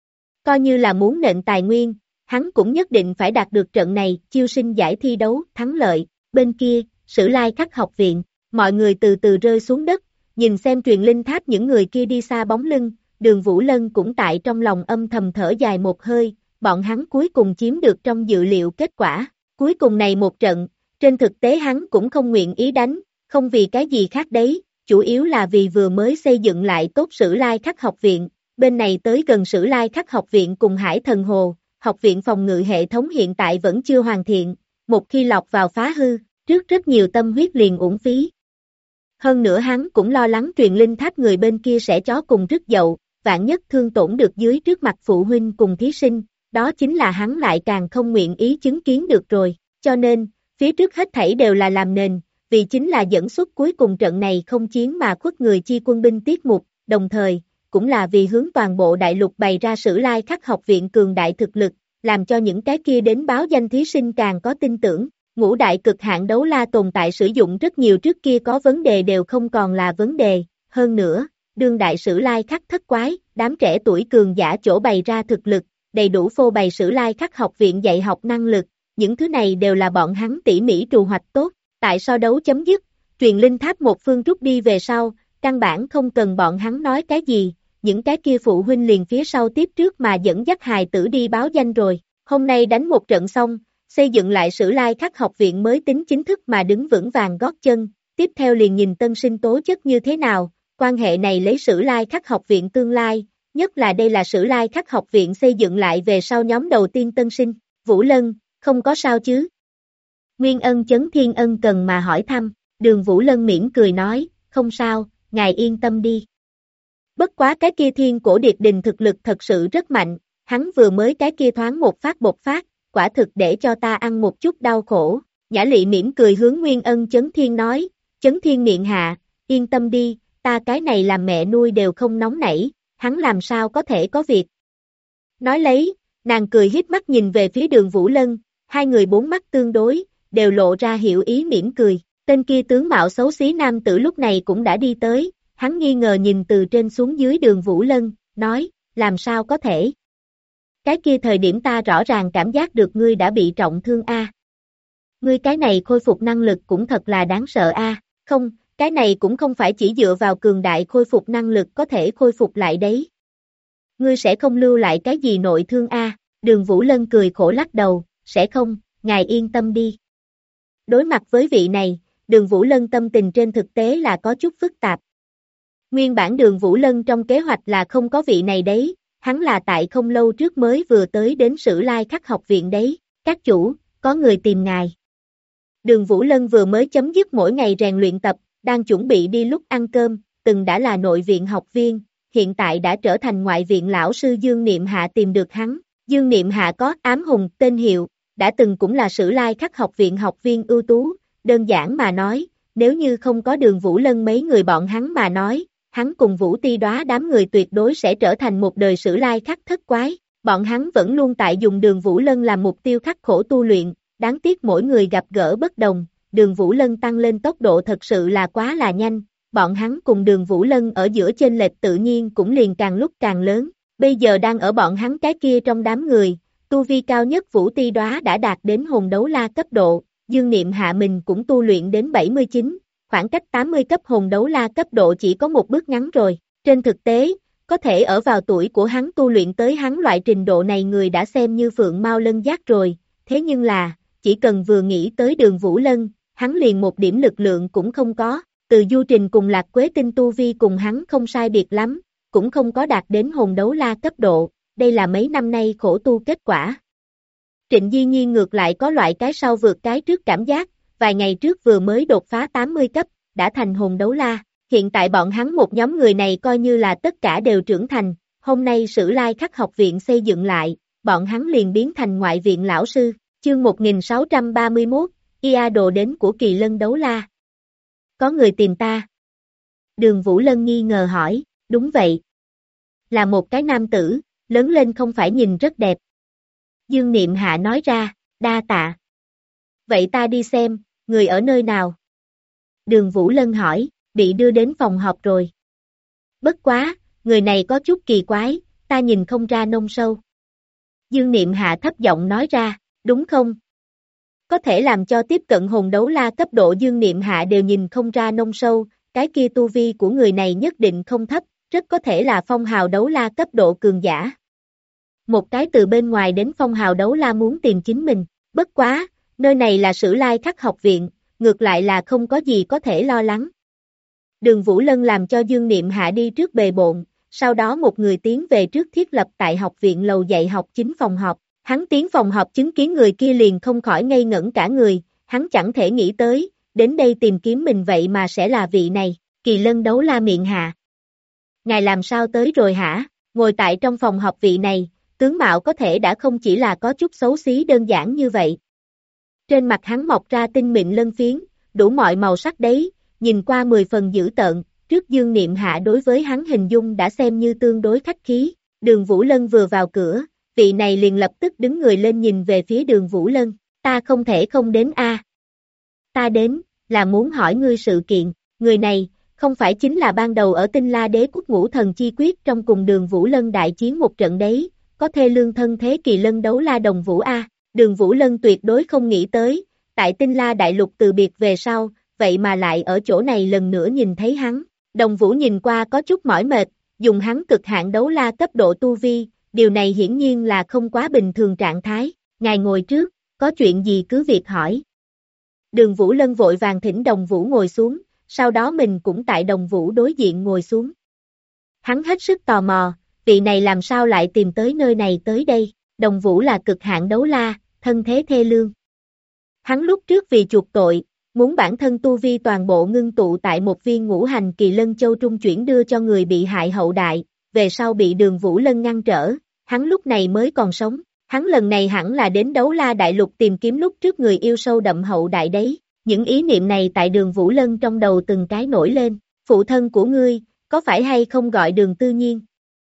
Coi như là muốn nện tài nguyên, hắn cũng nhất định phải đạt được trận này, chiêu sinh giải thi đấu, thắng lợi. Bên kia, Sử Lai Khắc học viện, mọi người từ từ rơi xuống đất, nhìn xem truyền linh tháp những người kia đi xa bóng lưng, Đường Vũ Lân cũng tại trong lòng âm thầm thở dài một hơi, bọn hắn cuối cùng chiếm được trong dự liệu kết quả. Cuối cùng này một trận, trên thực tế hắn cũng không nguyện ý đánh, không vì cái gì khác đấy, chủ yếu là vì vừa mới xây dựng lại tốt Sử Lai Khắc học viện, bên này tới gần Sử Lai Khắc học viện cùng Hải Thần Hồ, học viện phòng ngự hệ thống hiện tại vẫn chưa hoàn thiện, một khi lọc vào phá hư, trước rất nhiều tâm huyết liền uổng phí. Hơn nữa hắn cũng lo lắng truyền linh tháp người bên kia sẽ chó cùng rứt dậu, vạn nhất thương tổn được dưới trước mặt phụ huynh cùng thí sinh, đó chính là hắn lại càng không nguyện ý chứng kiến được rồi, cho nên, phía trước hết thảy đều là làm nền, vì chính là dẫn xuất cuối cùng trận này không chiến mà khuất người chi quân binh tiết mục, đồng thời, cũng là vì hướng toàn bộ đại lục bày ra Sử Lai Khắc học viện cường đại thực lực, làm cho những cái kia đến báo danh thí sinh càng có tin tưởng. Ngũ đại cực hạn đấu la tồn tại sử dụng rất nhiều trước kia có vấn đề đều không còn là vấn đề, hơn nữa, đương đại Sử Lai Khắc thất quái, đám trẻ tuổi cường giả chỗ bày ra thực lực, đầy đủ phô bày Sử Lai Khắc học viện dạy học năng lực, những thứ này đều là bọn hắn tỉ mỉ trù hoạch tốt, tại so đấu chấm dứt, truyền linh tháp một phương rút đi về sau, căn bản không cần bọn hắn nói cái gì, những cái kia phụ huynh liền phía sau tiếp trước mà dẫn dắt hài tử đi báo danh rồi, hôm nay đánh một trận xong, xây dựng lại Sử Lai Khắc học viện mới tính chính thức mà đứng vững vàng gót chân, tiếp theo liền nhìn tân sinh tố chất như thế nào, quan hệ này lấy Sử Lai Khắc học viện tương lai, nhất là đây là Sử Lai Khắc học viện xây dựng lại về sau nhóm đầu tiên tân sinh, Vũ Lân, không có sao chứ? Nguyên Ân Chấn Thiên ân cần mà hỏi thăm, Đường Vũ Lân mỉm cười nói, không sao, ngài yên tâm đi. Bất quá cái kia Thiên Cổ Điệt Đình thực lực thật sự rất mạnh, hắn vừa mới cái kia thoáng một phát bộc phát, quả thực để cho ta ăn một chút đau khổ. Nhã Lị mỉm cười hướng Nguyên Ân Chấn Thiên nói, Chấn Thiên miệng hạ, yên tâm đi, ta cái này làm mẹ nuôi đều không nóng nảy, hắn làm sao có thể có việc. Nói lấy, nàng cười híp mắt nhìn về phía Đường Vũ Lân, hai người bốn mắt tương đối, đều lộ ra hiểu ý mỉm cười. Tên kia tướng mạo xấu xí nam tử lúc này cũng đã đi tới, hắn nghi ngờ nhìn từ trên xuống dưới Đường Vũ Lân, nói, làm sao có thể. Cái kia thời điểm ta rõ ràng cảm giác được ngươi đã bị trọng thương a. Ngươi cái này khôi phục năng lực cũng thật là đáng sợ a. Không, cái này cũng không phải chỉ dựa vào cường đại khôi phục năng lực có thể khôi phục lại đấy. Ngươi sẽ không lưu lại cái gì nội thương a. Đường Vũ Lân cười khổ lắc đầu, sẽ không, ngài yên tâm đi. Đối mặt với vị này, Đường Vũ Lân tâm tình trên thực tế là có chút phức tạp. Nguyên bản Đường Vũ Lân trong kế hoạch là không có vị này đấy, hắn là tại không lâu trước mới vừa tới đến Sử Lai Khắc học viện đấy, các chủ, có người tìm ngài. Đường Vũ Lân vừa mới chấm dứt mỗi ngày rèn luyện tập, đang chuẩn bị đi lúc ăn cơm, từng đã là nội viện học viên, hiện tại đã trở thành ngoại viện lão sư Dương Niệm Hạ tìm được hắn. Dương Niệm Hạ có ám hùng tên hiệu, đã từng cũng là Sử Lai Khắc học viện học viên ưu tú, đơn giản mà nói, nếu như không có Đường Vũ Lân mấy người bọn hắn mà nói, hắn cùng Vũ Ti Đóa đám người tuyệt đối sẽ trở thành một đời Sử Lai Khắc thất quái, bọn hắn vẫn luôn tại dùng Đường Vũ Lân làm mục tiêu khắc khổ tu luyện, đáng tiếc mỗi người gặp gỡ bất đồng, Đường Vũ Lân tăng lên tốc độ thật sự là quá là nhanh, bọn hắn cùng Đường Vũ Lân ở giữa chênh lệch tự nhiên cũng liền càng lúc càng lớn, bây giờ đang ở bọn hắn cái kia trong đám người, tu vi cao nhất Vũ Ti Đóa đã đạt đến hồn đấu la cấp độ, Dương Niệm Hạ mình cũng tu luyện đến 79, khoảng cách 80 cấp hồn đấu la cấp độ chỉ có một bước ngắn rồi, trên thực tế, có thể ở vào tuổi của hắn tu luyện tới hắn loại trình độ này người đã xem như phượng mao lân giác rồi, thế nhưng là, chỉ cần vừa nghĩ tới Đường Vũ Lân, hắn liền một điểm lực lượng cũng không có, từ Du Trình cùng Lạc Quế Tinh tu vi cùng hắn không sai biệt lắm, cũng không có đạt đến hồn đấu la cấp độ, đây là mấy năm nay khổ tu kết quả. Trịnh Di Nhiên ngược lại có loại cái sau vượt cái trước cảm giác, vài ngày trước vừa mới đột phá 80 cấp, đã thành hồn đấu la. Hiện tại bọn hắn một nhóm người này coi như là tất cả đều trưởng thành, hôm nay Sử Lai Khắc học viện xây dựng lại, bọn hắn liền biến thành ngoại viện lão sư. Chương 1631, Ia đồ đến của Kỳ Lân đấu la. Có người tìm ta. Đường Vũ Lân nghi ngờ hỏi, đúng vậy. Là một cái nam tử, lớn lên không phải nhìn rất đẹp. Dương Niệm Hạ nói ra, đa tạ. Vậy ta đi xem, người ở nơi nào? Đường Vũ Lân hỏi, bị đưa đến phòng họp rồi. Bất quá, người này có chút kỳ quái, ta nhìn không ra nông sâu. Dương Niệm Hạ thấp giọng nói ra, đúng không? Có thể làm cho tiếp cận hồn đấu la cấp độ Dương Niệm Hạ đều nhìn không ra nông sâu, cái kia tu vi của người này nhất định không thấp, rất có thể là phong hào đấu la cấp độ cường giả. Một cái từ bên ngoài đến phong hào đấu la muốn tìm chính mình, bất quá, nơi này là Sử Lai Khắc học viện, ngược lại là không có gì có thể lo lắng. Đường Vũ Lân làm cho Dương Niệm Hạ đi trước bề bộn, sau đó một người tiến về trước thiết lập tại học viện lầu dạy học chính phòng họp. Hắn tiến phòng họp chứng kiến người kia liền không khỏi ngây ngẩn cả người, hắn chẳng thể nghĩ tới, đến đây tìm kiếm mình vậy mà sẽ là vị này, Kỳ Lân đấu la miệng hạ. Ngài làm sao tới rồi hả? Ngồi tại trong phòng họp vị này, tướng mạo có thể đã không chỉ là có chút xấu xí đơn giản như vậy. Trên mặt hắn mọc ra tinh mịn lân phiến, đủ mọi màu sắc đấy, nhìn qua 10 phần dữ tợn, trước Dương Niệm Hạ đối với hắn hình dung đã xem như tương đối khách khí, Đường Vũ Lân vừa vào cửa, vị này liền lập tức đứng người lên nhìn về phía Đường Vũ Lân, ta không thể không đến a. Ta đến, là muốn hỏi ngươi sự kiện, người này, không phải chính là ban đầu ở Tinh La Đế Quốc Ngũ Thần Chi Quyết trong cùng Đường Vũ Lân đại chiến một trận đấy, có thê lương thân thế Kỳ Lân đấu la Đồng Vũ a. Đường Vũ Lân tuyệt đối không nghĩ tới, tại Tinh La Đại Lục từ biệt về sau, vậy mà lại ở chỗ này lần nữa nhìn thấy hắn. Đồng Vũ nhìn qua có chút mỏi mệt, dùng hắn cực hạn đấu la cấp độ tu vi, điều này hiển nhiên là không quá bình thường trạng thái. Ngài ngồi trước, có chuyện gì cứ việc hỏi. Đường Vũ Lân vội vàng thỉnh Đồng Vũ ngồi xuống, sau đó mình cũng tại Đồng Vũ đối diện ngồi xuống. Hắn hết sức tò mò, vị này làm sao lại tìm tới nơi này tới đây. Đồng Vũ là cực hạn đấu la, thân thế thê lương. Hắn lúc trước vì chuộc tội, muốn bản thân tu vi toàn bộ ngưng tụ tại một viên ngũ hành kỳ lân châu trung chuyển đưa cho người bị hại hậu đại, về sau bị Đường Vũ Lân ngăn trở, hắn lúc này mới còn sống. Hắn lần này hẳn là đến đấu la đại lục tìm kiếm lúc trước người yêu sâu đậm hậu đại đấy. Những ý niệm này tại Đường Vũ Lân trong đầu từng cái nổi lên. Phụ thân của ngươi, có phải hay không gọi Đường Tư Nhiên?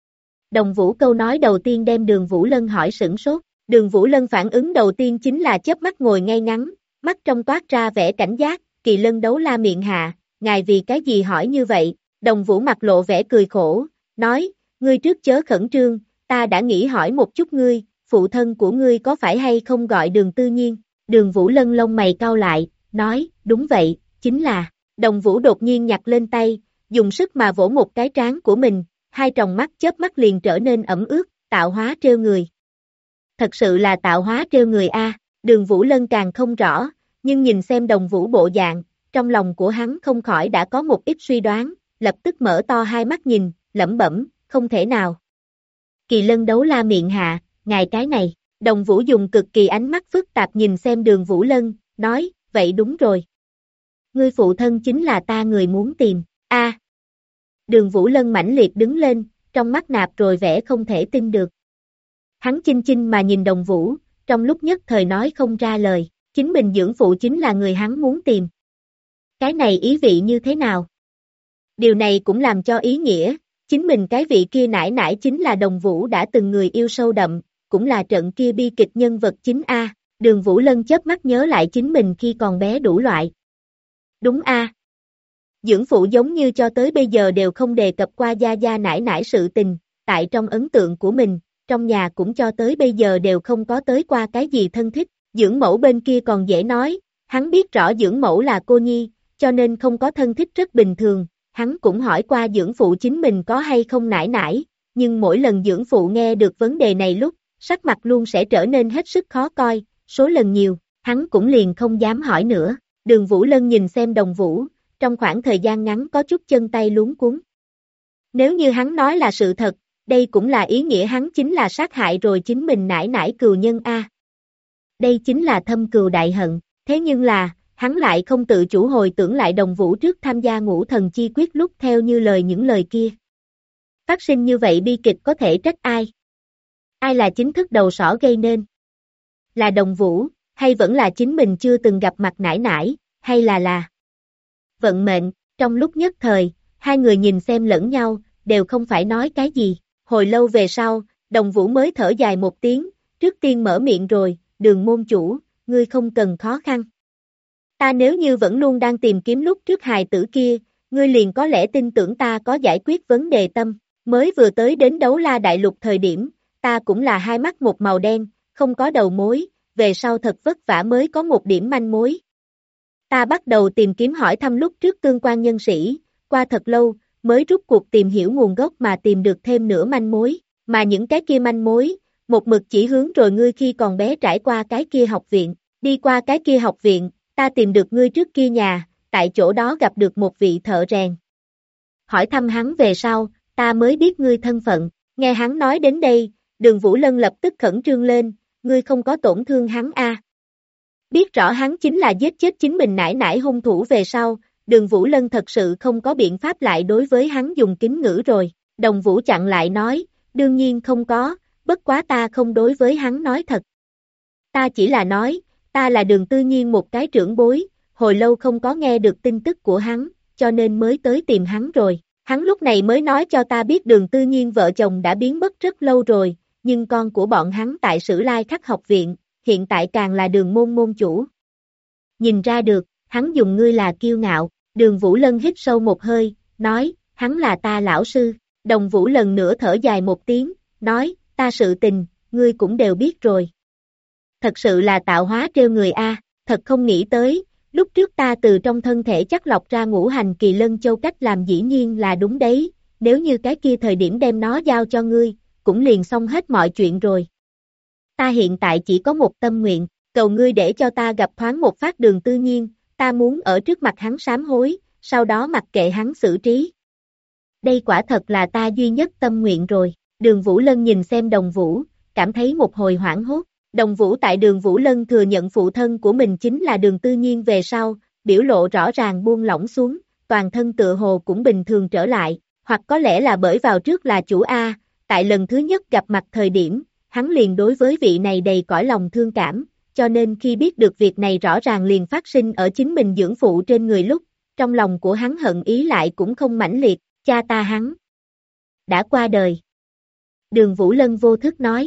Đồng Vũ câu nói đầu tiên đem Đường Vũ Lân hỏi sửng sốt. Đường Vũ Lân phản ứng đầu tiên chính là chớp mắt ngồi ngay ngắn, mắt trong toát ra vẻ cảnh giác. Kỳ Lân đấu la miệng hạ, ngài vì cái gì hỏi như vậy? Đồng Vũ mặt lộ vẻ cười khổ, nói, ngươi trước chớ khẩn trương, ta đã nghĩ hỏi một chút ngươi, phụ thân của ngươi có phải hay không gọi Đường Tư Nhiên? Đường Vũ Lân lông mày cau lại, nói, đúng vậy, chính là. Đồng Vũ đột nhiên nhặt lên tay, dùng sức mà vỗ một cái trán của mình, hai tròng mắt chớp mắt liền trở nên ẩm ướt, tạo hóa trêu người. Thật sự là tạo hóa trêu người a. Đường Vũ Lân càng không rõ, nhưng nhìn xem Đồng Vũ bộ dạng, trong lòng của hắn không khỏi đã có một ít suy đoán, lập tức mở to hai mắt nhìn, lẩm bẩm, không thể nào. Kỳ Lân đấu la miệng hạ, ngài cái này, Đồng Vũ dùng cực kỳ ánh mắt phức tạp nhìn xem Đường Vũ Lân, nói, vậy đúng rồi. Ngươi phụ thân chính là ta người muốn tìm, a. Đường Vũ Lân mãnh liệt đứng lên, trong mắt nạp rồi vẻ không thể tin được. Hắn chinh chinh mà nhìn Đồng Vũ, trong lúc nhất thời nói không ra lời, chính mình dưỡng phụ chính là người hắn muốn tìm. Cái này ý vị như thế nào? Điều này cũng làm cho ý nghĩa, chính mình cái vị kia nải nải chính là Đồng Vũ đã từng người yêu sâu đậm, cũng là trận kia bi kịch nhân vật chính a. Đường Vũ Lân chớp mắt nhớ lại chính mình khi còn bé đủ loại. Đúng a. Dưỡng phụ giống như cho tới bây giờ đều không đề cập qua gia gia nải nải sự tình, tại trong ấn tượng của mình, trong nhà cũng cho tới bây giờ đều không có tới qua cái gì thân thích, dưỡng mẫu bên kia còn dễ nói, hắn biết rõ dưỡng mẫu là cô nhi, cho nên không có thân thích rất bình thường, hắn cũng hỏi qua dưỡng phụ chính mình có hay không nải nải, nhưng mỗi lần dưỡng phụ nghe được vấn đề này lúc, sắc mặt luôn sẽ trở nên hết sức khó coi, số lần nhiều, hắn cũng liền không dám hỏi nữa. Đường Vũ Lân nhìn xem Đồng Vũ, trong khoảng thời gian ngắn có chút chân tay luống cuống. Nếu như hắn nói là sự thật, đây cũng là ý nghĩa hắn chính là sát hại rồi chính mình nải nải cừu nhân a. Đây chính là thâm cừu đại hận, thế nhưng là, hắn lại không tự chủ hồi tưởng lại Đồng Vũ trước tham gia ngũ thần chi quyết lúc theo như những lời kia. Phát sinh như vậy bi kịch có thể trách ai? Ai là chính thức đầu sỏ gây nên? Là Đồng Vũ, hay vẫn là chính mình chưa từng gặp mặt nải nải, hay là vận mệnh? Trong lúc nhất thời, hai người nhìn xem lẫn nhau, đều không phải nói cái gì. Hồi lâu về sau, Đồng Vũ mới thở dài một tiếng, trước tiên mở miệng rồi, Đường môn chủ, ngươi không cần khó khăn. Ta nếu như vẫn luôn đang tìm kiếm lúc trước hài tử kia, ngươi liền có lẽ tin tưởng ta có giải quyết vấn đề tâm. Mới vừa tới đến Đấu La Đại Lục thời điểm, ta cũng là hai mắt một màu đen, không có đầu mối, về sau thật vất vả mới có một điểm manh mối. Ta bắt đầu tìm kiếm hỏi thăm lúc trước tương quan nhân sĩ, qua thật lâu, mới rút cuộc tìm hiểu nguồn gốc mà tìm được thêm nửa manh mối, mà những cái kia manh mối, một mực chỉ hướng rồi ngươi khi còn bé trải qua cái kia học viện, đi qua cái kia học viện, ta tìm được ngươi trước kia nhà, tại chỗ đó gặp được một vị thợ rèn. Hỏi thăm hắn về sau, ta mới biết ngươi thân phận, nghe hắn nói đến đây, Đường Vũ Lân lập tức khẩn trương lên, ngươi không có tổn thương hắn a? Biết rõ hắn chính là giết chết chính mình nải nải hung thủ về sau, Đường Vũ Lân thật sự không có biện pháp lại đối với hắn dùng kính ngữ rồi. Đồng Vũ chặn lại nói, đương nhiên không có, bất quá ta không đối với hắn nói thật. Ta chỉ là nói, ta là Đường Tư Nhiên một cái trưởng bối, hồi lâu không có nghe được tin tức của hắn, cho nên mới tới tìm hắn rồi. Hắn lúc này mới nói cho ta biết Đường Tư Nhiên vợ chồng đã biến mất rất lâu rồi, nhưng con của bọn hắn tại Sử Lai Khắc học viện, hiện tại càng là Đường môn môn chủ. Nhìn ra được, hắn dùng ngươi là kiêu ngạo, Đường Vũ Lân hít sâu một hơi, nói, hắn là ta lão sư. Đồng Vũ lần nữa thở dài một tiếng, nói, ta sự tình, ngươi cũng đều biết rồi. Thật sự là tạo hóa trêu người a, thật không nghĩ tới, lúc trước ta từ trong thân thể chắc lọc ra ngũ hành kỳ lân châu cách làm dĩ nhiên là đúng đấy, nếu như cái kia thời điểm đem nó giao cho ngươi, cũng liền xong hết mọi chuyện rồi. Ta hiện tại chỉ có một tâm nguyện, cầu ngươi để cho ta gặp thoáng một phát Đường Tư Nhiên, ta muốn ở trước mặt hắn sám hối, sau đó mặc kệ hắn xử trí. Đây quả thật là ta duy nhất tâm nguyện rồi. Đường Vũ Lân nhìn xem Đồng Vũ, cảm thấy một hồi hoảng hốt. Đồng Vũ tại Đường Vũ Lân thừa nhận phụ thân của mình chính là Đường Tư Nhiên về sau, biểu lộ rõ ràng buông lỏng xuống, toàn thân tựa hồ cũng bình thường trở lại, hoặc có lẽ là bởi vào trước là chủ A, tại lần thứ nhất gặp mặt thời điểm, hắn liền đối với vị này đầy cõi lòng thương cảm, cho nên khi biết được việc này rõ ràng liền phát sinh ở chính mình dưỡng phụ trên người lúc, trong lòng của hắn hận ý lại cũng không mãnh liệt, cha ta hắn đã qua đời. Đường Vũ Lân vô thức nói.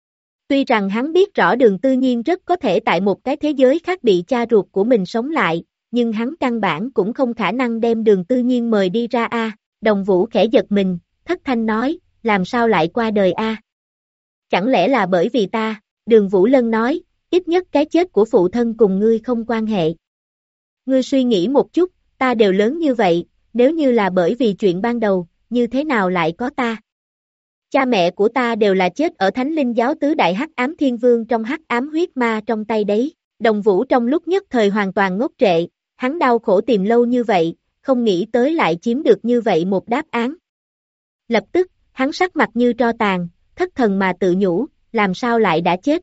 Tuy rằng hắn biết rõ Đường Tư Nhiên rất có thể tại một cái thế giới khác bị cha ruột của mình sống lại, nhưng hắn căn bản cũng không khả năng đem Đường Tư Nhiên mời đi ra a. Đồng Vũ khẽ giật mình, thất thanh nói, làm sao lại qua đời a? Chẳng lẽ là bởi vì ta? Đường Vũ Lân nói, ít nhất cái chết của phụ thân cùng ngươi không quan hệ. Ngươi suy nghĩ một chút, ta đều lớn như vậy, nếu như là bởi vì chuyện ban đầu, như thế nào lại có ta? Cha mẹ của ta đều là chết ở Thánh Linh giáo tứ đại hắc ám thiên vương trong hắc ám huyết ma trong tay đấy. Đồng Vũ trong lúc nhất thời hoàn toàn ngốc trệ, hắn đau khổ tìm lâu như vậy, không nghĩ tới lại chiếm được như vậy một đáp án. Lập tức, hắn sắc mặt như tro tàn, thất thần mà tự nhủ, làm sao lại đã chết?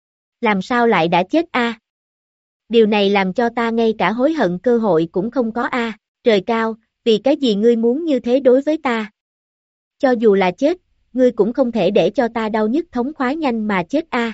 Làm sao lại đã chết a? Điều này làm cho ta ngay cả hối hận cơ hội cũng không có a. Trời cao, vì cái gì ngươi muốn như thế đối với ta? Cho dù là chết, ngươi cũng không thể để cho ta đau nhức thống khoái nhanh mà chết a.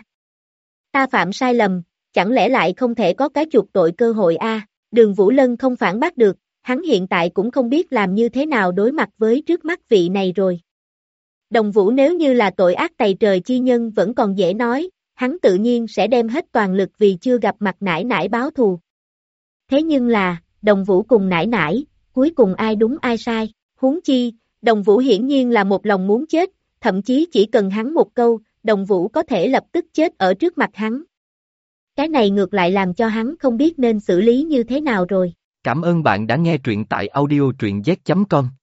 Ta phạm sai lầm, chẳng lẽ lại không thể có cái chuộc tội cơ hội a? Đường Vũ Lân không phản bác được, hắn hiện tại cũng không biết làm như thế nào đối mặt với trước mắt vị này rồi. Đồng Vũ nếu như là tội ác tày trời chi nhân vẫn còn dễ nói, hắn tự nhiên sẽ đem hết toàn lực vì chưa gặp mặt nải nải báo thù. Thế nhưng là, Đồng Vũ cùng nải nải, cuối cùng ai đúng ai sai, huống chi, Đồng Vũ hiển nhiên là một lòng muốn chết, thậm chí chỉ cần hắn một câu, Đồng Vũ có thể lập tức chết ở trước mặt hắn. Cái này ngược lại làm cho hắn không biết nên xử lý như thế nào rồi. Cảm ơn bạn đã nghe truyện tại audio truyện z.com.